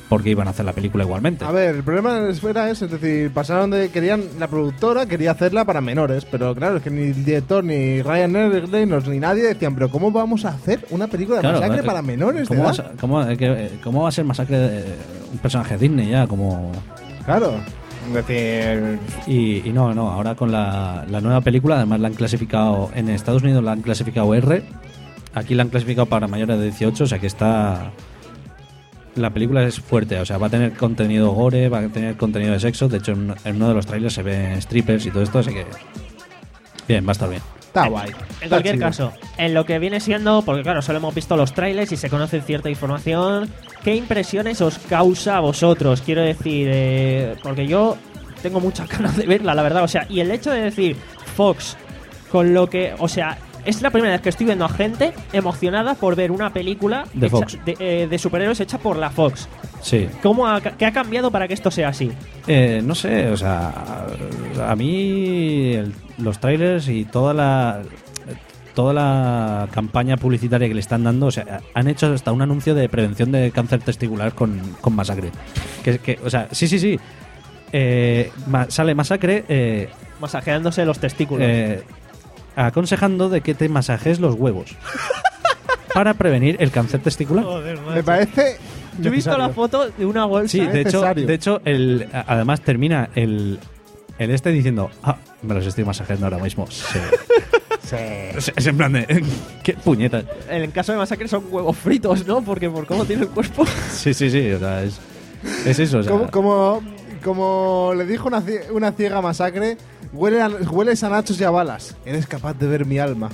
Speaker 8: porque iban a hacer la película igualmente.
Speaker 6: A ver, el problema era ese, es decir, pasaron de... querían La productora quería hacerla para menores, pero claro, es que ni el director, ni Ryan Reynolds, ni nadie decían, pero ¿cómo vamos a hacer una película de
Speaker 8: Claro,
Speaker 6: masacre
Speaker 8: eh,
Speaker 6: para menores?
Speaker 8: ¿Cómo,
Speaker 6: de
Speaker 8: vas
Speaker 6: edad?
Speaker 8: a- cómo, eh, que- ¿Cómo va a ser Masacre de- un personaje de Disney ya? Como...
Speaker 6: Claro. Es decir...
Speaker 8: Y, y no, no, ahora con la, la nueva película, además la han clasificado, en Estados Unidos la han clasificado R, aquí la han clasificado para mayores de dieciocho, o sea que está... La película es fuerte, o sea, va a tener contenido gore, va a tener contenido de sexo, de hecho en, en uno de los trailers se ven strippers y todo esto, así que... Bien, va a estar bien.
Speaker 6: Está guay.
Speaker 1: En
Speaker 6: Está
Speaker 1: cualquier
Speaker 6: chido.
Speaker 1: caso, en lo que viene siendo, porque claro, solo hemos visto los trailers y se conoce cierta información, ¿qué impresiones os causa a vosotros? Quiero decir, eh, porque yo tengo muchas ganas de verla, la verdad, o sea, y el hecho de decir Fox, con lo que, o sea, es la primera vez que estoy viendo a gente emocionada por ver una película
Speaker 8: De
Speaker 1: hecha-
Speaker 8: Fox.
Speaker 1: de, eh, de superhéroes hecha por la Fox.
Speaker 8: Sí.
Speaker 1: ¿Cómo ha, ¿Qué ha cambiado para que esto sea así?
Speaker 8: Eh, no sé, o sea, a mí el- los trailers y toda la toda la campaña publicitaria que le están dando, o sea, han hecho hasta un anuncio de prevención de cáncer testicular con, con Masacre. Que, que, o sea, sí, sí, sí. Eh, ma- sale Masacre eh,
Speaker 1: Masajeándose los testículos.
Speaker 8: eh, aconsejando de que te masajes los huevos para prevenir el cáncer testicular.
Speaker 6: Me parece...
Speaker 1: Yo he visto
Speaker 6: necesario.
Speaker 1: la foto de una bolsa.
Speaker 8: Sí, de hecho,
Speaker 6: necesario.
Speaker 8: de hecho el, a- además termina el, el este diciendo, ah, me los estoy masajeando ahora mismo. Sí. Es, es en plan de, qué puñetas.
Speaker 1: En el caso de Masacre son huevos fritos, ¿no? Porque por cómo tiene el cuerpo.
Speaker 8: Sí, sí, sí, o sea, es, es eso. O sea,
Speaker 6: Como, como, como le dijo una, cie- una ciega Masacre, huele a- hueles a nachos y a balas. Eres capaz de ver mi alma.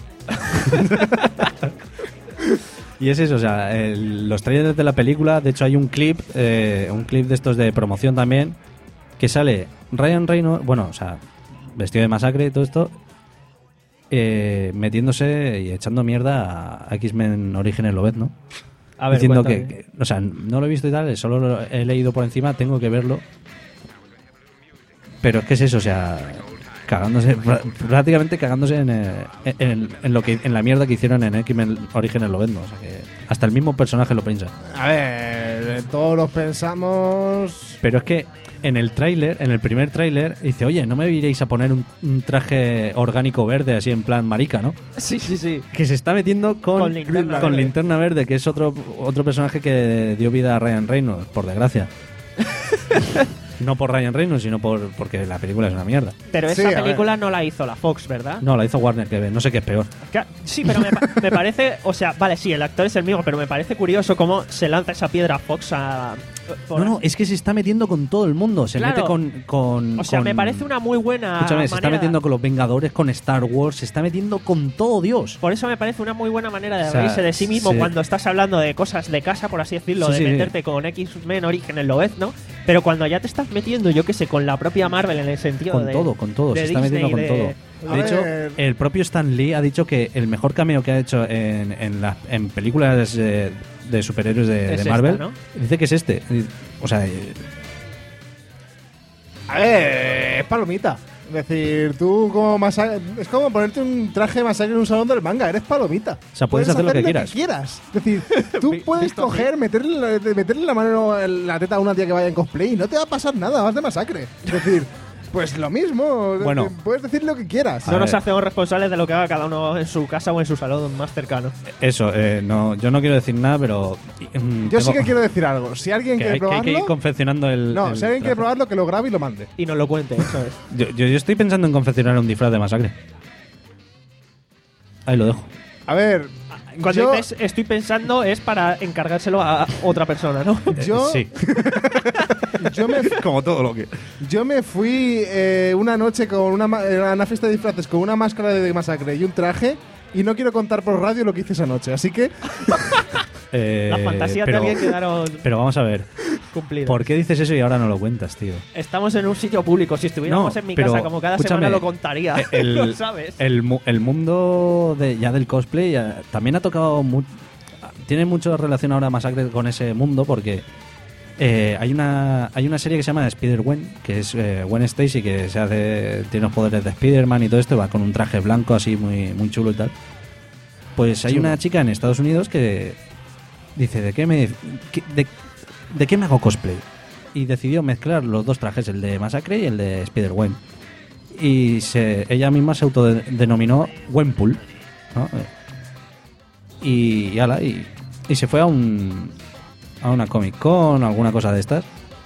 Speaker 8: Y es eso, o sea, el- los trailers de la película, de hecho hay un clip, eh, un clip de estos de promoción también, que sale Ryan Reynolds, bueno, o sea, vestido de Masacre y todo esto, eh, metiéndose y echando mierda a X-Men Orígenes Lobezno, ¿no?
Speaker 1: A ver,
Speaker 8: diciendo que,
Speaker 1: cuéntame.
Speaker 8: que- o sea, no lo he visto y tal, solo lo he leído por encima, tengo que verlo. Pero es que es eso, o sea, cagándose, pra- prácticamente cagándose en, eh, en, en lo que en la mierda que hicieron en X-Men Orígenes Lobezno, o sea que hasta el mismo personaje lo piensa.
Speaker 6: A ver, todos los pensamos...
Speaker 8: Pero es que en el tráiler, en el primer tráiler, dice, oye, no me iréis a poner un, un traje orgánico verde así en plan marica, ¿no?
Speaker 1: Sí, sí, sí.
Speaker 8: Que se está metiendo con,
Speaker 1: Con Linterna
Speaker 8: con
Speaker 1: Verde.
Speaker 8: Linterna Verde, que es otro, otro personaje que dio vida a Ryan Reynolds, por desgracia. No por Ryan Reynolds, sino por porque la película es una mierda.
Speaker 1: Pero
Speaker 6: Sí,
Speaker 1: esa
Speaker 6: a ver.
Speaker 1: película no la hizo la Fox, ¿verdad?
Speaker 8: No, la hizo Warner, que no sé qué es peor.
Speaker 1: Que- Sí, pero me, pa- me parece, o sea, vale, sí, el actor es el mismo, pero me parece curioso cómo se lanza esa piedra Fox a... por-
Speaker 8: No, no, es que se está metiendo con todo el mundo. Se
Speaker 1: Claro.
Speaker 8: mete con, con.
Speaker 1: O sea,
Speaker 8: con-
Speaker 1: me parece una muy buena
Speaker 8: Escúchame, se está
Speaker 1: manera-
Speaker 8: metiendo con los Vengadores, con Star Wars, se está metiendo con todo Dios.
Speaker 1: Por eso me parece una muy buena manera de
Speaker 8: O sea,
Speaker 1: reírse de sí mismo
Speaker 8: sí.
Speaker 1: cuando estás hablando de cosas de casa, por así decirlo,
Speaker 8: Sí,
Speaker 1: de
Speaker 8: sí,
Speaker 1: meterte con X-Men Orígenes Lobezno, pero cuando ya te estás metiendo, yo qué sé, con la propia Marvel en el sentido
Speaker 8: Con
Speaker 1: de...
Speaker 8: todo, con todo,
Speaker 1: de
Speaker 8: se está
Speaker 1: Disney,
Speaker 8: metiendo con
Speaker 1: de-
Speaker 8: todo.
Speaker 6: A
Speaker 8: De hecho,
Speaker 6: ver.
Speaker 8: el propio Stan Lee ha dicho que el mejor cameo que ha hecho en, en, la- en películas eh, de superhéroes de,
Speaker 1: Es
Speaker 8: de
Speaker 1: esta,
Speaker 8: Marvel,
Speaker 1: ¿no?
Speaker 8: dice que es este. O sea, eh,
Speaker 6: A ver, es palomita. Es decir, tú como masacre... Es como ponerte un traje de masacre en un salón del manga. Eres palomita.
Speaker 8: O sea, puedes hacer lo que quieras.
Speaker 6: Es decir, tú puedes coger, meterle, la- meterle la mano en la teta a una tía que vaya en cosplay y no te va a pasar nada, vas de masacre. Es decir, pues lo mismo.
Speaker 8: Bueno.
Speaker 6: Puedes decir lo que quieras.
Speaker 1: No
Speaker 8: A
Speaker 1: nos
Speaker 8: ver.
Speaker 1: hacemos responsables de lo que haga cada uno en su casa o en su salón más cercano.
Speaker 8: eso, eh, no, yo no quiero decir nada, pero. mm,
Speaker 6: Yo sí
Speaker 8: tengo-
Speaker 6: que quiero decir algo. Si alguien
Speaker 8: que
Speaker 6: quiere
Speaker 8: hay, que hay
Speaker 6: probarlo...
Speaker 8: que ir confeccionando el.
Speaker 6: no,
Speaker 8: el
Speaker 6: si alguien quiere
Speaker 8: traje.
Speaker 6: probarlo, que lo grabe y lo mande.
Speaker 1: Y nos lo cuente, eso es.
Speaker 8: Yo, yo, yo estoy pensando en confeccionar un disfraz de masacre. Ahí lo dejo.
Speaker 6: A ver,
Speaker 1: Cuando
Speaker 6: yo,
Speaker 1: dices estoy pensando es para encargárselo a otra persona, ¿no?
Speaker 6: yo,
Speaker 8: Sí,
Speaker 6: yo me
Speaker 8: como todo lo que.
Speaker 6: Yo me fui eh, una noche con una, ma- eh, a una fiesta de disfraces con una máscara de masacre y un traje y no quiero contar por radio lo que hice esa noche, así que
Speaker 8: Eh,
Speaker 1: Las fantasías
Speaker 8: pero,
Speaker 1: de alguien quedaron
Speaker 8: Pero vamos a ver,
Speaker 1: cumplidas.
Speaker 8: ¿por qué dices eso y ahora no lo cuentas, tío?
Speaker 1: Estamos en un sitio público. Si estuviéramos
Speaker 8: No,
Speaker 1: en mi
Speaker 8: pero,
Speaker 1: casa como cada
Speaker 8: escúchame,
Speaker 1: semana lo contaría.
Speaker 8: El,
Speaker 1: ¿Lo sabes?
Speaker 8: el, mu- el mundo de, ya del cosplay ya también ha tocado mu- tiene mucho relación ahora Masacre con ese mundo porque eh, hay una hay una serie que se llama Spider-Gwen, que es eh, Gwen Stacy, que se hace tiene los poderes de Spider-Man y todo esto, va con un traje blanco así muy, muy chulo y tal. Pues hay
Speaker 6: Chulo.
Speaker 8: una chica en Estados Unidos que dice, ¿de qué me qué- de, ¿de qué me hago cosplay? Y decidió mezclar los dos trajes, el de Masacre y el de Spider-Gwen. Y se, ella misma se autodenominó Gwenpool, ¿no? Y, y, ala, y, y se fue a un a una Comic Con, alguna cosa de estas.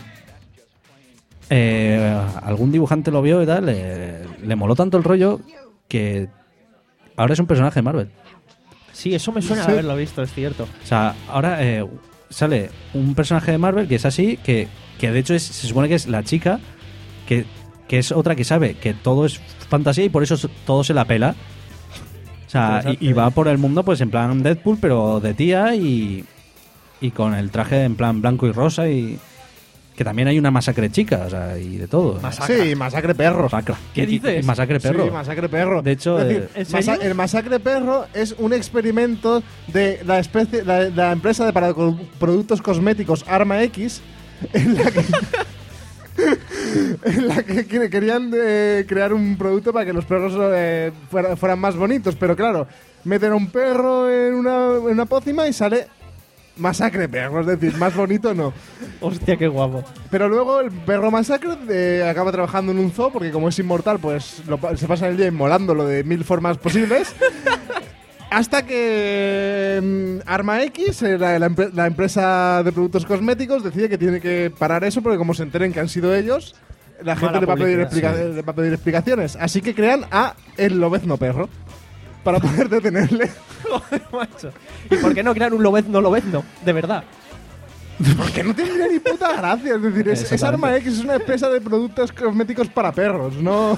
Speaker 8: Eh, algún dibujante lo vio y tal, le, le moló tanto el rollo que ahora es un personaje de Marvel.
Speaker 1: Sí, eso me suena
Speaker 8: Sí.
Speaker 1: de haberlo visto, es cierto.
Speaker 8: O sea, ahora eh, sale un personaje de Marvel que es así, que, que de hecho es, se supone que es la chica, que, que es otra que sabe que todo es fantasía y por eso todo se la pela. O sea, y, y va por el mundo pues en plan Deadpool, pero de tía y, y con el traje en plan blanco y rosa y... Que también hay una masacre chica, o sea, y de todo.
Speaker 6: Sí, masacre perro.
Speaker 8: Masacre.
Speaker 1: ¿Qué
Speaker 8: Y- y-
Speaker 1: dices?
Speaker 8: y Masacre perro.
Speaker 6: Sí, masacre perro.
Speaker 8: De hecho,
Speaker 6: Es decir,
Speaker 8: eh,
Speaker 1: ¿en serio?
Speaker 6: masa- el masacre perro es un experimento de la especie, la, la empresa de para co- productos cosméticos Arma X, en la que, en la que que querían eh, crear un producto para que los perros eh, fuera- fueran más bonitos, pero claro, meten a un perro en una, en una pócima y sale masacre perro, es decir, más bonito no.
Speaker 1: Hostia, qué guapo.
Speaker 6: Pero luego el perro masacre eh, acaba trabajando en un zoo porque como es inmortal, pues lo pa- se pasa el día inmolándolo de mil formas posibles. Hasta que mm, Arma X, eh, la, la empre- la empresa de productos cosméticos, decide que tiene que parar eso porque como se enteren que han sido ellos, la gente
Speaker 1: Mala
Speaker 6: le va, a pedir
Speaker 1: publicidad.
Speaker 6: explica- le va a pedir explicaciones. Así que crean a el lobezno perro para poder detenerle.
Speaker 1: Joder, macho. ¿Y por qué no crear un lobezno lobezno? De verdad.
Speaker 6: Porque no tiene ni puta gracia. Es decir, es, es Arma X, es una empresa de productos cosméticos para perros, no...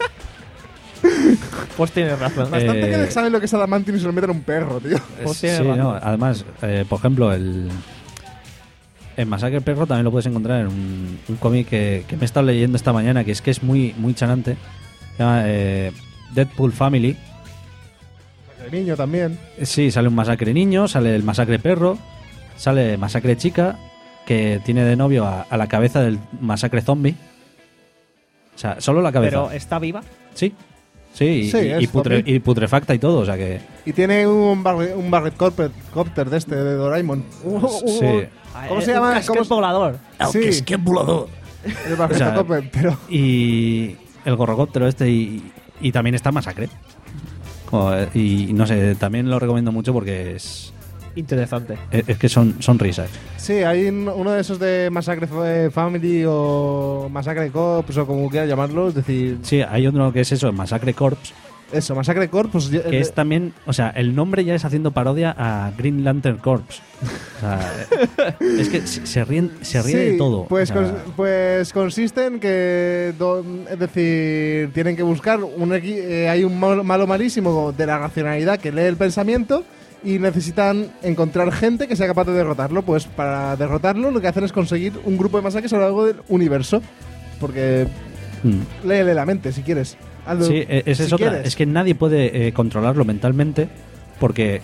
Speaker 1: Pues tienes razón.
Speaker 6: Bastante
Speaker 8: Eh,
Speaker 6: que saben lo que es Adamantium y se lo meten a un perro, tío.
Speaker 1: Pues
Speaker 8: sí,
Speaker 1: tiene razón.
Speaker 8: no, además, eh, por ejemplo, el, el Masacre Perro también lo puedes encontrar en un, un cómic que, que me he estado leyendo esta mañana, que es que es muy, muy chanante. Se llama eh, Deadpool Family.
Speaker 6: El niño también.
Speaker 8: Eh, Sí, sale un Masacre Niño, sale el Masacre Perro, sale Masacre Chica, que tiene de novio a, a la cabeza del Masacre Zombie. O sea, solo la cabeza.
Speaker 1: Pero está viva.
Speaker 8: Sí. Sí, y,
Speaker 6: Sí,
Speaker 8: y-
Speaker 6: es
Speaker 8: y putre-
Speaker 6: zombie.
Speaker 8: y putrefacta y todo, o sea que...
Speaker 6: Y tiene un, barre- un Barret Copter, Copter de este, de Doraemon.
Speaker 8: Sí.
Speaker 6: ¿Cómo
Speaker 1: Eh,
Speaker 6: se llama?
Speaker 1: un casquet
Speaker 6: ¿Cómo-
Speaker 1: volador.
Speaker 6: Sí,
Speaker 8: volador.
Speaker 6: el Barret
Speaker 8: O sea,
Speaker 6: Copter, pero...
Speaker 8: Y el gorrocóptero este y, y también está Masacre. Joder, y no sé, también lo recomiendo mucho porque es...
Speaker 1: Interesante.
Speaker 8: Es, es que son, son risas.
Speaker 6: Sí, hay un- uno de esos de Masacre Fa- Family o Masacre Cops o como quieras llamarlo, es decir...
Speaker 8: Sí, hay otro que es eso, Masacre Corps,
Speaker 6: Eso, Masacre Corps, pues... ya-
Speaker 8: que es también, o sea, el nombre ya es haciendo parodia a Green Lantern Corps. O sea, es que se, se ríen, se ríe
Speaker 6: Sí,
Speaker 8: de todo.
Speaker 6: Pues,
Speaker 8: o sea,
Speaker 6: cons- pues consiste en que, do- es decir, tienen que buscar un equi- eh, hay un malo, malo malísimo de la racionalidad que lee el pensamiento y necesitan encontrar gente que sea capaz de derrotarlo. Pues para derrotarlo lo que hacen es conseguir un grupo de masacres a lo largo del universo. Porque
Speaker 8: mm.
Speaker 6: léele la mente si quieres. Hazlo
Speaker 8: Sí, e- esa es
Speaker 6: si
Speaker 8: otra.
Speaker 6: quieres.
Speaker 8: Es que nadie puede eh, controlarlo mentalmente porque,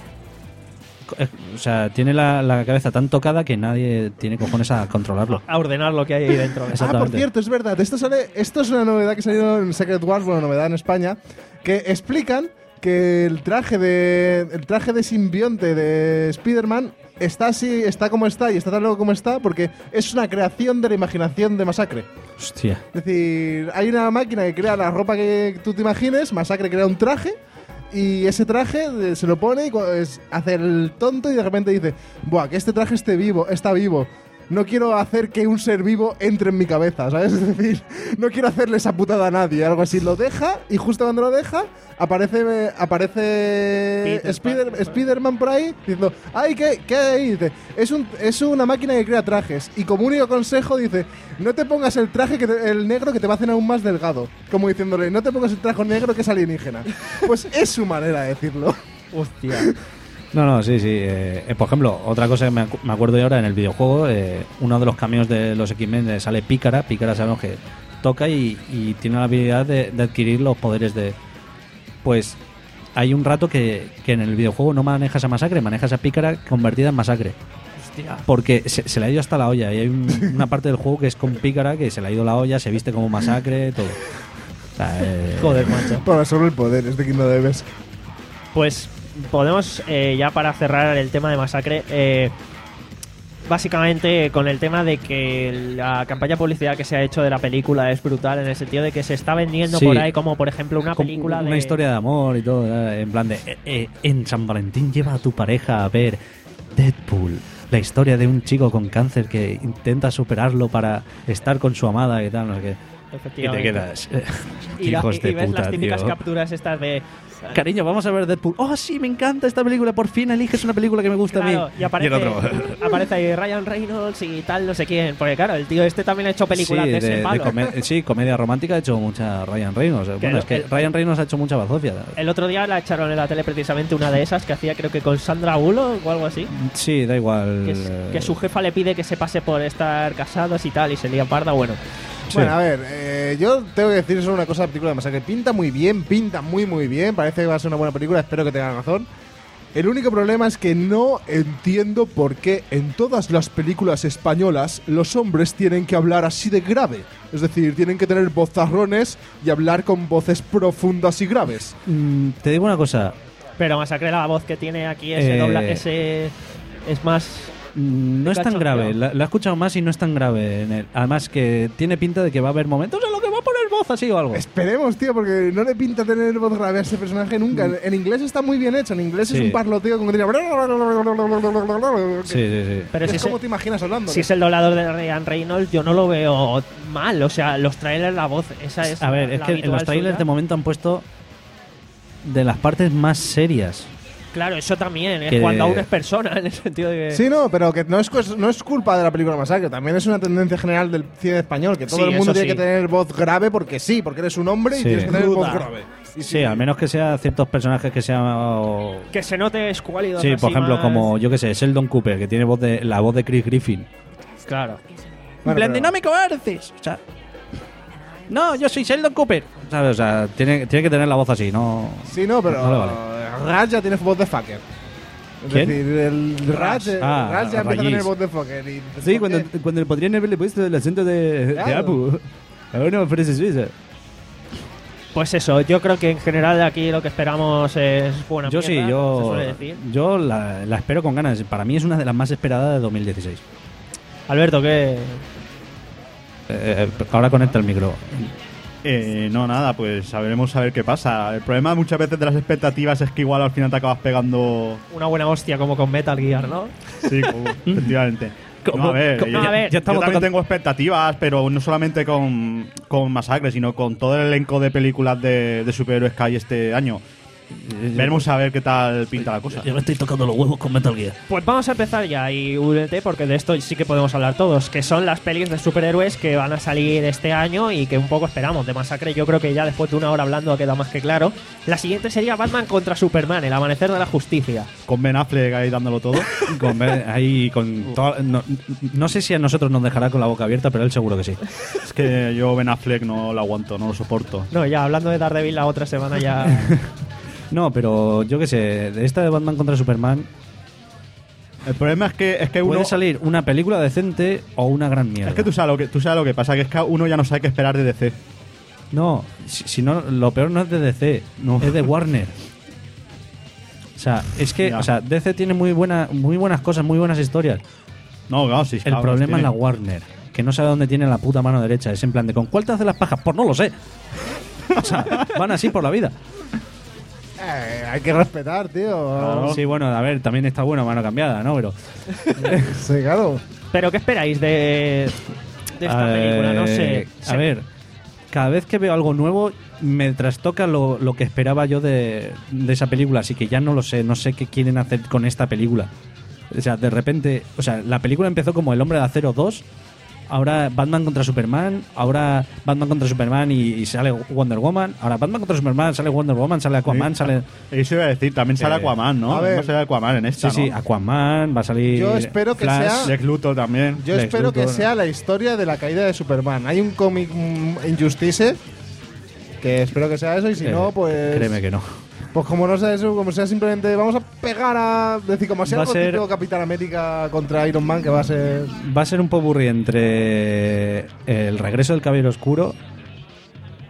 Speaker 8: eh, o sea, tiene la, la cabeza tan tocada que nadie tiene cojones a controlarlo.
Speaker 1: A ordenar lo que hay ahí dentro.
Speaker 6: Ah, por
Speaker 8: Exactamente.
Speaker 6: cierto, es verdad. Esto, sale, esto es una novedad que salió en Secret Wars, bueno, novedad en España, que explican que el traje de el traje de simbionte de Spider-Man está así, está como está y está tan loco como está porque es una creación de la imaginación de Masacre.
Speaker 8: Hostia.
Speaker 6: Es decir, hay una máquina que crea la ropa que tú te imagines, Masacre crea un traje y ese traje eh, se lo pone y cu- es- hace el tonto y de repente dice, buah, que este traje esté vivo, está vivo. No quiero hacer que un ser vivo entre en mi cabeza, ¿sabes? Es decir, no quiero hacerle esa putada a nadie, algo así. Lo deja y justo cuando lo deja aparece aparece
Speaker 1: Peter
Speaker 6: Spider,
Speaker 1: Parker.
Speaker 6: Spider-Man por ahí diciendo, ay, ¿qué, qué hay ahí? Dice, es, un, es una máquina que crea trajes y como único consejo dice, no te pongas el traje, que te- el negro que te va a hacer aún más delgado. Como diciéndole, no te pongas el traje negro que es alienígena. Pues es su manera de decirlo.
Speaker 1: Hostia.
Speaker 8: No, no, sí, sí. eh, eh, por ejemplo, otra cosa que me, acu- me acuerdo yo ahora en el videojuego, eh, uno de los cameos de los X-Men eh, sale Pícara. Pícara sabemos que toca y, y tiene la habilidad de, de adquirir los poderes de... Pues hay un rato que, que en el videojuego no manejas a Masacre, manejas a Pícara convertida en Masacre.
Speaker 1: Hostia.
Speaker 8: Porque se, se le ha ido hasta la olla y hay un- una parte del juego que es con Pícara que se le ha ido la olla, se viste como Masacre, todo. O sea, eh,
Speaker 1: Joder, macho.
Speaker 6: Bueno, solo el poder, es de quien no debes.
Speaker 1: Pues podemos, eh, ya para cerrar el tema de Masacre, eh, básicamente con el tema de que la campaña publicidad que se ha hecho de la película es brutal, en el sentido de que se está vendiendo
Speaker 8: Sí.
Speaker 1: por ahí como, por ejemplo, una
Speaker 8: Como
Speaker 1: película
Speaker 8: una
Speaker 1: de...
Speaker 8: historia de amor y todo, eh, en plan de eh, eh, en San Valentín lleva a tu pareja a ver Deadpool, la historia de un chico con cáncer que intenta superarlo para estar con su amada y tal, no sé qué. Y te
Speaker 1: Efectivamente.
Speaker 8: quedas eh,
Speaker 1: Y, la-
Speaker 8: hijos
Speaker 1: y
Speaker 8: de
Speaker 1: ves
Speaker 8: puta,
Speaker 1: las típicas
Speaker 8: tío.
Speaker 1: capturas estas de...
Speaker 8: Cariño, vamos a ver Deadpool. Oh, sí, me encanta esta película. Por fin eliges una película que me gusta
Speaker 1: Claro,
Speaker 8: a mí.
Speaker 1: y aparece,
Speaker 8: el otro.
Speaker 1: aparece ahí Ryan Reynolds y tal, no sé quién. Porque claro, el tío este también ha hecho películas
Speaker 8: Sí,
Speaker 1: de, ese
Speaker 8: de, de
Speaker 1: palo.
Speaker 8: come- sí, comedia romántica ha hecho mucha Ryan Reynolds. Bueno,
Speaker 1: el-
Speaker 8: es que
Speaker 1: el-
Speaker 8: Ryan Reynolds ha hecho mucha bazofia.
Speaker 1: El otro día la echaron en la tele precisamente una de esas que hacía creo que con Sandra Bullock o algo así.
Speaker 8: Sí, da igual.
Speaker 1: Que, es- que su jefa le pide que se pase por estar casados y tal y se lía parda, bueno.
Speaker 6: Bueno, a ver, eh, yo tengo que decir solo una cosa de la película de Masacre. Pinta muy bien, pinta muy muy bien. Parece que va a ser una buena película, espero que tengan razón. El único problema es que no entiendo por qué en todas las películas españolas los hombres tienen que hablar así de grave. Es decir, tienen que tener vozarrones y hablar con voces profundas y graves.
Speaker 8: Mm, te digo una cosa.
Speaker 1: Pero Masacre, la voz que tiene aquí, ese
Speaker 8: Eh,
Speaker 1: dobla, ese es más...
Speaker 8: Mm, No es tan
Speaker 1: Cachondeo.
Speaker 8: grave, la, la he escuchado más y no es tan grave. En el- además que tiene pinta de que va a haber momentos en los que va a poner voz así o algo.
Speaker 6: Esperemos, tío, porque no le pinta tener voz grave a ese personaje nunca. En, en inglés está muy bien hecho, en inglés es
Speaker 8: Sí.
Speaker 6: un parloteo como que diría...
Speaker 8: Sí, sí, sí.
Speaker 1: Pero
Speaker 6: es
Speaker 1: si
Speaker 6: como
Speaker 1: se-
Speaker 6: te imaginas hablando.
Speaker 1: Si es el doblador de Ryan Reynolds, yo no lo veo mal. O sea, los trailers, la voz, esa es.
Speaker 8: A ver,
Speaker 1: la
Speaker 8: es que en
Speaker 1: habitual
Speaker 8: los trailers
Speaker 1: suya.
Speaker 8: de momento han puesto de las partes más serias.
Speaker 1: Claro, eso también, es
Speaker 8: Que-
Speaker 1: cuando aún es persona, en el sentido de que.
Speaker 6: Sí, no, pero que no es, cos- no es culpa de la película Masacre, también es una tendencia general del cine español, que todo
Speaker 1: Sí,
Speaker 6: el mundo
Speaker 1: eso
Speaker 6: tiene
Speaker 1: sí.
Speaker 6: que tener voz grave porque sí, porque eres un hombre y
Speaker 8: Sí.
Speaker 6: tienes que tener voz
Speaker 1: Ruda.
Speaker 6: grave. Y
Speaker 8: Sí, al menos que sea ciertos personajes que sean... o-
Speaker 1: Que se note escuálido.
Speaker 8: Sí, por ejemplo, como, yo que sé, Sheldon Cooper, que tiene voz de la voz de Chris Griffin.
Speaker 1: Claro.
Speaker 6: Bueno,
Speaker 8: plan
Speaker 6: pero-
Speaker 8: de, no me coarces. O sea, no, yo soy Sheldon Cooper. ¿Sabes? O sea, tiene, tiene que tener la voz así, no...
Speaker 6: Sí, no, pero
Speaker 8: No le vale.
Speaker 6: Raj ya tiene voz de fucker. Es
Speaker 8: ¿Quién?
Speaker 6: decir, el Raj, eh,
Speaker 8: Ah,
Speaker 6: Raj ya empieza a
Speaker 8: Rajis.
Speaker 6: tener voz de fucker. y-
Speaker 8: Sí,
Speaker 6: ¿por
Speaker 8: cuando,
Speaker 6: qué?
Speaker 8: cuando le podrían haberle puesto el acento de, de
Speaker 6: Claro.
Speaker 8: Apu. Ahora me parece suiza.
Speaker 1: Pues eso, yo creo que en general aquí lo que esperamos es buena
Speaker 8: Yo sí,
Speaker 1: mierda, se
Speaker 8: yo,
Speaker 1: suele decir.
Speaker 8: yo la, la espero con ganas. Para mí es una de las más esperadas de dos mil dieciséis.
Speaker 1: Alberto, ¿qué?
Speaker 8: Eh, ahora conecta el micro.
Speaker 15: Eh, no, nada, pues sabremos a ver qué pasa. El problema muchas veces de las expectativas es que igual al final te acabas pegando...
Speaker 1: Una buena hostia como con Metal Gear, ¿no?
Speaker 15: Sí, como- efectivamente.
Speaker 8: ¿Cómo?
Speaker 15: No, a ver,
Speaker 8: ¿Cómo?
Speaker 15: yo,
Speaker 8: A ver, ya
Speaker 15: yo
Speaker 8: estamos
Speaker 15: también
Speaker 8: tocando-
Speaker 15: tengo expectativas, pero no solamente con, con Masacre, sino con todo el elenco de películas de, de superhéroes que hay este año. Veremos a ver qué tal pinta la cosa.
Speaker 8: Yo me estoy tocando los huevos con Metal Gear.
Speaker 1: Pues vamos a empezar ya y únete porque de esto sí que podemos hablar todos, que son las pelis de superhéroes que van a salir este año y que un poco esperamos. De Masacre yo creo que ya después de una hora hablando ha quedado más que claro. La siguiente sería Batman contra Superman, el amanecer de la justicia.
Speaker 15: Con Ben Affleck ahí dándolo todo.
Speaker 8: Con, ahí, con toda- no, no sé si a nosotros nos dejará con la boca abierta, pero él seguro que sí.
Speaker 15: Es que yo Ben Affleck no lo aguanto, no lo soporto.
Speaker 1: No, ya hablando de Daredevil la otra semana ya...
Speaker 8: No, pero yo qué sé, de esta de Batman contra Superman
Speaker 15: El problema es que, es que uno...
Speaker 8: puede salir una película decente o una gran mierda.
Speaker 15: Es que tú sabes lo que, tú sabes lo que pasa, que es que uno ya no sabe qué esperar de D C.
Speaker 8: No, si, si no, lo peor no es de D C, no. es de Warner. O sea, es que,
Speaker 15: Ya.
Speaker 8: o sea, D C tiene muy buena, muy buenas cosas, muy buenas historias.
Speaker 15: No, claro, sí.
Speaker 8: El
Speaker 15: claro,
Speaker 8: problema
Speaker 15: tiene-
Speaker 8: es la Warner, que no sabe dónde tiene la puta mano derecha. Es en plan de, ¿con cuál te hace las pajas? Pues no lo sé. O sea, van así por la vida.
Speaker 6: Eh, hay que respetar, tío.
Speaker 8: Sí, bueno, a ver, también está bueno mano cambiada, ¿no? Pero
Speaker 6: Sí, claro.
Speaker 1: Pero ¿qué esperáis de, de esta película? No sé.
Speaker 8: Eh, A ver, cada vez que veo algo nuevo me trastoca lo, lo que esperaba yo de, de esa película, así que ya no lo sé, no sé qué quieren hacer con esta película. O sea, de repente, o sea, la película empezó como El Hombre de Acero dos, ahora Batman contra Superman, ahora Batman contra Superman y, y sale Wonder Woman, ahora Batman contra Superman, sale Wonder Woman, sale Aquaman,
Speaker 15: Sí.
Speaker 8: sale...
Speaker 15: Eso iba a decir, también sale
Speaker 8: Eh,
Speaker 15: Aquaman, ¿no?
Speaker 6: a ver.
Speaker 15: Va a salir Aquaman en esta,
Speaker 8: Sí, sí,
Speaker 15: ¿no?
Speaker 8: Aquaman, va a salir...
Speaker 6: Yo espero que
Speaker 8: Flash.
Speaker 6: sea-
Speaker 15: Lex Luthor también.
Speaker 6: Yo
Speaker 8: Lex
Speaker 6: espero que
Speaker 8: Luthor.
Speaker 6: sea la historia de la caída de Superman. Hay un cómic mm, Injustice que espero que sea eso y si
Speaker 8: Eh,
Speaker 6: no, pues...
Speaker 8: Créeme que no.
Speaker 6: Pues como no sea eso, como sea simplemente vamos a pegar a... decir, como sea
Speaker 8: Va a
Speaker 6: algo
Speaker 8: ser-
Speaker 6: tipo Capitán América contra Iron Man, que va a ser...
Speaker 8: Va a ser un popurrí entre el regreso del Caballero Oscuro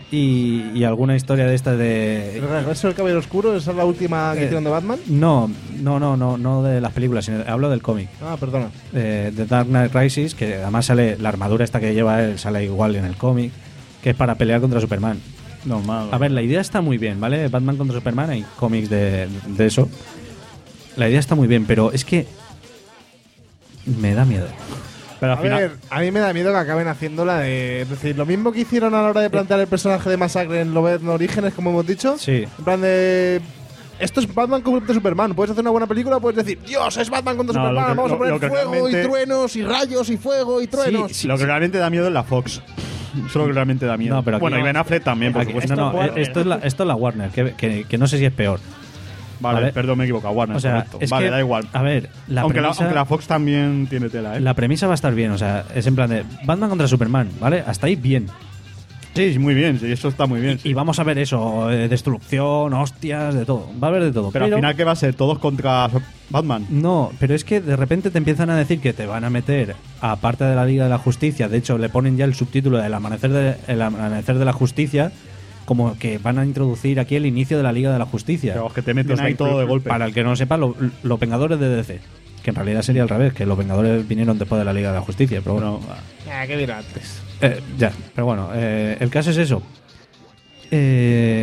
Speaker 8: y, y alguna historia de estas de...
Speaker 6: ¿El regreso del Caballero Oscuro? ¿Esa es la última que
Speaker 8: Eh,
Speaker 6: hicieron de Batman?
Speaker 8: No, no, no, no, no de las películas, sino hablo del cómic.
Speaker 6: Ah, perdona.
Speaker 8: Eh, de Dark Knight Rises, que además sale la armadura esta que lleva él, sale igual en el cómic, que es para pelear contra Superman.
Speaker 15: Normal.
Speaker 8: A ver, la idea está muy bien, ¿vale? Batman contra Superman, hay cómics de, de eso. La idea está muy bien, pero es que me da miedo.
Speaker 15: Pero al
Speaker 6: A
Speaker 15: final...
Speaker 6: ver, a mí me da miedo que acaben haciéndola de... Es decir, lo mismo que hicieron a la hora de plantear el personaje de Masacre en Lobezno Orígenes, como hemos dicho.
Speaker 8: Sí.
Speaker 6: En plan de... Esto es Batman contra Superman. Puedes hacer una buena película, puedes decir, Dios, es Batman contra
Speaker 15: No,
Speaker 6: Superman.
Speaker 15: lo que-
Speaker 6: Vamos a
Speaker 15: lo-
Speaker 6: poner
Speaker 15: lo que
Speaker 6: fuego
Speaker 15: realmente-
Speaker 6: y truenos y rayos y fuego y truenos.
Speaker 15: Sí, lo que realmente da miedo es la Fox. Eso es lo que realmente da miedo.
Speaker 8: No, pero aquí
Speaker 15: bueno,
Speaker 8: no.
Speaker 15: y Ben Affleck también, por
Speaker 8: Aquí-
Speaker 15: supuesto.
Speaker 8: no, no,
Speaker 1: Warner,
Speaker 8: esto, es la, esto es la Warner, que, que, que no sé si es peor.
Speaker 15: Vale,
Speaker 8: ¿vale?
Speaker 15: perdón, me he equivocado. Warner,
Speaker 8: O sea,
Speaker 15: correcto.
Speaker 8: es
Speaker 15: Vale,
Speaker 8: que,
Speaker 15: da igual.
Speaker 8: A ver, la
Speaker 15: aunque, la,
Speaker 8: premisa,
Speaker 15: aunque la Fox también tiene tela, ¿eh?
Speaker 8: la premisa va a estar bien, o sea, es en plan de Batman contra Superman, ¿vale? Hasta ahí bien.
Speaker 15: Sí, muy bien, sí, eso está muy bien.
Speaker 8: Y vamos a ver eso, eh, destrucción, hostias, de todo. Va a haber de todo.
Speaker 15: Pero, al final, ¿qué va a ser? ¿Todos contra Batman?
Speaker 8: No, pero es que de repente te empiezan a decir que te van a meter, aparte de la Liga de la Justicia, de hecho le ponen ya el subtítulo del amanecer de, el amanecer de la Justicia, como que van a introducir aquí el inicio de la Liga de la Justicia.
Speaker 15: Pero que te meten
Speaker 8: Los
Speaker 15: ahí
Speaker 8: Ven-
Speaker 15: todo de golpe.
Speaker 8: Para el que no lo sepa, lo- los Vengadores de D C. Que en realidad sería al revés, que los Vengadores vinieron después de la Liga de la Justicia, pero bueno.
Speaker 6: Ah, ¿qué dirá antes?
Speaker 8: Eh, ya, pero bueno, eh, el caso es eso. Eh,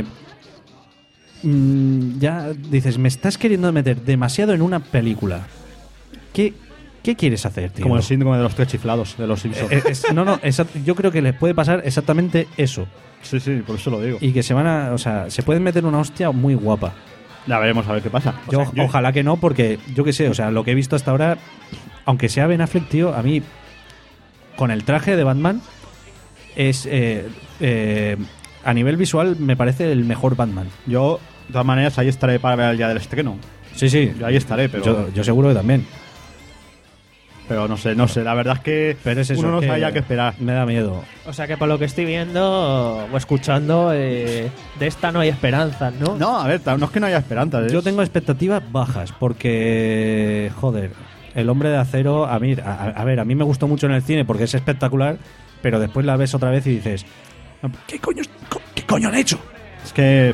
Speaker 8: mm, ya dices, me estás queriendo meter demasiado en una película. ¿Qué, qué quieres hacer, tío?
Speaker 15: Como el síndrome de los tres chiflados de los Simpsons.
Speaker 8: Eh, es- no, no, exact- yo creo que les puede pasar exactamente eso.
Speaker 15: Sí, sí, por eso lo digo.
Speaker 8: Y que se van a, o sea, se pueden meter una hostia muy guapa.
Speaker 15: Ya veremos a ver qué pasa. O
Speaker 8: Yo,
Speaker 15: sea, yo-
Speaker 8: ojalá que no, porque yo qué sé, o sea, lo que he visto hasta ahora, aunque sea Ben Affleck, tío, a mí, con el traje de Batman, es eh, eh, a nivel visual me parece el mejor Batman.
Speaker 15: Yo, de todas maneras, ahí estaré para ver el día del estreno.
Speaker 8: Sí, sí.
Speaker 15: Yo ahí estaré, pero...
Speaker 8: Yo, yo seguro que también.
Speaker 15: Pero no sé, no sé. La verdad es que
Speaker 8: Pero es eso,
Speaker 15: uno no
Speaker 8: que
Speaker 15: sabe ya qué esperar.
Speaker 8: Me da miedo.
Speaker 1: O sea que por lo que estoy viendo o escuchando, eh, de esta no hay esperanzas, ¿no?
Speaker 15: No, a ver, no es que no haya esperanzas.
Speaker 8: Yo tengo expectativas bajas porque, joder, El Hombre de Acero, a mí, a, a ver, a mí me gustó mucho en el cine porque es espectacular, pero después la ves otra vez y dices, ¿qué coño, qué coño han hecho?
Speaker 15: Es que...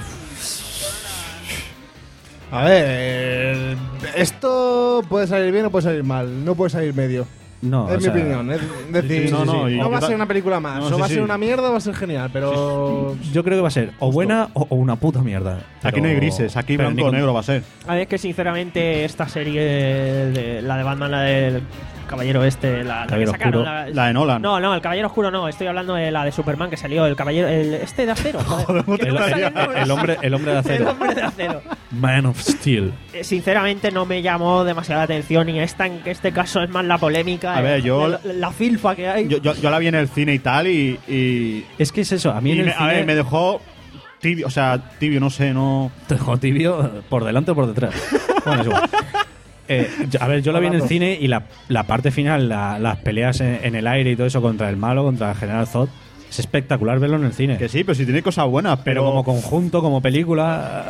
Speaker 6: A ver, esto puede salir bien o puede salir mal, no puede salir medio.
Speaker 8: No,
Speaker 6: es
Speaker 8: o
Speaker 6: mi
Speaker 8: sea,
Speaker 6: opinión. Es decir,
Speaker 15: sí, no, no, y-
Speaker 6: no va a
Speaker 15: yo
Speaker 6: ser
Speaker 15: ta-
Speaker 6: una película más,
Speaker 15: no,
Speaker 6: o
Speaker 15: sí,
Speaker 6: va a
Speaker 15: sí.
Speaker 6: ser una mierda o va a ser genial, pero...
Speaker 8: Yo creo que va a ser o buena o, o una puta mierda.
Speaker 15: Aquí no hay grises, aquí
Speaker 8: pero
Speaker 15: blanco o
Speaker 8: ni-
Speaker 15: negro va a ser.
Speaker 1: A ver, es que sinceramente esta serie, de, la de Batman, la del Caballero este, la, la que
Speaker 8: Caballero
Speaker 1: sacaron,
Speaker 8: Oscuro.
Speaker 15: La de Nolan.
Speaker 1: No, no, el Caballero Oscuro no, estoy hablando de la de Superman que salió, el Caballero, el, este de acero, joder. que
Speaker 8: El,
Speaker 1: no me sale el nombre.
Speaker 8: el hombre, el hombre de
Speaker 1: El
Speaker 8: acero.
Speaker 1: hombre de acero.
Speaker 8: Man of Steel.
Speaker 1: Eh, Sinceramente no me llamó demasiada atención y esta en este caso es más la polémica,
Speaker 15: A ver,
Speaker 1: eh,
Speaker 15: yo-
Speaker 1: la, la filfa que hay.
Speaker 15: Yo, yo, yo la vi en el cine y tal y... y,
Speaker 8: Es que es eso, a mí
Speaker 15: y
Speaker 8: en el
Speaker 15: me, a
Speaker 8: cine
Speaker 15: ver, me dejó tibio, o sea, tibio, no sé, no...
Speaker 8: te dejó tibio por delante o por detrás. Bueno, es igual. Eh, yo- a ver, yo la vi en el cine y la, la parte final, la- las peleas en, en el aire y todo eso contra el malo, contra el General Zod, es espectacular verlo en el cine.
Speaker 15: Que sí, pero si tiene cosas buenas,
Speaker 8: Pero
Speaker 15: pero...
Speaker 8: como conjunto, como película...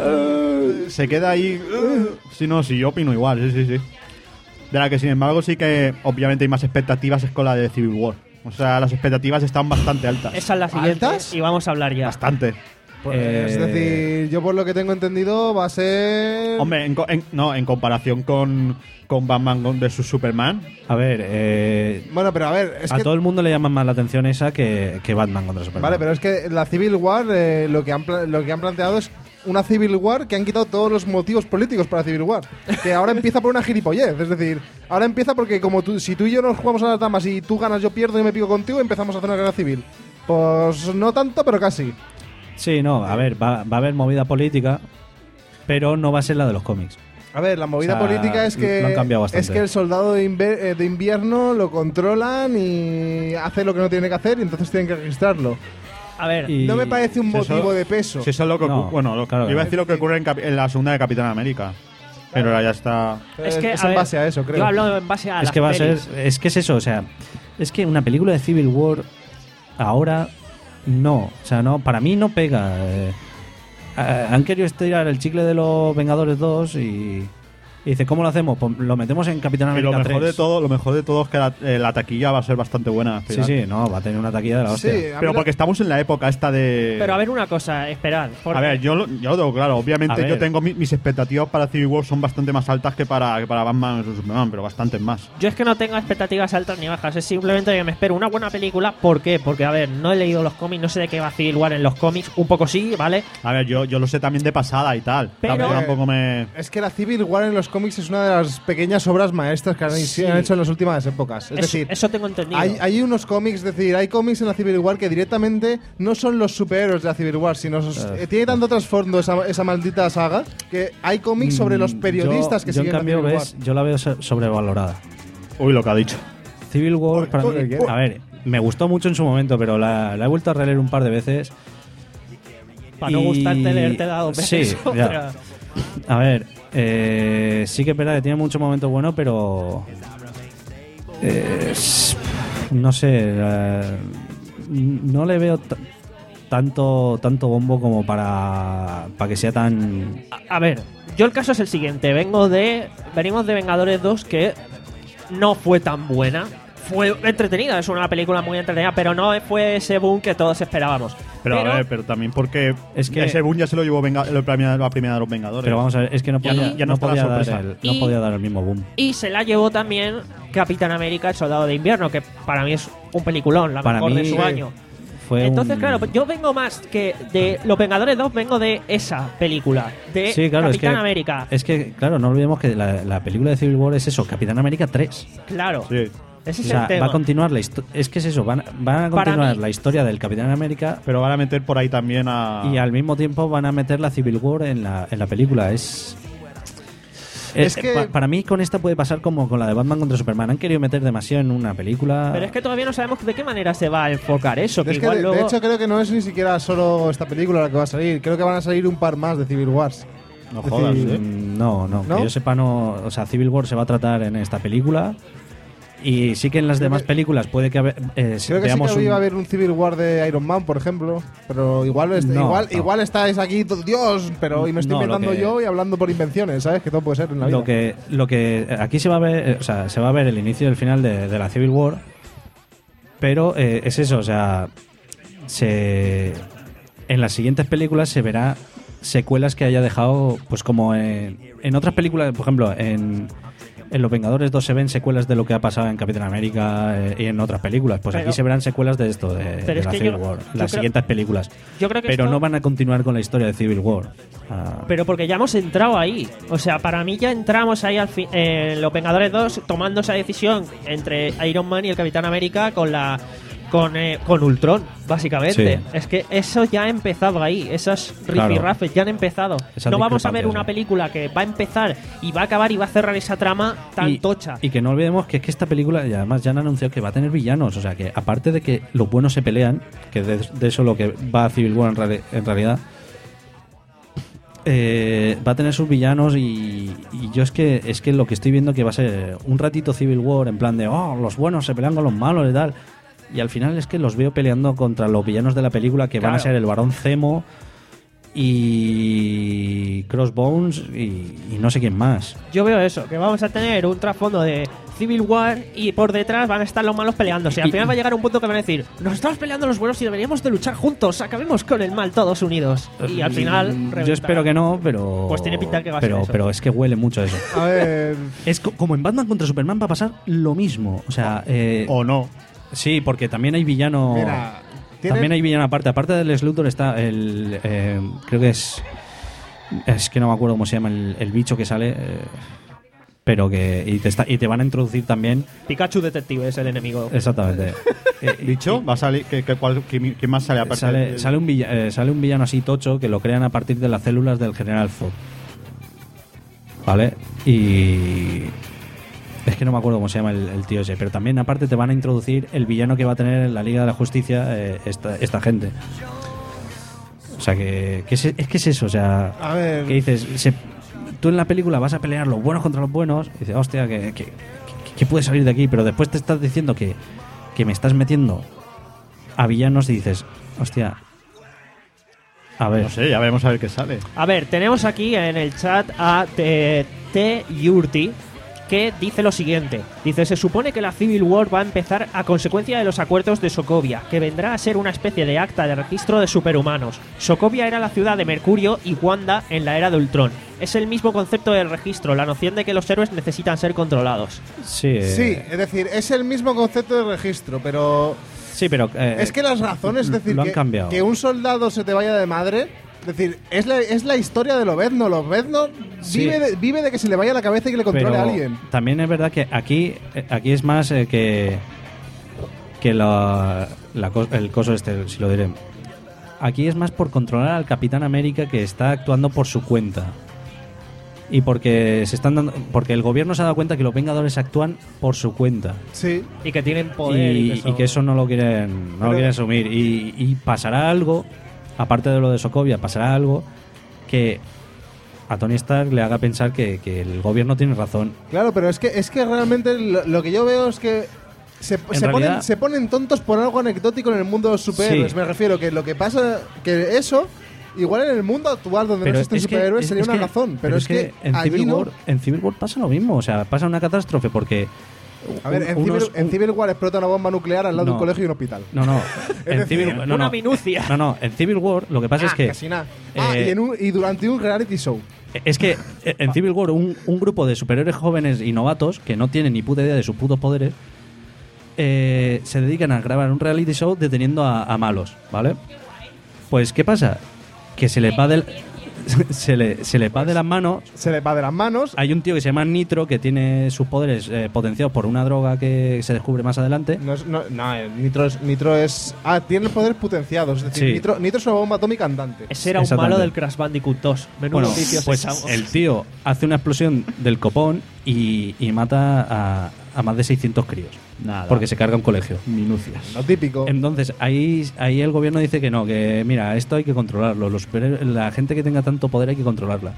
Speaker 15: eh, se queda ahí... eh, sí, no, sí, yo opino igual, sí, sí, sí. De la que, sin embargo, sí que obviamente hay más expectativas es con la de Civil War. O sea, las expectativas están bastante altas.
Speaker 1: Esa es la siguiente
Speaker 6: ¿Altas?
Speaker 1: y vamos a hablar ya.
Speaker 15: Bastante.
Speaker 6: Pues,
Speaker 8: Eh,
Speaker 6: es decir, yo por lo que tengo entendido va a ser...
Speaker 15: Hombre, en, co- en- no, en comparación con, con Batman versus Superman.
Speaker 8: A ver, eh,
Speaker 6: Bueno, pero a ver, es
Speaker 8: a
Speaker 6: que...
Speaker 8: todo el mundo le llama más la atención esa que, que Batman contra Superman.
Speaker 6: Vale, pero es que la Civil War, eh, lo, que han pla- lo que han planteado es una Civil War que han quitado todos los motivos políticos para Civil War. Que ahora empieza por una gilipollez. Es decir, ahora empieza porque como tú, si tú y yo nos jugamos a las damas y tú ganas, yo pierdo y me pico contigo, empezamos a hacer una guerra civil. Pues no tanto, pero casi.
Speaker 8: Sí, no, a ver, va, va a haber movida política, pero no va a ser la de los cómics.
Speaker 6: A ver, la movida
Speaker 8: O sea,
Speaker 6: política es que,
Speaker 8: lo han cambiado bastante.
Speaker 6: es que el soldado de, inver- eh, de invierno lo controlan y hace lo que no tiene que hacer y entonces tienen que registrarlo.
Speaker 1: A ver,
Speaker 8: Y-
Speaker 6: No me parece un
Speaker 15: si eso-
Speaker 6: motivo de peso.
Speaker 15: Si eso es lo que
Speaker 8: No,
Speaker 15: ocurre. Bueno, lo,
Speaker 8: claro.
Speaker 15: iba a decir lo que ocurre en, Capi- en la segunda de Capitán América. Pero ahora ya está.
Speaker 1: es que
Speaker 6: es
Speaker 1: a
Speaker 6: en
Speaker 1: ver,
Speaker 6: base a eso, creo.
Speaker 1: Yo hablo en base a
Speaker 8: Es
Speaker 1: las
Speaker 8: que va a ser,
Speaker 1: pelis.
Speaker 8: es que es eso, o sea, es que una película de Civil War ahora no, o sea, no, para mí no pega. eh. Ah, han querido estirar el chicle de los Vengadores dos y Y dice, ¿cómo lo hacemos? Pues lo metemos en Capitán
Speaker 15: Y
Speaker 8: América
Speaker 15: lo mejor
Speaker 8: tres.
Speaker 15: de todo, lo mejor de todo es que la, eh, la taquilla va a ser bastante buena.
Speaker 8: Sí, sí, no, va a tener una taquilla de la hostia.
Speaker 6: Sí, a
Speaker 15: Pero
Speaker 6: mí
Speaker 15: porque estamos en la época esta de...
Speaker 1: Pero a ver una cosa, esperad. porque-
Speaker 15: A ver, yo, lo- yo lo tengo claro.
Speaker 8: A
Speaker 15: Obviamente
Speaker 8: ver.
Speaker 15: yo tengo mi- mis expectativas para Civil War son bastante más altas que para, que para Batman versus Superman, pero bastantes más.
Speaker 1: Yo es que no tengo expectativas altas ni bajas, es simplemente que me espero una buena película. ¿Por qué? Porque, a ver, no he leído los cómics, no sé de qué va Civil War en los cómics, un poco sí, ¿vale?
Speaker 15: A ver, yo, yo lo sé también de pasada y tal.
Speaker 1: Pero-
Speaker 15: Tampoco, tampoco me...
Speaker 6: Es que la Civil War en los cómics es una de las pequeñas obras maestras que han,
Speaker 1: Sí.
Speaker 6: han hecho en las últimas épocas. Es
Speaker 1: Eso-
Speaker 6: decir,
Speaker 1: eso tengo entendido.
Speaker 6: Hay, hay unos cómics, es decir, hay cómics en la Civil War que directamente no son los superhéroes de la Civil War, sino sos-
Speaker 8: Eh.
Speaker 6: eh, tiene tanto trasfondo esa, esa maldita saga que hay cómics sobre los periodistas
Speaker 8: yo,
Speaker 6: que
Speaker 8: yo, en
Speaker 6: siguen
Speaker 8: cambio,
Speaker 6: la Civil
Speaker 8: ves, yo la veo so- sobrevalorada.
Speaker 15: Uy, lo que ha dicho.
Speaker 8: Civil War,
Speaker 6: Uy,
Speaker 8: para
Speaker 6: uy,
Speaker 8: mí,
Speaker 6: uy.
Speaker 8: a ver, me gustó mucho en su momento, pero la, la he vuelto a releer un par de veces.
Speaker 1: Para no
Speaker 8: y-
Speaker 1: gustarte leerte dado
Speaker 8: Sí, ya. A ver, eh, sí que es verdad que tiene muchos momentos buenos, pero eh, s- no sé, eh, no le veo t- tanto tanto bombo como para para que sea tan...
Speaker 1: A, a ver, yo el caso es el siguiente. Vengo de. Venimos de Vengadores dos, que no fue tan buena. Fue entretenida, es una película muy entretenida, pero no fue ese boom que todos esperábamos.
Speaker 15: Pero, a ver, pero también porque
Speaker 8: Es que-
Speaker 15: ese boom ya se lo llevó venga, la, primera, la primera de los Vengadores.
Speaker 8: Pero vamos a ver, es que no
Speaker 15: Ya
Speaker 8: podía,
Speaker 15: no- ya
Speaker 8: no
Speaker 15: no está la
Speaker 8: podía dar
Speaker 15: sorpresa.
Speaker 8: el, no
Speaker 1: Y-
Speaker 8: podía dar el mismo boom.
Speaker 1: Y se la llevó también Capitán América, el Soldado de Invierno, que para mí es un peliculón, la
Speaker 8: Para
Speaker 1: mejor
Speaker 8: mí
Speaker 1: de su
Speaker 8: sí.
Speaker 1: año.
Speaker 8: Fue
Speaker 1: Entonces,
Speaker 8: un-
Speaker 1: claro, yo vengo más que de Los Vengadores dos, vengo de esa película, de
Speaker 8: Sí, claro,
Speaker 1: Capitán
Speaker 8: es que,
Speaker 1: América.
Speaker 8: Es que, claro, no olvidemos que la, la película de Civil War es eso, Capitán América tres.
Speaker 1: Claro,
Speaker 15: Sí.
Speaker 1: ese
Speaker 8: O
Speaker 1: es
Speaker 8: sea,
Speaker 1: el tema.
Speaker 8: va a continuar la historia. Es que es eso, van, van a
Speaker 1: Para
Speaker 8: continuar
Speaker 1: mí-
Speaker 8: la historia del Capitán América
Speaker 15: Pero van a meter por ahí también a...
Speaker 8: y al mismo tiempo van a meter la Civil War en la, en la película. Es. Es,
Speaker 6: Es que-
Speaker 8: pa- para mí con esta puede pasar como con la de Batman contra Superman. Han querido meter demasiado en una película.
Speaker 1: Pero es que todavía no sabemos de qué manera se va a enfocar eso. Que
Speaker 6: Es que
Speaker 1: igual
Speaker 6: de,
Speaker 1: luego...
Speaker 6: de hecho creo que no es ni siquiera solo esta película la que va a salir, creo que van a salir un par más de Civil Wars.
Speaker 15: No
Speaker 6: Es decir,
Speaker 15: jodas, ¿eh?
Speaker 8: Mm, No, no,
Speaker 6: ¿No?
Speaker 8: que yo sepa, no. O sea, Civil War se va a tratar en esta película. Y sí que en las
Speaker 6: Creo
Speaker 8: demás
Speaker 6: que-
Speaker 8: películas puede que, habe- eh,
Speaker 6: Creo que
Speaker 8: veamos
Speaker 6: sí que
Speaker 8: un-
Speaker 6: iba a haber un Civil War de Iron Man, por ejemplo, pero igual est-
Speaker 8: No,
Speaker 6: igual,
Speaker 8: no.
Speaker 6: igual estáis aquí, to- Dios, pero y me estoy
Speaker 8: No, lo
Speaker 6: inventando
Speaker 8: que-
Speaker 6: yo y hablando por invenciones, ¿sabes? Que todo puede ser en la vida.
Speaker 8: Lo que, lo que aquí se va a ver, eh, o sea, se va a ver el inicio y el final de, de la Civil War, pero eh, es eso, o sea, se, en las siguientes películas se verá secuelas que haya dejado, pues como en, en otras películas, por ejemplo, en, en Los Vengadores dos se ven secuelas de lo que ha pasado en Capitán América eh, y en otras películas, pues
Speaker 1: Pero-
Speaker 8: aquí se verán secuelas de esto, de,
Speaker 1: Pero
Speaker 8: de
Speaker 1: es
Speaker 8: la
Speaker 1: que
Speaker 8: Civil
Speaker 1: yo-
Speaker 8: War,
Speaker 1: yo
Speaker 8: las
Speaker 1: creo-
Speaker 8: siguientes películas.
Speaker 1: Yo creo que
Speaker 8: Pero
Speaker 1: esto-
Speaker 8: no van a continuar con la historia de Civil War. Ah,
Speaker 1: Pero porque ya hemos entrado ahí. O sea, para mí ya entramos ahí al fin, en Los Vengadores dos tomando esa decisión entre Iron Man y el Capitán América con la con, eh, con Ultron, básicamente.
Speaker 8: Sí.
Speaker 1: Es que eso ya ha empezado ahí. Esos
Speaker 8: Claro.
Speaker 1: rifirrafes ya han empezado.
Speaker 8: Esas
Speaker 1: No vamos a ver
Speaker 8: discrepancias,
Speaker 1: una
Speaker 8: sí.
Speaker 1: película que va a empezar y va a acabar y va a cerrar esa trama tan
Speaker 8: y,
Speaker 1: tocha.
Speaker 8: y que no olvidemos que es que esta película, y además ya han anunciado que va a tener villanos, o sea que aparte de que los buenos se pelean, que de, de eso lo que va a Civil War en, reali- en realidad, eh, va a tener sus villanos y, y yo es que es que lo que estoy viendo que va a ser un ratito Civil War en plan de, oh, los buenos se pelean con los malos y tal. Y al final es que los veo peleando contra los villanos de la película que van a
Speaker 1: Claro.
Speaker 8: ser el Barón Zemo y Crossbones y, y no sé quién más.
Speaker 1: Yo veo eso, que vamos a tener un trasfondo de Civil War y por detrás van a estar los malos peleándose. Al
Speaker 8: Y-
Speaker 1: final va a llegar un punto que van a decir, nos estamos peleando los buenos y deberíamos de luchar juntos, acabemos con el mal todos unidos. Y al final...
Speaker 8: Yo
Speaker 1: reventará.
Speaker 8: espero que no, pero.
Speaker 1: Pues tiene pinta que va a
Speaker 8: pero,
Speaker 1: ser eso.
Speaker 8: Pero es que huele mucho a eso.
Speaker 6: A ver,
Speaker 8: Es co- como en Batman contra Superman va a pasar lo mismo. O sea. eh,
Speaker 15: O no.
Speaker 8: sí, porque también hay villano.
Speaker 6: mira, tiene-
Speaker 8: También hay villano aparte. Aparte del Sluthor está el. eh, creo que es. Es que no me acuerdo cómo se llama el, el bicho que sale. eh, pero que. Y te, está, y te van a introducir también.
Speaker 1: Pikachu Detective es el enemigo.
Speaker 8: Exactamente. Eh,
Speaker 15: Dicho, va a salir. ¿Qué, qué, cuál- qué- qué más sale aparte?
Speaker 8: Sale,
Speaker 15: del-
Speaker 8: sale, un villa- eh, sale un villano así tocho que lo crean a partir de las células del General Zod. ¿Vale? Y. Es que no me acuerdo cómo se llama el, el tío ese, pero también aparte te van a introducir el villano que va a tener en la Liga de la Justicia eh, esta, esta gente. O sea que, que es, es que es eso, o sea,
Speaker 6: A ver.
Speaker 8: que dices, se- tú en la película vas a pelear los buenos contra los buenos, y dices, hostia, que, que, que- que puede salir de aquí, pero después te estás diciendo que, que me estás metiendo a villanos y dices, hostia, A ver.
Speaker 15: No sé, ya veremos a ver qué sale.
Speaker 1: A ver, tenemos aquí en el chat a T. T. Yurti, que dice lo siguiente. Dice, se supone que la Civil War va a empezar a consecuencia de los acuerdos de Sokovia, que vendrá a ser una especie de acta de registro de superhumanos. Sokovia era la ciudad de Mercurio y Wanda en la era de Ultron. Es el mismo concepto del registro, la noción de que los héroes necesitan ser controlados.
Speaker 8: Sí, eh,
Speaker 6: Sí, es decir, es el mismo concepto de registro, pero...
Speaker 8: Sí, pero... eh,
Speaker 6: es que las razones, es decir,
Speaker 8: lo han
Speaker 6: que,
Speaker 8: cambiado.
Speaker 6: que un soldado se te vaya de madre... Es decir, es la, es la historia de Lobezno. Lobezno
Speaker 8: Sí.
Speaker 6: vive, de, vive de que se le vaya la cabeza y que le controle
Speaker 8: pero
Speaker 6: a alguien.
Speaker 8: También es verdad que aquí, eh, aquí es más eh, que... Que la, la cos- el coso este, si lo diré. Aquí es más por controlar al Capitán América, que está actuando por su cuenta. Y porque se están dando, porque el gobierno se ha dado cuenta que los Vengadores actúan por su cuenta.
Speaker 6: Sí.
Speaker 1: Y que tienen poder.
Speaker 8: y,
Speaker 1: Y, que
Speaker 8: y
Speaker 1: son-
Speaker 8: que eso no lo quieren, no
Speaker 6: Pero-
Speaker 8: lo quieren asumir. Y, y pasará algo, aparte de lo de Sokovia, pasará algo que a Tony Stark le haga pensar que, que el gobierno tiene razón.
Speaker 6: Claro, pero es que, es que realmente lo, lo que yo veo es que se, se
Speaker 8: realidad-
Speaker 6: ponen, se ponen tontos por algo anecdótico en el mundo de los superhéroes.
Speaker 8: Sí.
Speaker 6: Me refiero que lo que pasa, que eso, igual en el mundo actual donde no existen
Speaker 8: es que-
Speaker 6: superhéroes
Speaker 8: es-
Speaker 6: sería
Speaker 8: es
Speaker 6: una
Speaker 8: que-
Speaker 6: razón. Pero, es que,
Speaker 8: en,
Speaker 6: allí
Speaker 8: Civil
Speaker 6: no.
Speaker 8: War, en Civil War pasa lo mismo. O sea, pasa una catástrofe porque...
Speaker 6: A ver, en,
Speaker 8: unos-
Speaker 6: Civil, en
Speaker 8: un-
Speaker 6: Civil War explota una bomba nuclear al lado de un
Speaker 8: No.
Speaker 6: colegio y un hospital.
Speaker 8: No, no.
Speaker 6: Es
Speaker 8: en
Speaker 6: decir,
Speaker 8: Civil, no,
Speaker 1: una
Speaker 8: no.
Speaker 1: minucia.
Speaker 8: No, no. En Civil War lo que pasa
Speaker 6: Ah,
Speaker 8: es que...
Speaker 6: casi nada. Ah,
Speaker 8: eh,
Speaker 6: y, en un- y durante un reality show.
Speaker 8: Es que eh, en Civil War un, un grupo de superhéroes jóvenes y novatos que no tienen ni puta idea de sus putos poderes eh, se dedican a grabar un reality show deteniendo a, a malos, ¿vale? Pues ¿qué pasa? Que se les va del se le se le va de las manos.
Speaker 6: Se le va de las manos.
Speaker 8: Hay un tío que se llama Nitro que tiene sus poderes eh, potenciados por una droga que se descubre más adelante.
Speaker 6: No, es, no, no, eh, Nitro, es, Nitro es. Ah, tiene los poderes potenciados. Es decir,
Speaker 8: Sí.
Speaker 6: Nitro, Nitro es una bomba atómica andante.
Speaker 1: Ese era un
Speaker 8: Exactamente.
Speaker 1: malo del Crash Bandicoot dos. Menudo
Speaker 8: Bueno,
Speaker 1: sitio
Speaker 8: pues
Speaker 1: echamos.
Speaker 8: el tío hace una explosión del copón y, y mata a, a más de seiscientos críos.
Speaker 15: Nada.
Speaker 8: Porque se carga un colegio.
Speaker 15: Minucias.
Speaker 6: Lo típico.
Speaker 8: Entonces, ahí, ahí el gobierno dice que no, que mira, esto hay que controlarlo. Los superhéroes- la gente que tenga tanto poder hay que controlarla.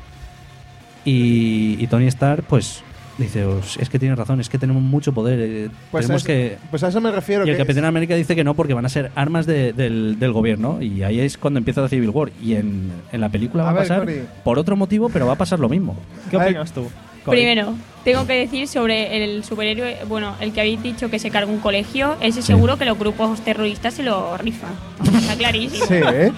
Speaker 8: Y, y Tony Stark, pues, dice, "Os- es que tiene razón, es que tenemos mucho poder. eh,
Speaker 6: Pues, a
Speaker 8: tenemos
Speaker 6: eso,
Speaker 8: que...
Speaker 6: pues a eso me refiero.
Speaker 8: Y el
Speaker 6: que
Speaker 8: Capitán América dice que no, porque van a ser armas de- del, del gobierno. Y ahí es cuando empieza la Civil War. Y en, en la película
Speaker 6: A
Speaker 8: va a
Speaker 6: ver,
Speaker 8: pasar
Speaker 6: Cori.
Speaker 8: por otro motivo, pero va a pasar lo mismo.
Speaker 1: ¿Qué
Speaker 6: a ver,
Speaker 1: opinas tú? Cori?
Speaker 9: Primero, tengo que decir sobre el superhéroe, bueno, el que habéis dicho que se carga un colegio, ese seguro que los grupos terroristas se lo rifan. Está clarísimo.
Speaker 6: Sí, ¿eh?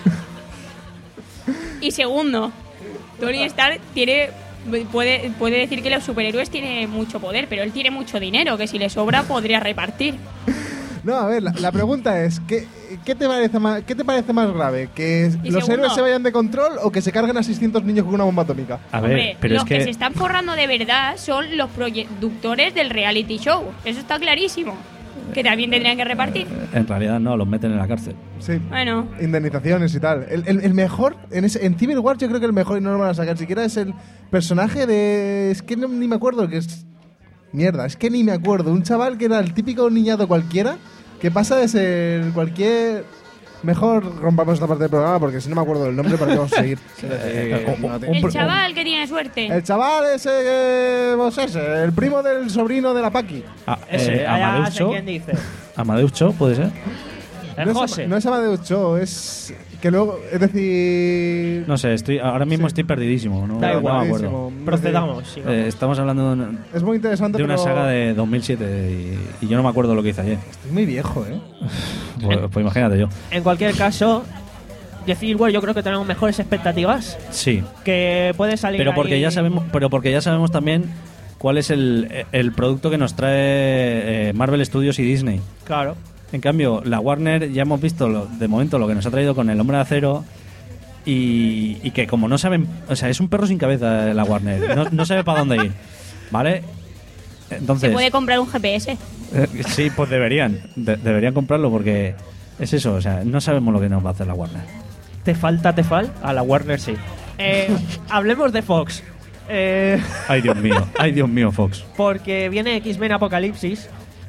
Speaker 9: Y segundo, Tony Stark tiene puede, puede decir que los superhéroes tienen mucho poder, pero él tiene mucho dinero, que si le sobra podría repartir.
Speaker 6: No, a ver, la, la pregunta es: ¿qué, qué, te parece más, ¿qué te parece más grave? ¿Que
Speaker 9: Y
Speaker 6: los
Speaker 9: segundo-
Speaker 6: héroes se vayan de control o que se carguen a seiscientos niños con una bomba atómica?
Speaker 8: A ver,
Speaker 9: Hombre,
Speaker 8: pero
Speaker 9: los
Speaker 8: es
Speaker 9: que...
Speaker 8: que...
Speaker 9: se están forrando de verdad son los productores del reality show. Eso está clarísimo. Que también tendrían que repartir.
Speaker 8: En realidad no, los meten en la cárcel.
Speaker 6: Sí.
Speaker 9: Bueno,
Speaker 6: Indemnizaciones y tal. El, el- el mejor, en, ese, en Civil War yo creo que el mejor, y no lo van a sacar siquiera, es el personaje de... Es que no- ni me acuerdo, que es... Mierda, es que ni me acuerdo. Un chaval que era el típico niñato cualquiera, que pasa de ser cualquier... Mejor rompamos esta parte del programa porque si no me acuerdo del nombre, ¿para qué vamos a seguir? Eh, no te-
Speaker 9: el chaval que tiene suerte.
Speaker 6: El chaval ese, eh, pues ese, el primo del sobrino de la Paqui.
Speaker 8: Ah,
Speaker 1: Ese,
Speaker 8: eh,
Speaker 1: ya
Speaker 8: Amadeus
Speaker 1: sé
Speaker 8: Cho.
Speaker 1: quién dice.
Speaker 8: Amadeus Cho, puede ser.
Speaker 1: El
Speaker 6: no, es,
Speaker 1: José.
Speaker 6: no es Amadeus Cho, es que luego, es decir...
Speaker 8: No sé, estoy ahora mismo estoy perdidísimo. No,
Speaker 1: Da
Speaker 8: no
Speaker 1: igual.
Speaker 8: me acuerdo.
Speaker 6: Buenísimo.
Speaker 1: Procedamos. sigamos.
Speaker 8: Eh, estamos hablando de una,
Speaker 6: Es muy interesante,
Speaker 8: de una
Speaker 6: pero
Speaker 8: saga de dos mil siete y, y yo no me acuerdo lo que hice ayer.
Speaker 6: estoy muy viejo, ¿eh?
Speaker 8: Pues, pues imagínate yo.
Speaker 1: En cualquier caso, de Civil War yo creo que tenemos mejores expectativas.
Speaker 8: Sí,
Speaker 1: Que puede salir
Speaker 8: pero porque
Speaker 1: ahí-
Speaker 8: ya sabemos, pero porque ya sabemos también cuál es el, el producto que nos trae eh, Marvel Studios y Disney.
Speaker 1: Claro.
Speaker 8: En cambio, la Warner ya hemos visto lo- de momento lo que nos ha traído con el Hombre de Acero y, y que como no saben, o sea, es un perro sin cabeza la Warner, no, no sabe para dónde ir, ¿vale? Entonces,
Speaker 9: Se puede comprar un G P S.
Speaker 8: eh, sí, pues deberían, de- deberían comprarlo porque es eso, o sea, no sabemos lo que nos va a hacer la Warner.
Speaker 1: Te falta, te fal. A la Warner sí. Eh, hablemos de Fox. Eh,
Speaker 8: Ay, Dios mío, ay, Dios mío, Fox.
Speaker 1: porque viene X-Men Apocalipsis.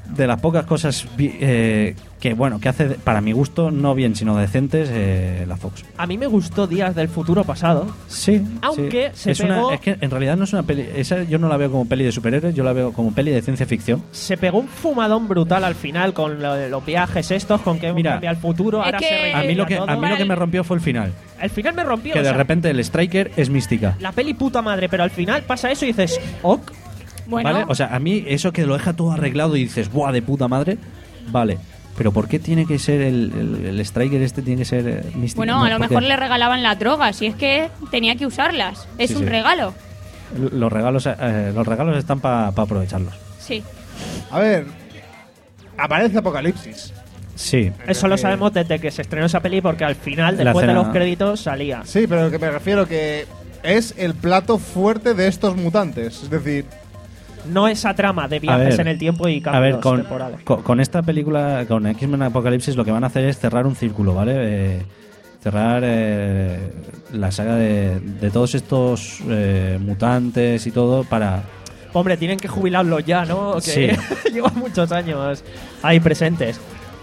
Speaker 8: de las pocas cosas vi- eh, que, bueno, que hace, para mi gusto, no bien, sino decentes, eh, la Fox.
Speaker 1: A mí me gustó Días del Futuro Pasado.
Speaker 8: Sí.
Speaker 1: Aunque
Speaker 8: sí.
Speaker 1: se
Speaker 8: es
Speaker 1: pegó...
Speaker 8: una, es que en realidad no es una peli. Esa yo no la veo como peli de superhéroes, yo la veo como peli de ciencia ficción.
Speaker 1: Se pegó un fumadón brutal al final con lo de los viajes estos, con que
Speaker 8: Mira,
Speaker 1: cambia el futuro,
Speaker 9: es
Speaker 1: ahora
Speaker 9: que-
Speaker 1: se rellena
Speaker 8: A mí lo que
Speaker 1: todo.
Speaker 8: a mí lo que me rompió fue el final.
Speaker 1: El final me rompió.
Speaker 8: Que
Speaker 1: o
Speaker 8: de
Speaker 1: sea,
Speaker 8: repente el Striker es mística.
Speaker 1: la peli puta madre, pero al final pasa eso y dices, ok.
Speaker 9: Bueno,
Speaker 8: ¿Vale? O sea, a mí eso que lo deja todo arreglado y dices, ¡buah, de puta madre! Vale. Pero ¿por qué tiene que ser el, el, el Striker este tiene que ser eh, místico?
Speaker 9: bueno,
Speaker 8: No,
Speaker 9: a lo
Speaker 8: ¿por
Speaker 9: mejor
Speaker 8: qué?
Speaker 9: le regalaban las drogas y es que tenía que usarlas. Es
Speaker 8: Sí,
Speaker 9: un
Speaker 8: sí.
Speaker 9: regalo.
Speaker 8: Los regalos eh, los regalos están para aprovecharlos.
Speaker 9: Sí.
Speaker 6: A ver, aparece Apocalipsis.
Speaker 8: Sí.
Speaker 1: Eso lo sabemos desde que se estrenó esa peli porque al final,
Speaker 8: La
Speaker 1: después de
Speaker 8: escena-
Speaker 1: los créditos, salía.
Speaker 6: Sí, pero que me refiero que es el plato fuerte de estos mutantes. Es decir,
Speaker 1: No esa trama de
Speaker 8: A
Speaker 1: viajes
Speaker 8: ver,
Speaker 1: en el tiempo y
Speaker 8: A
Speaker 1: cambios
Speaker 8: ver, con,
Speaker 1: temporales.
Speaker 8: con, con esta película, con X-Men Apocalipsis, lo que van a hacer es cerrar un círculo, ¿vale? Eh, cerrar eh, la saga de, de todos estos eh, mutantes y todo para...
Speaker 1: Hombre, tienen que jubilarlos ya, ¿no? Que
Speaker 8: Sí.
Speaker 1: llevan muchos años ahí presentes.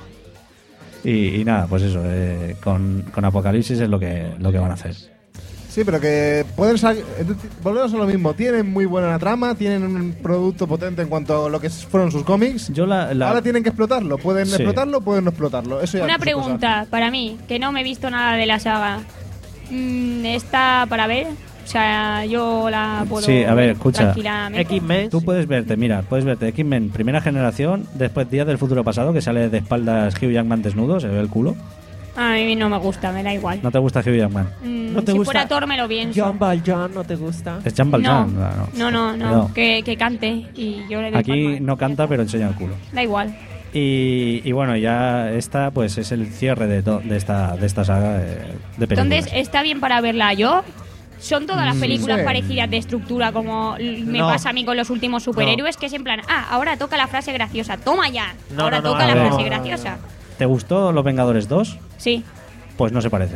Speaker 8: Y, y nada, pues eso, eh, con, con Apocalipsis es lo que, lo que van a hacer.
Speaker 6: sí, pero que pueden salir. Volvemos a lo mismo. Tienen muy buena trama, tienen un producto potente en cuanto a lo que fueron sus cómics.
Speaker 8: Yo la, la-
Speaker 6: Ahora tienen que explotarlo. Pueden
Speaker 8: Sí.
Speaker 6: explotarlo, pueden no explotarlo. Eso ya
Speaker 9: Una
Speaker 6: es su cosa.
Speaker 9: pregunta para mí, que no me he visto nada de la saga. Mm, ¿Está para ver? O sea, yo la puedo
Speaker 8: Sí, a ver, escucha.
Speaker 9: tranquilamente.
Speaker 1: X-Men.
Speaker 8: Tú puedes verte, mira, puedes verte X-Men primera generación, después Días del Futuro Pasado, que sale de espaldas Hugh Jackman desnudo, se ve el culo.
Speaker 9: A mí no me gusta, me da igual.
Speaker 8: ¿No te gusta Hugh Jackman?
Speaker 9: Mm,
Speaker 1: ¿No te
Speaker 9: si
Speaker 1: gusta
Speaker 9: fuera Thor me lo pienso.
Speaker 1: John Valjean, ¿no te gusta?
Speaker 8: Es Jean
Speaker 9: No,
Speaker 8: Valjean.
Speaker 9: no, no, no,
Speaker 8: No.
Speaker 9: Que, que cante y yo le doy
Speaker 8: Aquí
Speaker 9: palmas.
Speaker 8: no canta, pero enseña el culo.
Speaker 9: Da igual.
Speaker 8: Y, y bueno, ya esta pues es el cierre de, to- de esta de esta saga de, de películas.
Speaker 9: Entonces, ¿está bien para verla yo? ¿Son todas las
Speaker 8: Mm,
Speaker 9: películas
Speaker 6: sí.
Speaker 9: parecidas de estructura como l- me
Speaker 1: No.
Speaker 9: pasa a mí con los últimos superhéroes? Que es en plan, ah, ahora toca la frase graciosa, toma ya.
Speaker 1: No,
Speaker 9: ahora
Speaker 1: no, no,
Speaker 9: toca
Speaker 1: a
Speaker 9: la
Speaker 1: ver.
Speaker 9: frase
Speaker 1: No, no, no.
Speaker 9: graciosa.
Speaker 8: ¿Te gustó Los Vengadores dos?
Speaker 9: Sí,
Speaker 8: Pues no se parece.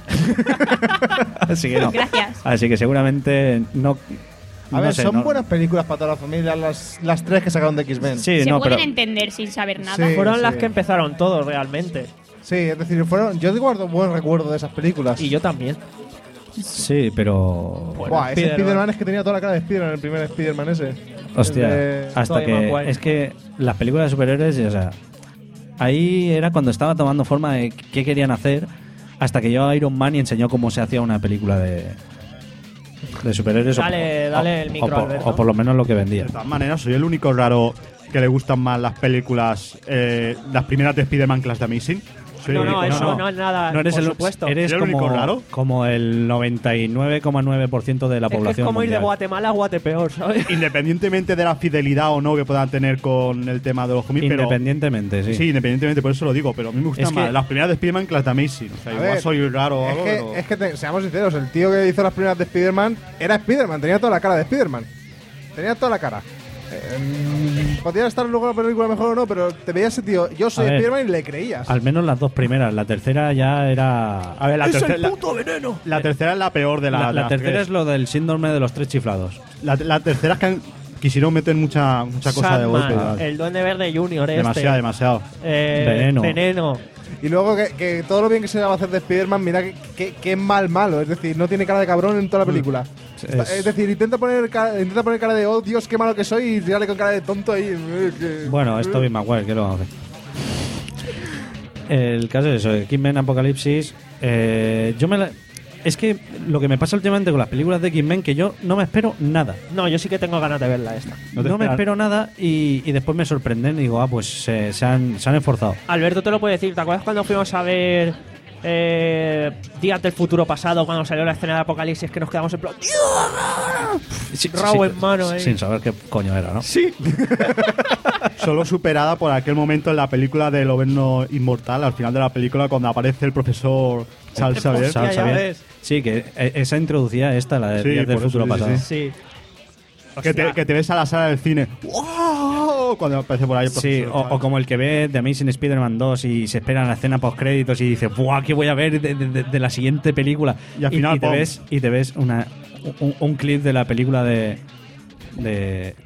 Speaker 8: Así que no.
Speaker 9: gracias.
Speaker 8: Así que seguramente no.
Speaker 6: A
Speaker 8: no
Speaker 6: ver,
Speaker 8: sé,
Speaker 6: son
Speaker 8: no-
Speaker 6: buenas películas para toda la familia, las, las tres que sacaron de X-Men.
Speaker 8: Sí,
Speaker 9: Se
Speaker 8: no,
Speaker 9: pueden
Speaker 8: pero
Speaker 9: entender sin saber nada.
Speaker 6: Sí.
Speaker 1: Fueron las que empezaron todos realmente.
Speaker 6: Sí, es decir, fueron. Yo guardo buen recuerdo de esas películas.
Speaker 1: Y yo también.
Speaker 8: sí, pero
Speaker 6: Buah, ese
Speaker 1: Spider-Man.
Speaker 6: Spider-Man es que tenía toda la cara de Spider-Man, el primer Spider-Man ese.
Speaker 8: hostia,
Speaker 6: El de-
Speaker 8: hasta
Speaker 1: Tobey
Speaker 8: que
Speaker 1: Maguire.
Speaker 8: es que las películas de superhéroes, o sea, ahí era cuando estaba tomando forma de qué querían hacer, hasta que llegó Iron Man y enseñó cómo se hacía una película de de superhéroes o-
Speaker 1: Dale-
Speaker 8: o,
Speaker 1: dale el
Speaker 8: o
Speaker 1: micro,
Speaker 8: por-
Speaker 1: Alberto.
Speaker 8: o por lo menos lo que vendía.
Speaker 15: De todas maneras, soy el único raro que le gustan más las películas, eh, las primeras de Spider-Man que las de Amazing. Soy
Speaker 1: No,
Speaker 15: el
Speaker 1: no,
Speaker 15: único,
Speaker 1: eso no, es nada.
Speaker 8: No eres
Speaker 1: por
Speaker 8: el
Speaker 1: supuesto.
Speaker 8: eres
Speaker 15: ¿Soy el único
Speaker 8: como,
Speaker 15: raro?
Speaker 8: como el noventa y nueve coma nueve por ciento de la
Speaker 1: Es que es
Speaker 8: población
Speaker 1: como ir de
Speaker 8: mundial.
Speaker 1: Guatemala a Guatepeor, ¿sabes?
Speaker 15: Independientemente de la fidelidad o no que puedan tener con el tema de los cómics, pero
Speaker 8: Independientemente, sí.
Speaker 15: sí, independientemente, por eso lo digo, pero a mí me gustan
Speaker 8: Es que-
Speaker 15: más las primeras de Spider-Man que las de Amazing. O sea,
Speaker 6: A
Speaker 15: igual
Speaker 6: ver,
Speaker 15: soy raro o
Speaker 6: Es
Speaker 15: algo,
Speaker 6: que,
Speaker 15: pero-
Speaker 6: es que te- seamos sinceros, el tío que hizo las primeras de Spider-Man era Spider-Man, tenía toda la cara de Spider-Man. Tenía toda la cara. Eh, podría estar luego la película mejor o no, pero te veías ese tío, yo soy
Speaker 8: A ver,
Speaker 6: Spider-Man y le creías.
Speaker 8: Al menos las dos primeras. La tercera ya era.
Speaker 15: A ver, la
Speaker 1: ¡Es
Speaker 15: tercera,
Speaker 1: el
Speaker 15: la,
Speaker 1: puto veneno!
Speaker 15: la tercera es la peor de la,
Speaker 8: La,
Speaker 15: de
Speaker 8: la
Speaker 15: las
Speaker 8: tercera
Speaker 15: tres.
Speaker 8: es lo del síndrome de los tres chiflados.
Speaker 15: La, la tercera es que han- quisieron meter mucha, mucha cosa de
Speaker 1: Sandman,
Speaker 15: golpe.
Speaker 1: el Duende Verde Junior este.
Speaker 15: Demasiado, demasiado.
Speaker 1: Eh,
Speaker 8: Veneno.
Speaker 1: Veneno.
Speaker 6: Y luego que, que todo lo bien que se va a hacer de Spider-Man, mira que, que, que es mal malo, es decir, no tiene cara de cabrón en toda la película. Está-
Speaker 8: Es-
Speaker 6: Es, decir, intenta poner, cara, intenta poner cara de oh Dios, qué malo que soy y tirarle con cara de tonto ahí. eh, que-
Speaker 8: Bueno, es Tobey Maguire, ¿qué lo vamos a hacer? El caso es eso, X-Men Apocalipsis. eh, yo me la- Es que lo que me pasa últimamente con las películas de X-Men, que yo no me espero nada.
Speaker 1: No, yo sí que tengo ganas de verla esta.
Speaker 8: No,
Speaker 15: te
Speaker 8: me
Speaker 15: esperas-
Speaker 8: espero nada y, y después me sorprenden y digo, ah, pues se, se han, se han esforzado.
Speaker 1: Alberto te lo puede decir. ¿Te acuerdas cuando fuimos a ver eh, Días del Futuro Pasado, cuando salió la escena de Apocalipsis, que nos quedamos en plan
Speaker 8: Sí,
Speaker 1: rabo
Speaker 8: sí,
Speaker 1: en mano, eh?
Speaker 8: Sin saber qué coño era, ¿no?
Speaker 1: Sí.
Speaker 15: Solo superada por aquel momento en la película del Gobierno Inmortal, al final de la película, cuando aparece el profesor Charles Xavier.
Speaker 8: Charles
Speaker 1: ya
Speaker 8: Xavier.
Speaker 1: ves.
Speaker 8: Sí, que eh, esa introducía esta, la de
Speaker 15: Sí,
Speaker 8: Días del
Speaker 15: por eso,
Speaker 8: Futuro
Speaker 15: sí,
Speaker 8: Pasado.
Speaker 15: sí,
Speaker 1: Sí.
Speaker 15: Que te, que te ves a la sala del cine. ¡Wow! Cuando aparece por ahí el
Speaker 8: Sí,
Speaker 15: profesor
Speaker 8: o,
Speaker 15: Xavier.
Speaker 8: o como el que ve The Amazing Spider-Man dos y se espera en la escena post créditos y dice, ¡buah! ¿Qué voy a ver de, de- de la siguiente película?
Speaker 15: Y al final,
Speaker 8: te
Speaker 15: ¡pum!
Speaker 8: ves y te ves una, un, un clip de la película de de,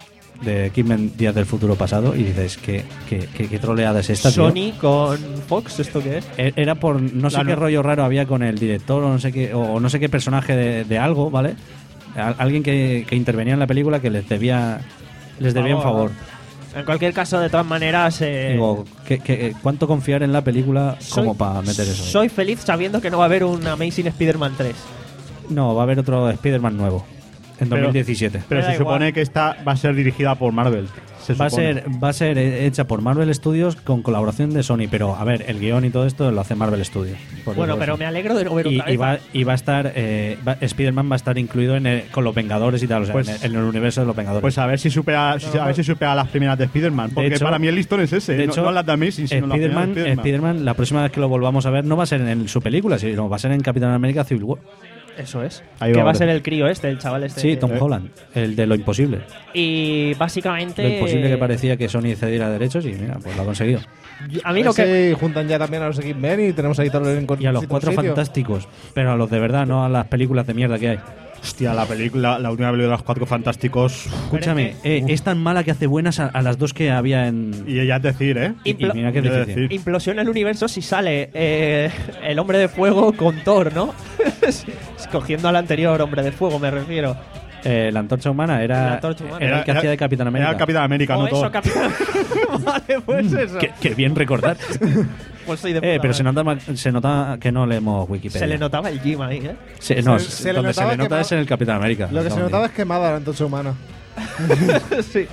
Speaker 8: de X-Men Días del Futuro Pasado y dices, ¿qué, qué, qué, qué troleada es esta, tío?
Speaker 1: Sony con Fox, ¿esto qué es?
Speaker 8: E- Era por no sé
Speaker 1: La
Speaker 8: qué
Speaker 1: no-
Speaker 8: rollo raro había con el director o no sé qué, o no sé qué personaje de, de algo, ¿vale? Al- alguien que, que intervenía en la película que les debía les debía un favor.
Speaker 1: En cualquier caso, de todas maneras, eh,
Speaker 8: Digo, ¿qué, qué, ¿cuánto confiar en la película
Speaker 1: soy-
Speaker 8: como para meter eso?
Speaker 1: soy feliz sabiendo que no va a haber un Amazing Spider-Man tres.
Speaker 8: No, va a haber otro Spider-Man nuevo en
Speaker 15: Pero-
Speaker 8: dos mil diecisiete.
Speaker 15: Pero
Speaker 1: Me da
Speaker 15: se supone
Speaker 1: igual.
Speaker 15: que esta va a ser dirigida por Marvel. Se
Speaker 8: Va a,
Speaker 15: supone.
Speaker 8: ser, va a ser hecha por Marvel Studios con colaboración de Sony, pero a ver, el guión y todo esto lo hace Marvel Studios. Por
Speaker 1: Bueno,
Speaker 8: eso.
Speaker 1: pero me alegro de no ver
Speaker 8: y,
Speaker 1: otra
Speaker 8: y
Speaker 1: vez.
Speaker 8: va, y va a estar eh, va- Spider-Man va a estar incluido en el- con los Vengadores y tal, o sea,
Speaker 15: Pues-
Speaker 8: en, el, en el universo de los Vengadores.
Speaker 15: Pues a ver si supera, si- a ver si supera las primeras de Spider-Man. Porque
Speaker 8: hecho-
Speaker 15: para mí el listón es ese.
Speaker 8: de
Speaker 15: no-
Speaker 8: hecho,
Speaker 15: no, las de Amazing, sino las primeras de
Speaker 8: Spider-Man,
Speaker 15: Spider-Man.
Speaker 8: Spider-Man, la próxima vez que lo volvamos a ver no va a ser en su película, sino va a ser en Capitán América Civil War.
Speaker 1: Eso es.
Speaker 8: Ahí
Speaker 1: que
Speaker 8: va
Speaker 1: va
Speaker 8: a
Speaker 1: a ser
Speaker 8: ver.
Speaker 1: el crío este, el chaval este.
Speaker 8: Sí, Tom
Speaker 1: Eh,
Speaker 8: Holland, el de Lo Imposible.
Speaker 1: Y básicamente.
Speaker 8: Lo imposible que parecía que Sony cediera derechos y mira, pues lo ha conseguido.
Speaker 1: A mí lo que.
Speaker 6: juntan ya también a los X-Men y tenemos ahí todo el
Speaker 8: Y a los cuatro fantásticos, pero a los de verdad, no a las películas de mierda que hay.
Speaker 15: Hostia, la película, la última película de los cuatro fantásticos.
Speaker 8: Escúchame, eh, es tan mala que hace buenas a, a las dos que había en.
Speaker 15: Y ya es decir, ¿eh?
Speaker 8: Y, y mira que es
Speaker 15: Ya es
Speaker 8: difícil.
Speaker 1: Implosiona el universo si sale eh, el hombre de fuego con Thor, ¿no? Escogiendo al anterior hombre de fuego, me refiero.
Speaker 8: Eh, la antorcha humana era,
Speaker 1: La Antorcha Humana.
Speaker 8: era el que
Speaker 15: Era-
Speaker 8: hacía de Capitán América.
Speaker 15: Era el Capitán América,
Speaker 1: O
Speaker 15: no
Speaker 1: eso,
Speaker 15: todo.
Speaker 1: Capitán. Vale, pues eso.
Speaker 8: Qué, qué bien recordar.
Speaker 1: Pues soy de
Speaker 8: Eh,
Speaker 1: puta
Speaker 8: pero se
Speaker 1: madre.
Speaker 8: nota, se nota que no leemos Wikipedia.
Speaker 1: Se le notaba el Jim ahí, ¿eh?
Speaker 8: Se- no,
Speaker 6: Se- se le
Speaker 8: donde se
Speaker 6: notaba
Speaker 8: le nota
Speaker 6: que
Speaker 8: es en el Capitán América.
Speaker 6: Lo que se
Speaker 8: No,
Speaker 6: notaba es quemada la antorcha humana.
Speaker 1: Sí.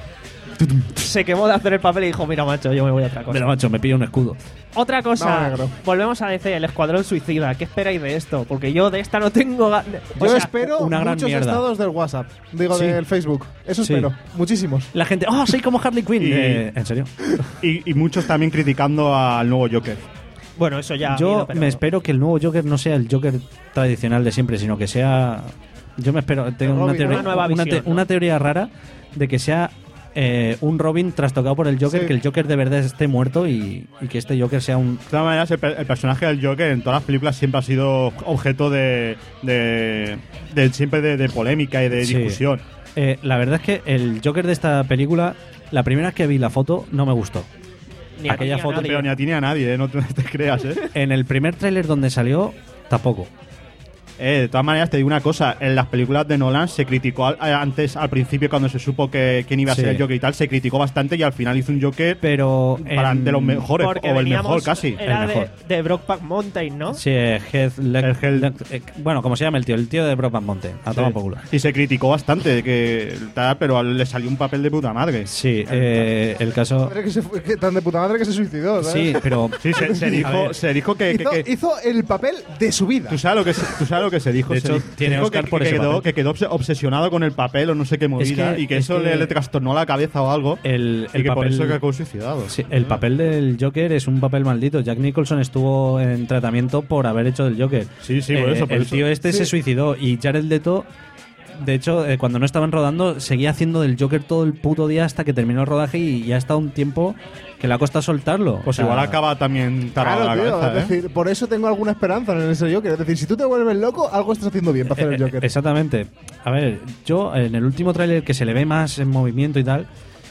Speaker 1: Se quemó de hacer el papel y dijo, mira, macho, yo me voy a otra cosa.
Speaker 8: Mira, macho, me pillo un escudo.
Speaker 1: Otra
Speaker 6: No,
Speaker 1: cosa,
Speaker 6: negro.
Speaker 1: volvemos a D C, el Escuadrón Suicida. ¿Qué esperáis de esto? Porque yo de esta no tengo... ga- o
Speaker 6: Yo
Speaker 1: sea,
Speaker 6: espero
Speaker 8: una gran
Speaker 6: muchos
Speaker 8: mierda.
Speaker 6: estados del WhatsApp. Digo,
Speaker 8: Sí.
Speaker 6: del Facebook. Eso
Speaker 8: Sí.
Speaker 6: espero. Muchísimos.
Speaker 8: La gente, oh, soy como Harley Quinn.
Speaker 15: Y-
Speaker 8: Eh, ¿En serio?
Speaker 15: Y, y muchos también criticando al nuevo Joker.
Speaker 1: Bueno, eso ya... ha
Speaker 8: Yo
Speaker 1: habido, pero-
Speaker 8: me espero que el nuevo Joker no sea el Joker tradicional de siempre, sino que sea. Yo me espero. Tengo una
Speaker 6: Robin,
Speaker 8: teoría,
Speaker 1: una nueva
Speaker 8: una,
Speaker 1: visión,
Speaker 8: te-
Speaker 1: ¿no?
Speaker 8: una teoría rara de que sea eh, un Robin trastocado por el Joker,
Speaker 6: Sí.
Speaker 8: que el Joker de verdad esté muerto y, y que este Joker sea un.
Speaker 15: De todas maneras, el, per- el personaje del Joker en todas las películas siempre ha sido objeto de, de, de- siempre de, de polémica y de
Speaker 8: Sí.
Speaker 15: discusión.
Speaker 8: Eh, la verdad es que el Joker de esta película, la primera vez que vi la foto, no me gustó.
Speaker 1: Ni a
Speaker 8: Aquella
Speaker 1: ti ni a
Speaker 8: foto,
Speaker 1: nadie.
Speaker 15: Pero ni a ti ni a nadie, ¿eh? No te, te creas, ¿eh?
Speaker 8: En el primer tráiler donde salió, tampoco.
Speaker 15: Eh, de todas maneras, te digo una cosa. En las películas de Nolan se criticó al- eh, antes, al principio, cuando se supo que quién iba a
Speaker 8: Sí.
Speaker 15: ser el Joker y tal, se criticó bastante y al final hizo un Joker
Speaker 8: Pero.
Speaker 15: para
Speaker 8: en-
Speaker 15: de los mejores,
Speaker 1: Porque
Speaker 15: o el
Speaker 1: veníamos-
Speaker 15: mejor casi.
Speaker 1: Era
Speaker 8: el
Speaker 1: de,
Speaker 8: mejor.
Speaker 1: de Brokeback Mountain, ¿no?
Speaker 8: Sí, eh, Heath Led-
Speaker 15: El Heath-
Speaker 8: Led- eh, bueno, como se llama el tío, el tío de Brockman Mountain. A tomar por culo.
Speaker 15: Y se criticó bastante, que tal, pero le salió un papel de puta madre.
Speaker 8: Sí, eh, el caso.
Speaker 6: Madre que se fue- que tan de puta madre que se suicidó, ¿sabes?
Speaker 8: Sí, pero.
Speaker 15: Sí, se, se
Speaker 8: A
Speaker 15: dijo,
Speaker 8: ver.
Speaker 15: se dijo que, que-
Speaker 6: Hizo,
Speaker 15: que-
Speaker 6: hizo el papel de su vida.
Speaker 15: ¿Tú sabes lo que se, tú sabes lo que se dijo?
Speaker 8: De
Speaker 15: Se
Speaker 8: hecho,
Speaker 15: dijo-
Speaker 8: tiene
Speaker 15: se dijo
Speaker 8: Oscar
Speaker 15: que,
Speaker 8: por
Speaker 15: que
Speaker 8: ese
Speaker 15: quedó,
Speaker 8: papel.
Speaker 15: que quedó obse- obsesionado con el papel o no sé qué movida
Speaker 8: que-
Speaker 15: y que
Speaker 8: es
Speaker 15: eso
Speaker 8: que-
Speaker 15: le, le trastornó la cabeza o algo
Speaker 8: El,
Speaker 15: y
Speaker 8: el
Speaker 15: que por
Speaker 8: papel-
Speaker 15: eso que acabó suicidado.
Speaker 8: Sí, el papel del Joker es un papel maldito. Jack Nicholson estuvo en tratamiento por haber hecho del Joker.
Speaker 15: Sí, sí, por
Speaker 8: Eh,
Speaker 15: eso, por
Speaker 8: el
Speaker 15: eso.
Speaker 8: tío este
Speaker 6: Sí.
Speaker 8: se suicidó y Jared Leto, de hecho, eh, cuando no estaban rodando, seguía haciendo del Joker todo el puto día hasta que terminó el rodaje y ya ha estado un tiempo que le ha costado soltarlo.
Speaker 15: Pues
Speaker 8: O sea,
Speaker 15: igual acaba también tarado
Speaker 6: Claro,
Speaker 15: la
Speaker 6: tío.
Speaker 15: cabeza,
Speaker 6: Es
Speaker 15: ¿eh?
Speaker 6: decir, por eso tengo alguna esperanza en ese Joker. Es decir, si tú te vuelves loco, algo estás haciendo bien para hacer el
Speaker 8: Eh,
Speaker 6: Joker.
Speaker 8: Exactamente. A ver, yo en el último tráiler que se le ve más en movimiento y tal,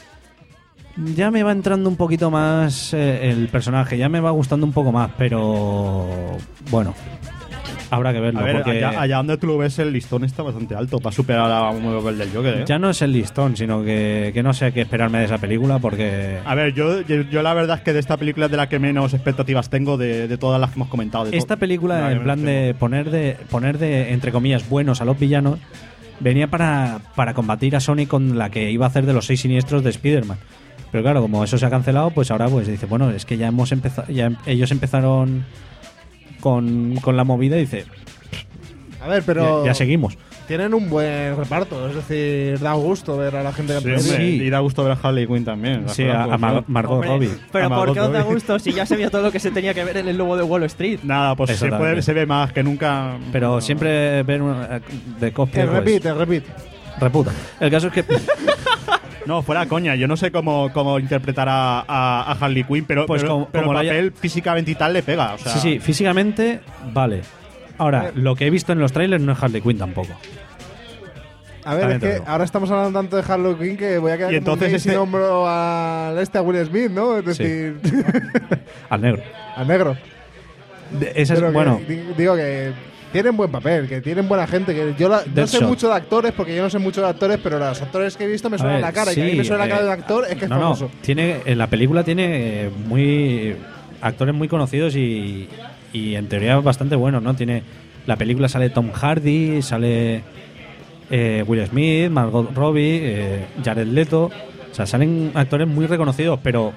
Speaker 8: ya me va entrando un poquito más eh, el personaje, ya me va gustando un poco más, pero bueno, habrá que verlo.
Speaker 15: A ver,
Speaker 8: porque
Speaker 15: allá, allá donde tú lo ves, el listón está bastante alto para superar a un papel del Joker, ¿eh?
Speaker 8: ya no es el listón, sino que, que no sé qué esperarme de esa película porque
Speaker 15: A ver, yo, yo, yo la verdad es que de esta película es de la que menos expectativas tengo de, de todas las que hemos comentado. de to-
Speaker 8: esta
Speaker 15: de
Speaker 8: película,
Speaker 15: la que
Speaker 8: en plan
Speaker 15: menos
Speaker 8: de poner de poner de entre comillas buenos a los villanos, venía para, para combatir a Sony con la que iba a hacer de los seis siniestros de Spider-Man. Pero claro, como eso se ha cancelado, pues ahora pues dice, bueno, es que ya hemos empezado, ya em- ellos empezaron con, con la movida y dice,
Speaker 6: A ver, pero.
Speaker 8: ya, ya seguimos.
Speaker 6: Tienen un buen reparto. Es decir, da gusto ver a la gente que
Speaker 15: Sí,
Speaker 6: aparece.
Speaker 15: hombre,
Speaker 8: Sí.
Speaker 15: y da gusto ver a Harley Quinn también.
Speaker 8: Sí, a, a Mar- Margot
Speaker 1: Hombre,
Speaker 8: Robbie.
Speaker 1: Pero
Speaker 15: A
Speaker 1: ¿por
Speaker 15: Margot
Speaker 1: qué os da
Speaker 15: Robbie.
Speaker 1: gusto si ya se vio todo lo que se tenía que ver en el Lobo de Wall Street?
Speaker 15: Nada, pues se,
Speaker 8: Exactamente.
Speaker 15: puede, se ve más que nunca.
Speaker 8: Pero
Speaker 15: No.
Speaker 8: siempre ver una, de cosplay
Speaker 6: El
Speaker 8: pues,
Speaker 6: repeat, el repeat.
Speaker 8: reputa. El caso es que
Speaker 15: No, fuera coña. Yo no sé cómo, cómo interpretar a, a, a Harley Quinn, pero,
Speaker 8: Pues
Speaker 15: pero,
Speaker 8: como-
Speaker 15: pero
Speaker 8: como
Speaker 15: el
Speaker 8: la haya-
Speaker 15: papel físicamente y tal le pega. O sea,
Speaker 8: sí, sí, físicamente vale. Ahora, lo que he visto en los trailers no es Harley Quinn tampoco.
Speaker 6: A ver,
Speaker 15: También
Speaker 6: es
Speaker 15: te
Speaker 6: que
Speaker 15: digo.
Speaker 6: ahora estamos hablando tanto de Harley Quinn que voy a quedar
Speaker 15: Y
Speaker 6: como un
Speaker 15: entonces
Speaker 6: gay
Speaker 15: este-
Speaker 6: si nombro a este a Will Smith, ¿no? Es
Speaker 8: Sí.
Speaker 6: decir,
Speaker 8: Al negro.
Speaker 6: al negro.
Speaker 8: De- esa es-
Speaker 6: Pero que
Speaker 8: bueno,
Speaker 6: di- digo que tienen buen papel, que tienen buena gente. Que yo la- no sé
Speaker 8: Deadshot.
Speaker 6: mucho de actores, porque yo no sé mucho de actores, pero los actores que he visto me
Speaker 8: a
Speaker 6: suenan
Speaker 8: ver,
Speaker 6: la cara. y que a mí
Speaker 8: sí,
Speaker 6: me suena la cara
Speaker 8: eh,
Speaker 6: de un actor es que es
Speaker 8: no, no,
Speaker 6: famoso.
Speaker 8: tiene, en la película tiene eh, muy actores muy conocidos y, y en teoría bastante buenos, ¿no? Tiene la película sale Tom Hardy, sale eh, Will Smith, Margot Robbie, eh, Jared Leto, o sea, salen actores muy reconocidos, pero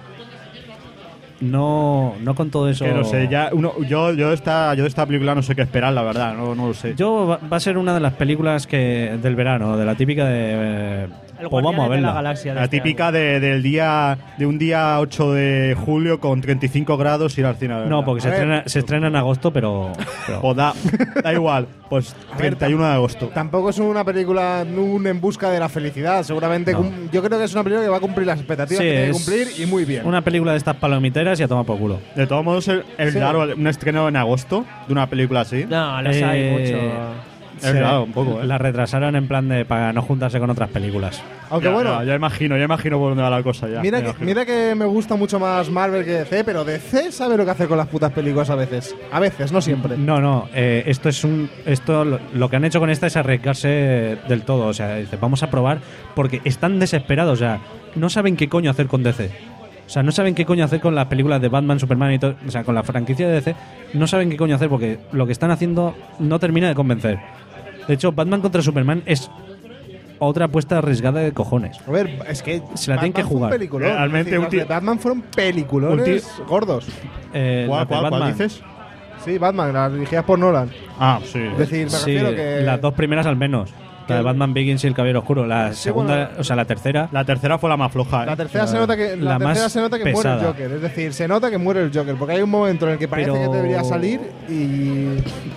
Speaker 8: no, no con todo eso.
Speaker 15: Que no sé, ya uno, yo, yo, de esta, yo de esta película no sé qué esperar, la verdad, no, no lo sé.
Speaker 8: Yo va, va a ser una de las películas que del verano, de la típica de. eh,
Speaker 1: El
Speaker 8: pues vamos a
Speaker 1: Guardianes de la
Speaker 8: verla.
Speaker 1: Galaxia de
Speaker 15: La
Speaker 1: este
Speaker 15: típica de, del día de un día ocho de julio con treinta y cinco grados ir al cine a verla.
Speaker 8: No, porque se
Speaker 6: A ver.
Speaker 8: estrena, se estrena en agosto, pero. pero-
Speaker 15: Pues da, da igual, pues treinta y uno de agosto.
Speaker 6: Tampoco es una película un en busca de la felicidad. Seguramente
Speaker 8: No.
Speaker 6: cum- yo creo que es una película que va a cumplir las expectativas
Speaker 8: Sí,
Speaker 6: que tiene que
Speaker 8: es
Speaker 6: cumplir y muy bien.
Speaker 8: Una película de estas palomiteras y a tomar por culo.
Speaker 15: De todos modos, es, es
Speaker 6: Sí.
Speaker 15: raro un estreno en agosto de una película así.
Speaker 1: No, las hay
Speaker 8: Eh,
Speaker 1: mucho.
Speaker 15: Es raro, un poco, ¿eh?
Speaker 8: La retrasaron en plan de para no juntarse con otras películas.
Speaker 6: Aunque
Speaker 15: Ya,
Speaker 6: bueno,
Speaker 15: ya, ya imagino, ya imagino por dónde va la cosa. Ya,
Speaker 6: mira,
Speaker 15: me
Speaker 6: que,
Speaker 15: imagino.
Speaker 6: mira que me gusta mucho más Marvel que D C, pero D C sabe lo que hacer con las putas películas a veces. A veces, no siempre.
Speaker 8: No, no, eh, esto es un. Esto lo, lo que han hecho con esta es arriesgarse del todo. O sea, dice, vamos a probar porque están desesperados. O sea, no saben qué coño hacer con D C. O sea, no saben qué coño hacer con las películas de Batman, Superman y todo. O sea, con la franquicia de D C. No saben qué coño hacer porque lo que están haciendo no termina de convencer. De hecho, Batman contra Superman es otra apuesta arriesgada de cojones.
Speaker 6: A ver, es que
Speaker 8: Se la tienen que
Speaker 6: Batman fue un
Speaker 8: jugar.
Speaker 6: peliculón.
Speaker 15: Realmente,
Speaker 6: Es decir, los
Speaker 15: ulti-
Speaker 6: de Batman fueron peliculones gordos.
Speaker 8: Eh,
Speaker 15: ¿Cuál,
Speaker 8: las de
Speaker 15: cuál, cuál
Speaker 8: Batman.
Speaker 15: dices?
Speaker 6: Sí, Batman, las dirigidas por Nolan.
Speaker 15: Ah, sí.
Speaker 6: Es decir, me
Speaker 8: Sí,
Speaker 6: refiero que.
Speaker 8: las dos primeras al menos. La de Batman Begins y El Caballero Oscuro. La
Speaker 6: Sí,
Speaker 8: segunda,
Speaker 6: bueno,
Speaker 8: o sea, la tercera.
Speaker 15: La tercera fue la más floja. ¿eh?
Speaker 6: La tercera, se nota que, la
Speaker 8: la
Speaker 6: tercera
Speaker 8: más
Speaker 6: se nota que muere
Speaker 8: pesada.
Speaker 6: el Joker. Es decir, se nota que muere el Joker. Porque hay un momento en el que parece
Speaker 8: Pero-
Speaker 6: que debería salir y.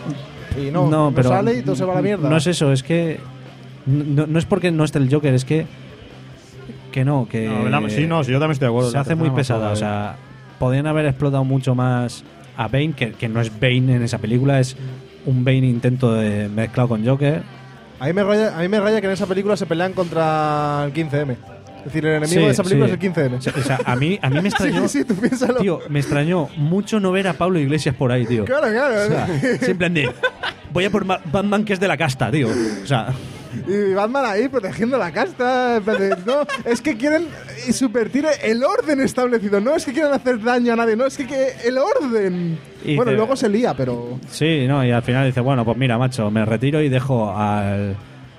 Speaker 6: Y no, no,
Speaker 8: pero
Speaker 6: sale y todo se va a la mierda.
Speaker 8: No es eso, es que. No, no es porque no esté el Joker, es que. Que no, que.
Speaker 15: No, la- sí, no, sí, yo también estoy de acuerdo.
Speaker 8: Se
Speaker 15: La
Speaker 8: hace
Speaker 15: tercera
Speaker 8: muy
Speaker 15: más
Speaker 8: pesada.
Speaker 15: floja,
Speaker 8: O sea, podrían haber explotado mucho más a Bane, que, que no es Bane en esa película, es un Bane intento de mezclado con Joker.
Speaker 6: A mí, me raya, a mí me raya que en esa película se pelean contra el quince eme. Es decir, el enemigo
Speaker 8: Sí,
Speaker 6: de esa película
Speaker 8: sí.
Speaker 6: es el quince eme.
Speaker 8: O sea, a mí, a mí me extrañó.
Speaker 6: Sí, sí, tú piénsalo.
Speaker 8: Tío, me extrañó mucho no ver a Pablo Iglesias por ahí, tío.
Speaker 6: Claro, claro.
Speaker 8: O sea, sí, en plan de. Voy a por Ma- Batman, que es de la casta, tío. O sea.
Speaker 6: Y Batman ahí protegiendo la casta. en plan de, no, es que quieren subvertir el orden establecido. No es que quieran hacer daño a nadie, no, es que, que el orden.
Speaker 8: Y
Speaker 6: bueno,
Speaker 8: dice-
Speaker 6: luego se lía, pero.
Speaker 8: Sí, no, y al final dice, bueno, pues mira, macho, me retiro y dejo al,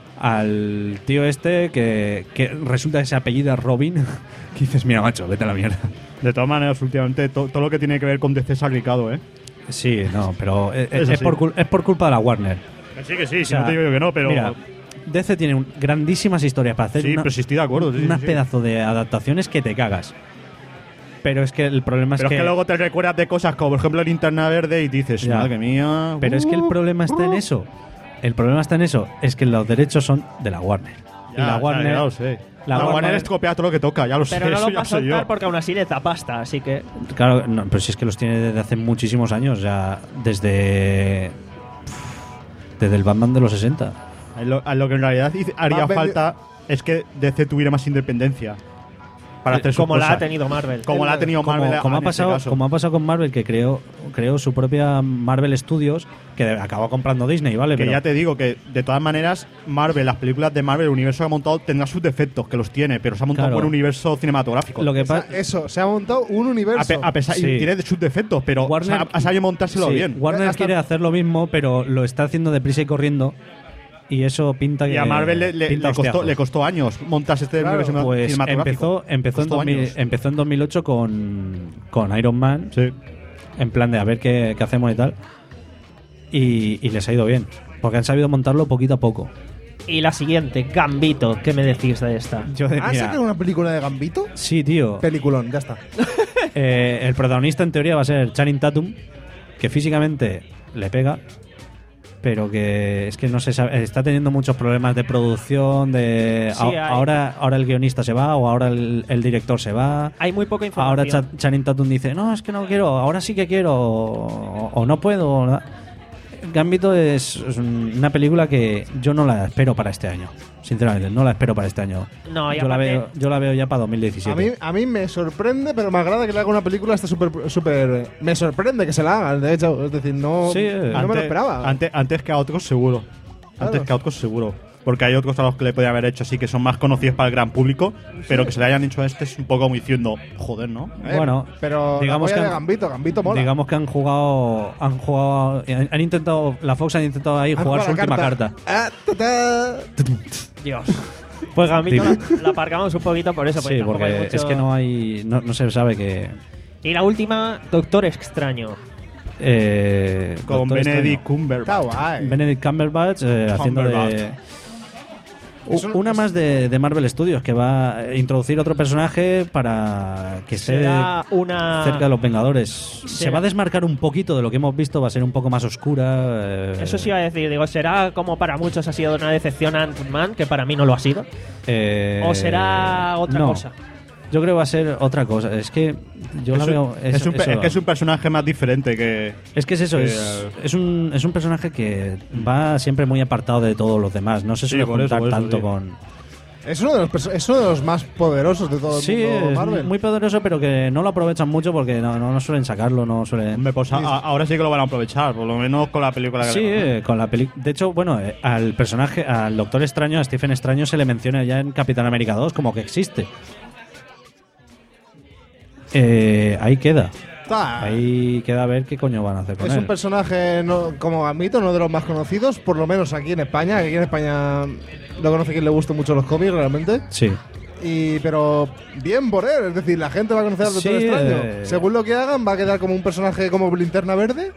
Speaker 8: al tío este que, que resulta que se apellida Robin. Que dices, mira, macho, vete a la mierda.
Speaker 15: De todas maneras, últimamente to- todo lo que tiene que ver con D C se ha aplicado, ¿eh?
Speaker 8: Sí, no, pero es,
Speaker 15: Eso
Speaker 8: es
Speaker 15: sí.
Speaker 8: por, cul- es por culpa de la Warner.
Speaker 15: Que sí, que sí,
Speaker 8: O
Speaker 15: si
Speaker 8: sea,
Speaker 15: no te digo yo que no, pero.
Speaker 8: Mira, D C tiene un- grandísimas historias para hacer
Speaker 15: Sí,
Speaker 8: una-
Speaker 15: pero sí estoy de acuerdo, sí, sí,
Speaker 8: unas
Speaker 15: sí.
Speaker 8: pedazos de adaptaciones que te cagas. Pero es que el problema
Speaker 15: Pero
Speaker 8: es
Speaker 15: es
Speaker 8: que...
Speaker 15: que luego te recuerdas de cosas como, por ejemplo, Linterna Verde y dices,
Speaker 8: Ya.
Speaker 15: madre mía.
Speaker 8: Pero es que el
Speaker 15: uh,
Speaker 8: problema está en
Speaker 15: uh.
Speaker 8: eso. El problema está en eso. Es que los derechos son de la Warner.
Speaker 15: Ya,
Speaker 8: y la Warner...
Speaker 15: ya, ya lo sé.
Speaker 8: La
Speaker 15: La,
Speaker 8: Warner-
Speaker 15: Warner estropea todo lo que toca, ya lo sé,
Speaker 1: Pero no
Speaker 15: eso
Speaker 1: lo
Speaker 15: ya
Speaker 1: va a
Speaker 15: sé yo.
Speaker 1: soltar porque aún así le da pasta, así que.
Speaker 8: Claro, no, pero si es que los tiene desde hace muchísimos años, ya desde... Desde el Batman de los sesenta.
Speaker 15: A lo, a lo que en realidad hice- haría
Speaker 6: Más vendi-
Speaker 15: falta es que D C tuviera más independencia para hacer sus
Speaker 1: Como la
Speaker 15: cosas.
Speaker 1: ha tenido Marvel.
Speaker 15: Como la ha tenido
Speaker 8: Como,
Speaker 15: Marvel
Speaker 8: como ha
Speaker 15: en este
Speaker 8: pasado,
Speaker 15: caso.
Speaker 8: como ha pasado con Marvel, que creó, creó su propia Marvel Studios, que acabó comprando Disney, ¿vale?
Speaker 15: Que
Speaker 8: Pero
Speaker 15: ya te digo que, de todas maneras, Marvel, las películas de Marvel, el universo que ha montado, tendrá sus defectos, que los tiene, pero se ha montado
Speaker 8: Claro.
Speaker 15: un buen universo cinematográfico.
Speaker 8: lo que
Speaker 6: O sea,
Speaker 8: pasa...
Speaker 6: eso, se ha montado un
Speaker 15: a,
Speaker 6: universo.
Speaker 15: pe- a pesar,
Speaker 8: Sí.
Speaker 15: y tiene sus defectos, pero
Speaker 8: Warner-
Speaker 15: o sea, ha sabido montárselo
Speaker 8: Sí,
Speaker 15: bien.
Speaker 8: Warner
Speaker 6: Hasta-
Speaker 8: quiere hacer lo mismo, pero lo está haciendo deprisa y corriendo. Y eso pinta que.
Speaker 15: Y a Marvel le, le-
Speaker 8: pinta
Speaker 15: le costó,
Speaker 8: hostiazos.
Speaker 15: le costó años montarse este
Speaker 6: Claro.
Speaker 15: universo
Speaker 8: Pues
Speaker 15: cinematográfico.
Speaker 8: empezó, empezó, en
Speaker 15: Costó
Speaker 8: dos mil,
Speaker 15: años.
Speaker 8: empezó en dos mil ocho con, con Iron Man,
Speaker 15: Sí.
Speaker 8: en plan de a ver qué, qué hacemos y tal. Y, y les ha ido bien, porque han sabido montarlo poquito a poco.
Speaker 1: Y la siguiente, Gambito. ¿Qué me decís de esta?
Speaker 8: Yo de-
Speaker 6: ¿Ah,
Speaker 8: mira,
Speaker 6: sacado una película de Gambito?
Speaker 8: sí, tío.
Speaker 6: Peliculón, ya está.
Speaker 8: Eh, el protagonista en teoría va a ser Channing Tatum, que físicamente le pega, pero que es que no se sabe, está teniendo muchos problemas de producción, de
Speaker 1: Sí,
Speaker 8: a-
Speaker 1: hay-
Speaker 8: ahora ahora el guionista se va o ahora el, el director se va.
Speaker 1: Hay muy poca
Speaker 8: Ahora
Speaker 1: información.
Speaker 8: Cha- Channing Tatum dice, no, es que no quiero, ahora sí que quiero, o, o no puedo. o nada. Gambito es, es una película que yo no la espero para este año. Sinceramente, no la espero para este año.
Speaker 1: No, y
Speaker 8: yo, la
Speaker 1: aparte-
Speaker 8: veo, yo la veo ya para dos mil diecisiete.
Speaker 6: A mí, a mí me sorprende, pero me agrada que le haga una película esta super, super... Me sorprende que se la hagan, de hecho. Es decir, no,
Speaker 8: Sí, eh,
Speaker 6: no me lo esperaba.
Speaker 15: Antes, antes que a otros, seguro.
Speaker 6: Claro.
Speaker 15: Antes que a otros, seguro. Porque hay otros a los que le podía haber hecho así que son más conocidos para el gran público, pero que se le hayan hecho a este es un poco como diciendo, joder, ¿no?
Speaker 6: Eh,
Speaker 8: bueno,
Speaker 6: pero
Speaker 8: digamos
Speaker 6: digamos que
Speaker 8: que
Speaker 6: de
Speaker 8: han-
Speaker 6: Gambito, Gambito mola.
Speaker 8: Digamos que han jugado, han jugado, han, han intentado, la Fox ha intentado ahí
Speaker 6: Han
Speaker 8: jugar su
Speaker 6: jugado
Speaker 8: última
Speaker 6: la
Speaker 8: carta.
Speaker 6: Ah, ta, ta.
Speaker 1: Dios. Pues Gambito
Speaker 8: Dime.
Speaker 1: la, la aparcamos un poquito por eso.
Speaker 8: Sí,
Speaker 1: tampoco hay
Speaker 8: porque
Speaker 1: mucho-
Speaker 8: es que no hay, no, no se sabe que
Speaker 1: Y la última, Doctor Extraño.
Speaker 8: eh,
Speaker 15: Con
Speaker 8: Doctor
Speaker 15: Benedict
Speaker 8: Extraño.
Speaker 15: Cumberbatch.
Speaker 6: Está guay.
Speaker 8: Benedict Cumberbatch eh, haciendo de
Speaker 15: Cumberbatch.
Speaker 8: U- una más de, de Marvel Studios que va a introducir otro personaje para que esté
Speaker 1: Será una...
Speaker 8: cerca de los Vengadores. Se
Speaker 1: Será-
Speaker 8: va a desmarcar un poquito de lo que hemos visto, va a ser un poco más oscura. eh,
Speaker 1: Eso sí iba a decir, digo, ¿será como para muchos ha sido una decepción Ant-Man, que para mí no lo ha sido?
Speaker 8: eh,
Speaker 1: ¿O será otra
Speaker 8: no.
Speaker 1: cosa?
Speaker 8: Yo creo que va a ser otra cosa. Es que yo la
Speaker 15: Es un-
Speaker 8: veo.
Speaker 15: es, un, pe-
Speaker 8: eso-
Speaker 15: es que es un personaje más diferente que.
Speaker 8: Es que es eso,
Speaker 15: que,
Speaker 8: es,
Speaker 15: eh,
Speaker 8: es, un, es un personaje que va siempre muy apartado de todos los demás. No se
Speaker 15: Sí,
Speaker 8: suele
Speaker 15: por eso,
Speaker 8: juntar
Speaker 15: por eso,
Speaker 8: tanto
Speaker 15: sí.
Speaker 8: con.
Speaker 6: Es uno, de los perso- es uno de los más poderosos de todo el
Speaker 8: Sí,
Speaker 6: mundo
Speaker 8: es
Speaker 6: Marvel.
Speaker 8: muy poderoso, pero que no lo aprovechan mucho porque no, no, no suelen sacarlo, no suelen.
Speaker 15: Hombre, pues a- a- ahora sí que lo van a aprovechar, por lo menos con la película que
Speaker 8: Sí,
Speaker 15: le-
Speaker 8: eh, con la película. De hecho, bueno, eh, al personaje, al Doctor Extraño, a Stephen Extraño, se le menciona ya en Capitán América dos como que existe. Eh, ahí queda.
Speaker 6: Está.
Speaker 8: Ahí queda a ver qué coño van a hacer con
Speaker 6: Es
Speaker 8: él.
Speaker 6: un personaje no, como Gambito, no de los más conocidos, por lo menos aquí en España. Aquí en España lo conoce quien le guste mucho los cómics, realmente.
Speaker 8: Sí.
Speaker 6: Y, pero bien por él, es decir, la gente va a conocer al Doctor
Speaker 8: Sí,
Speaker 6: Extraño.
Speaker 8: eh.
Speaker 6: Según lo que hagan, va a quedar como un personaje como Linterna Verde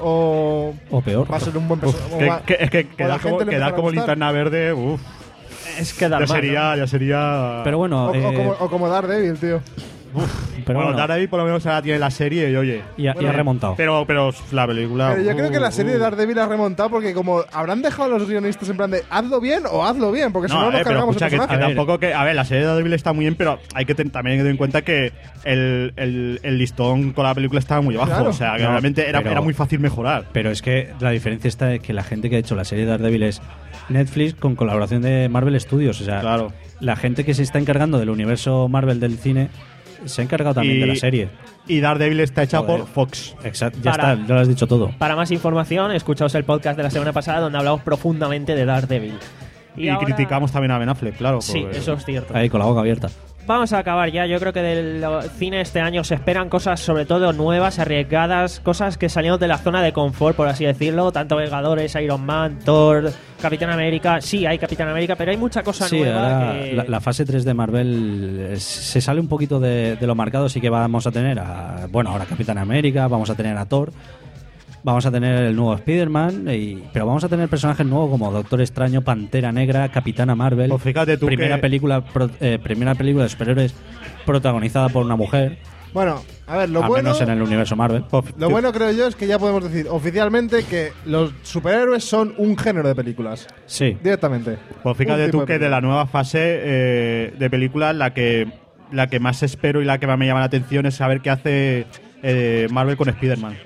Speaker 6: o
Speaker 8: O peor.
Speaker 6: va a ser un buen
Speaker 15: Uf,
Speaker 6: personaje.
Speaker 15: que, que- es que
Speaker 6: o la
Speaker 15: quedar como,
Speaker 6: gente le
Speaker 15: quedar
Speaker 6: empezará a
Speaker 15: como
Speaker 6: gustar.
Speaker 15: linterna verde, uff.
Speaker 1: Es que da
Speaker 15: Ya
Speaker 1: mal,
Speaker 15: sería,
Speaker 1: ¿no?
Speaker 15: ya sería.
Speaker 8: Pero bueno,
Speaker 6: O, o
Speaker 8: eh,
Speaker 6: como, o como Daredevil, tío.
Speaker 8: pero
Speaker 15: bueno,
Speaker 8: bueno,
Speaker 15: Daredevil por lo menos ahora tiene la serie y oye.
Speaker 8: y, ha, y ha remontado.
Speaker 15: Pero, pero la película.
Speaker 6: Pero yo
Speaker 15: uh,
Speaker 6: creo que la serie de
Speaker 15: uh.
Speaker 6: Daredevil ha remontado porque como habrán dejado a los guionistas en plan de hazlo bien o hazlo bien, porque si no
Speaker 15: No,
Speaker 6: nos
Speaker 15: eh, pero
Speaker 6: cargamos
Speaker 15: escucha,
Speaker 6: el
Speaker 15: que,
Speaker 6: personaje.
Speaker 15: que tampoco que. A ver, la serie de Daredevil está muy bien, pero hay que ten- también hay que tener en cuenta que el, el, el listón con la película estaba muy bajo.
Speaker 6: Claro.
Speaker 15: O sea, que
Speaker 8: No,
Speaker 15: realmente era,
Speaker 8: pero-
Speaker 15: era muy fácil mejorar.
Speaker 8: Pero es que la diferencia está en que la gente que ha hecho la serie de Daredevil es Netflix con colaboración de Marvel Studios. O sea,
Speaker 15: Claro.
Speaker 8: la gente que se está encargando del universo Marvel del cine se ha encargado también
Speaker 15: Y-
Speaker 8: de la serie.
Speaker 15: Y Daredevil está hecha
Speaker 8: Joder.
Speaker 15: por Fox.
Speaker 8: Exacto, ya
Speaker 1: Para-
Speaker 8: está, ya lo has dicho todo.
Speaker 1: Para más información, escuchaos el podcast de la semana pasada donde hablamos profundamente de Daredevil.
Speaker 15: Y,
Speaker 1: ahora-
Speaker 15: criticamos también a Ben Affleck, claro.
Speaker 1: Sí,
Speaker 15: porque-
Speaker 1: eso es cierto.
Speaker 8: Ahí con la boca abierta.
Speaker 1: Vamos a acabar ya. Yo creo que del cine este año se esperan cosas sobre todo nuevas, arriesgadas, cosas que salieron de la zona de confort, por así decirlo. Tanto Vengadores, Iron Man, Thor, Capitán América. Sí, hay Capitán América, pero hay mucha cosa
Speaker 8: Sí,
Speaker 1: nueva
Speaker 8: ahora
Speaker 1: que...
Speaker 8: la, la fase tres de Marvel eh, se sale un poquito de, de lo marcado. Sí que vamos a tener a, bueno, ahora Capitán América, vamos a tener a Thor, vamos a tener el nuevo Spider-Man, y- pero vamos a tener personajes nuevos como Doctor Extraño, Pantera Negra, Capitana Marvel.
Speaker 15: Pues fíjate tú
Speaker 8: primera
Speaker 15: que-
Speaker 8: película pro- eh, primera película de superhéroes protagonizada por una mujer,
Speaker 6: Bueno, a ver, lo
Speaker 8: a
Speaker 6: bueno
Speaker 8: menos en el universo Marvel.
Speaker 6: lo bueno creo yo es que ya podemos decir oficialmente que los superhéroes son un género de películas.
Speaker 8: Sí.
Speaker 6: Directamente.
Speaker 15: Pues
Speaker 6: Un
Speaker 15: fíjate
Speaker 6: tipo
Speaker 15: tú que de
Speaker 6: película.
Speaker 15: la nueva fase eh, de películas, la que la que más espero y la que más me llama la atención es saber qué hace eh, Marvel con Spider-Man.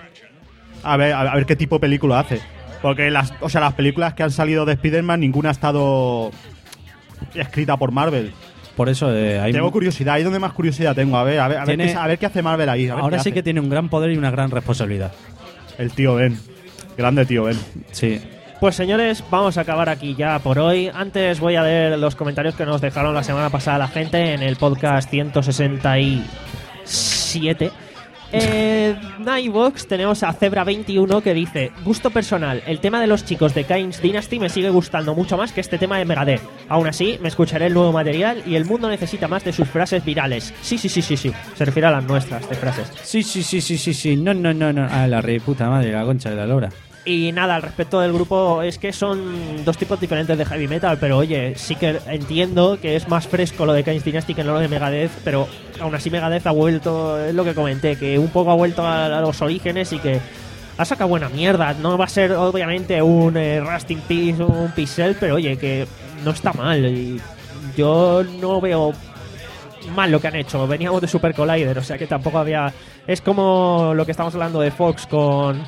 Speaker 15: A ver, a ver qué tipo de película hace. Porque las, o sea, las películas que han salido de Spider-Man, ninguna ha estado escrita por Marvel.
Speaker 8: Por eso eh, hay
Speaker 15: Tengo
Speaker 8: mu-
Speaker 15: curiosidad, ahí es donde más curiosidad tengo. A ver, a ver, a ver,
Speaker 8: Tiene-
Speaker 15: qué, a ver qué hace Marvel ahí. a ver
Speaker 8: ahora
Speaker 15: qué
Speaker 8: sí
Speaker 15: hace.
Speaker 8: que tiene un gran poder y una gran responsabilidad.
Speaker 15: El tío Ben. Grande tío Ben.
Speaker 8: Sí.
Speaker 1: Pues señores, vamos a acabar aquí ya por hoy. Antes voy a leer los comentarios que nos dejaron la semana pasada la gente en el podcast ciento sesenta y siete. Eh, Nightbox tenemos a Zebra veintiuno que dice: gusto personal, el tema de los chicos de Kain's Dynasty me sigue gustando mucho más que este tema de Megadeth. Aún así, me escucharé el nuevo material y el mundo necesita más de sus frases virales. Sí, sí, sí, sí, sí. Se refiere a las nuestras de frases.
Speaker 8: Sí, sí, sí, sí, sí, sí. No, no, no, no. Ah, la re puta madre, la concha de la lora.
Speaker 1: Y nada, al respecto del grupo, es que son dos tipos diferentes de heavy metal, pero oye, sí que entiendo que es más fresco lo de Kain's Dynasty que no lo de Megadeth, pero aún así Megadeth ha vuelto, es lo que comenté, que un poco ha vuelto a, a los orígenes y que ha sacado buena mierda. No va a ser obviamente un eh, Rust in Peace o un Pixel, pero oye, que no está mal. Y yo no veo mal lo que han hecho. Veníamos de Super Collider, o sea que tampoco había... Es como lo que estamos hablando de Fox con...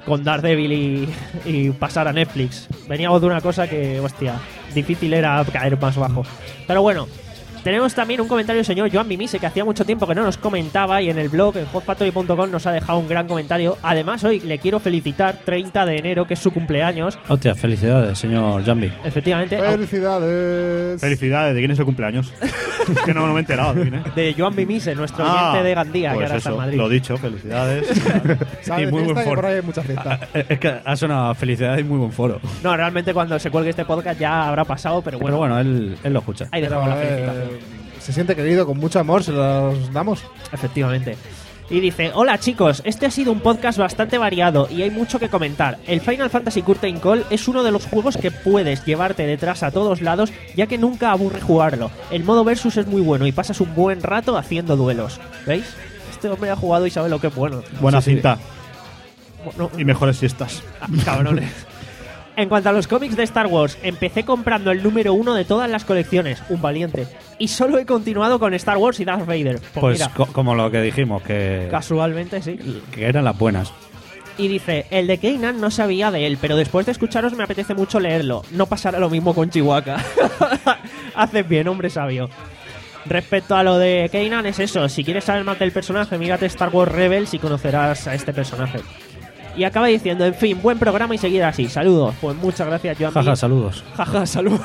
Speaker 1: con Daredevil y, y pasar a Netflix. Veníamos de una cosa que, hostia, difícil era caer más bajo. Pero bueno, tenemos también un comentario del señor Joan Mimise, que hacía mucho tiempo que no nos comentaba, y en el blog, en hot factory punto com, nos ha dejado un gran comentario. Además, hoy le quiero felicitar, treinta de enero, que es su cumpleaños.
Speaker 8: Hostia, felicidades, señor Jambi.
Speaker 1: Efectivamente.
Speaker 6: Felicidades.
Speaker 15: Felicidades, ¿de quién es el cumpleaños? Es que no, no me he enterado. ¿De quién es?
Speaker 1: De Joan Mimise, nuestro
Speaker 15: Ah,
Speaker 1: oyente de Gandía,
Speaker 15: pues
Speaker 1: que ahora está en
Speaker 15: eso,
Speaker 1: Madrid.
Speaker 15: lo dicho, felicidades.
Speaker 6: Sabe
Speaker 15: Y
Speaker 6: de
Speaker 15: muy buen
Speaker 6: fiesta que
Speaker 15: foro.
Speaker 6: por ahí hay mucha fiesta.
Speaker 8: Es que ha sonado felicidades y muy buen foro.
Speaker 1: No, realmente cuando se cuelgue este podcast ya habrá pasado, pero bueno.
Speaker 8: Pero bueno, él, él lo escucha.
Speaker 1: Ahí dejamos
Speaker 6: Pero,
Speaker 1: la
Speaker 6: eh,
Speaker 1: felicitación.
Speaker 6: se siente querido, con mucho amor, se los damos.
Speaker 1: Efectivamente. Y dice, hola chicos, este ha sido un podcast bastante variado y hay mucho que comentar. El Final Fantasy Curtain Call es uno de los juegos que puedes llevarte detrás a todos lados, ya que nunca aburre jugarlo. El modo versus es muy bueno y pasas un buen rato haciendo duelos. ¿Veis? Este hombre ha jugado y sabe lo que es bueno.
Speaker 15: Buena
Speaker 1: Sí, sí.
Speaker 15: cinta.
Speaker 1: Bueno,
Speaker 15: Y mejores siestas.
Speaker 1: ah, cabrones. En cuanto a los cómics de Star Wars, empecé comprando el número uno de todas las colecciones, un valiente. Y solo he continuado con Star Wars y Darth Vader. Pues,
Speaker 8: Pues
Speaker 1: mira,
Speaker 8: co- como lo que dijimos, que,
Speaker 1: casualmente sí.
Speaker 8: que eran las buenas.
Speaker 1: Y dice, el de Kanan no sabía de él, pero después de escucharos me apetece mucho leerlo. No pasará lo mismo con Chihuahua. Haces bien, hombre sabio. Respecto a lo de Kanan, es eso. Si quieres saber más del personaje, mírate Star Wars Rebels y conocerás a este personaje. Y acaba diciendo, en fin, buen programa y seguir así. Saludos. Pues muchas gracias, Joan.
Speaker 8: Jaja, saludos.
Speaker 1: Jaja, saludos.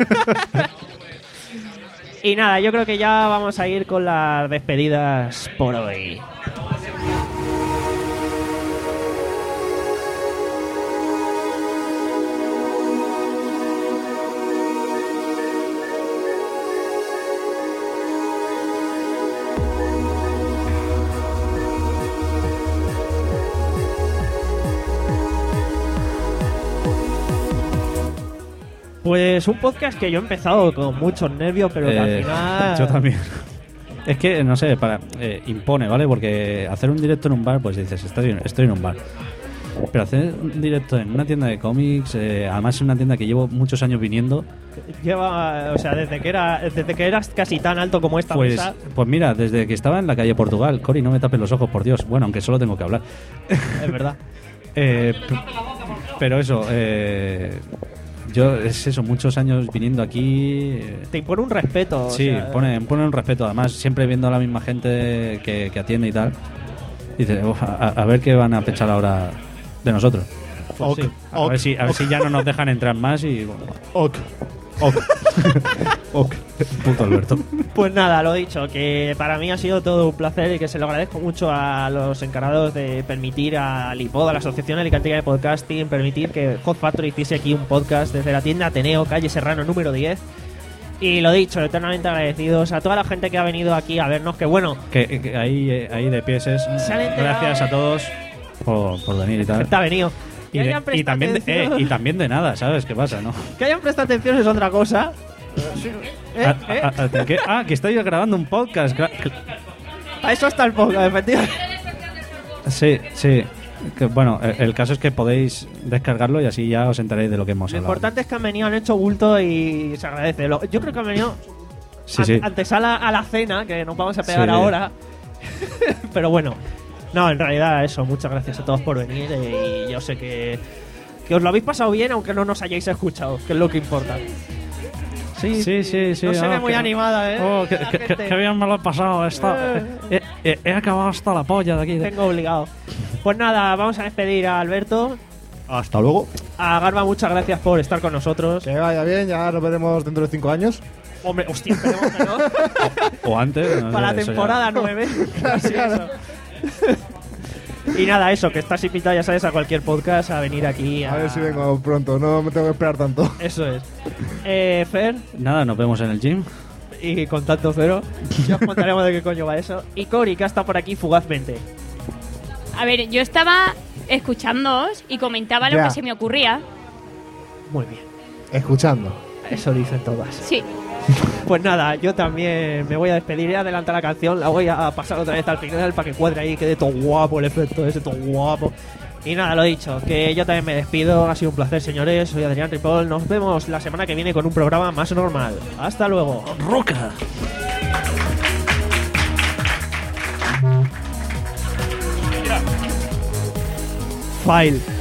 Speaker 1: Y nada, yo creo que ya vamos a ir con las despedidas por hoy. Pues un podcast que yo he empezado con muchos nervios, pero que al
Speaker 8: Eh,
Speaker 1: final...
Speaker 8: Yo también. Es que, no sé, para eh, impone, ¿vale? Porque hacer un directo en un bar, pues dices, estoy, estoy en un bar. Pero hacer un directo en una tienda de cómics, eh, además es una tienda que llevo muchos años viniendo,
Speaker 1: Lleva, o sea, desde que era desde que eras casi tan alto como esta
Speaker 8: pues,
Speaker 1: mesa.
Speaker 8: pues mira, desde que estaba en la calle Portugal, Cori, no me tapes los ojos, por Dios. Bueno, aunque solo tengo que hablar.
Speaker 1: Es verdad.
Speaker 8: Eh, p- pero eso, eh, yo, es eso, muchos años viniendo aquí. eh,
Speaker 1: Te impone un respeto. o
Speaker 8: Sí,
Speaker 1: sea,
Speaker 8: pone, pone un respeto. Además, siempre viendo a la misma gente que, que atiende y tal. Dice, "Uf, a, a ver qué van a pensar ahora de nosotros.
Speaker 1: Pues
Speaker 8: Ok,
Speaker 1: sí.
Speaker 8: a,
Speaker 15: Ok,
Speaker 8: ver si, a ver
Speaker 15: ok.
Speaker 8: si ya no nos dejan entrar más y... bueno,
Speaker 15: Ok. Ok. Ok.
Speaker 8: Puto Alberto.
Speaker 1: Pues nada, lo dicho, que para mí ha sido todo un placer y que se lo agradezco mucho a los encargados de permitir a Lipod, a la Asociación Alicantina de Podcasting, permitir que Hot Factory hiciese aquí un podcast desde la tienda Ateneo, calle Serrano número diez. Y lo dicho, eternamente agradecidos a toda la gente que ha venido aquí a vernos, que bueno,
Speaker 8: Que, que ahí, eh, ahí de pies es...
Speaker 1: Se han enterado.
Speaker 8: Gracias a todos por, por venir y tal.
Speaker 1: gente ha venido.
Speaker 8: Y,
Speaker 1: Que
Speaker 8: de-
Speaker 1: hayan
Speaker 8: y
Speaker 1: prestado
Speaker 8: también de,
Speaker 1: atención.
Speaker 8: eh, y también de nada, ¿sabes qué pasa, no?
Speaker 1: Que hayan prestado atención es otra cosa. ¿Eh?
Speaker 8: Ah,
Speaker 1: ¿Eh?
Speaker 8: ah, ah, ¿qué? Ah, que estoy grabando un podcast. cla- cl-
Speaker 1: A eso está el podcast, efectivamente.
Speaker 8: Sí, sí. Que, bueno, el, el caso es que podéis descargarlo y así ya os enteréis de lo que hemos
Speaker 1: Lo
Speaker 8: hablado.
Speaker 1: importante es que han venido, han hecho bulto y se agradece. Lo- Yo creo que han venido
Speaker 8: Sí,
Speaker 1: an-
Speaker 8: sí.
Speaker 1: antesala a la cena, que nos vamos a pegar
Speaker 8: Sí.
Speaker 1: ahora. Pero bueno, no, en realidad eso, muchas gracias a todos por venir eh, y yo sé que, que os lo habéis pasado bien aunque no nos hayáis escuchado, que es lo que importa. Sí,
Speaker 8: Sí, sí, sí.
Speaker 1: no se
Speaker 8: oh,
Speaker 1: ve muy
Speaker 8: que-
Speaker 1: animada, ¿eh?
Speaker 8: Oh, que,
Speaker 1: La
Speaker 8: que- que-
Speaker 1: gente.
Speaker 8: que bien me lo he pasado. Está, he, he- he acabado hasta la polla de aquí. de-
Speaker 1: Tengo obligado. Pues nada, vamos a despedir a Alberto.
Speaker 15: Hasta luego.
Speaker 1: A Garba, muchas gracias por estar con nosotros.
Speaker 6: Que vaya bien, ya nos veremos dentro de cinco años.
Speaker 1: Hombre, hostia, esperemos que no.
Speaker 8: O antes. no
Speaker 1: Para
Speaker 8: sé,
Speaker 1: la
Speaker 8: eso ya-
Speaker 1: temporada nueve. Sí, eso. Y nada, eso, que estás invitado, ya sabes, a cualquier podcast a venir aquí. A,
Speaker 6: A ver si vengo pronto, no me tengo que esperar tanto.
Speaker 1: Eso es. Eh, Fer,
Speaker 8: Nada, nos vemos en el gym.
Speaker 1: y Contacto Cero. Ya os contaremos de qué coño va eso. Y Cori, que ha estado por aquí fugazmente.
Speaker 9: A ver, yo estaba escuchándoos y comentaba lo
Speaker 6: Ya.
Speaker 9: que se me ocurría.
Speaker 1: Muy bien.
Speaker 6: Escuchando.
Speaker 1: Eso dicen todas.
Speaker 9: Sí.
Speaker 1: Pues nada, yo también me voy a despedir y adelantar la canción. La voy a pasar otra vez al final para que cuadre ahí, quede todo guapo el efecto ese, todo guapo. Y nada, lo dicho, que yo también me despido. Ha sido un placer, señores. Soy Adrián Ripoll. Nos vemos la semana que viene con un programa más normal. Hasta luego.
Speaker 8: ¡Roca!
Speaker 1: File.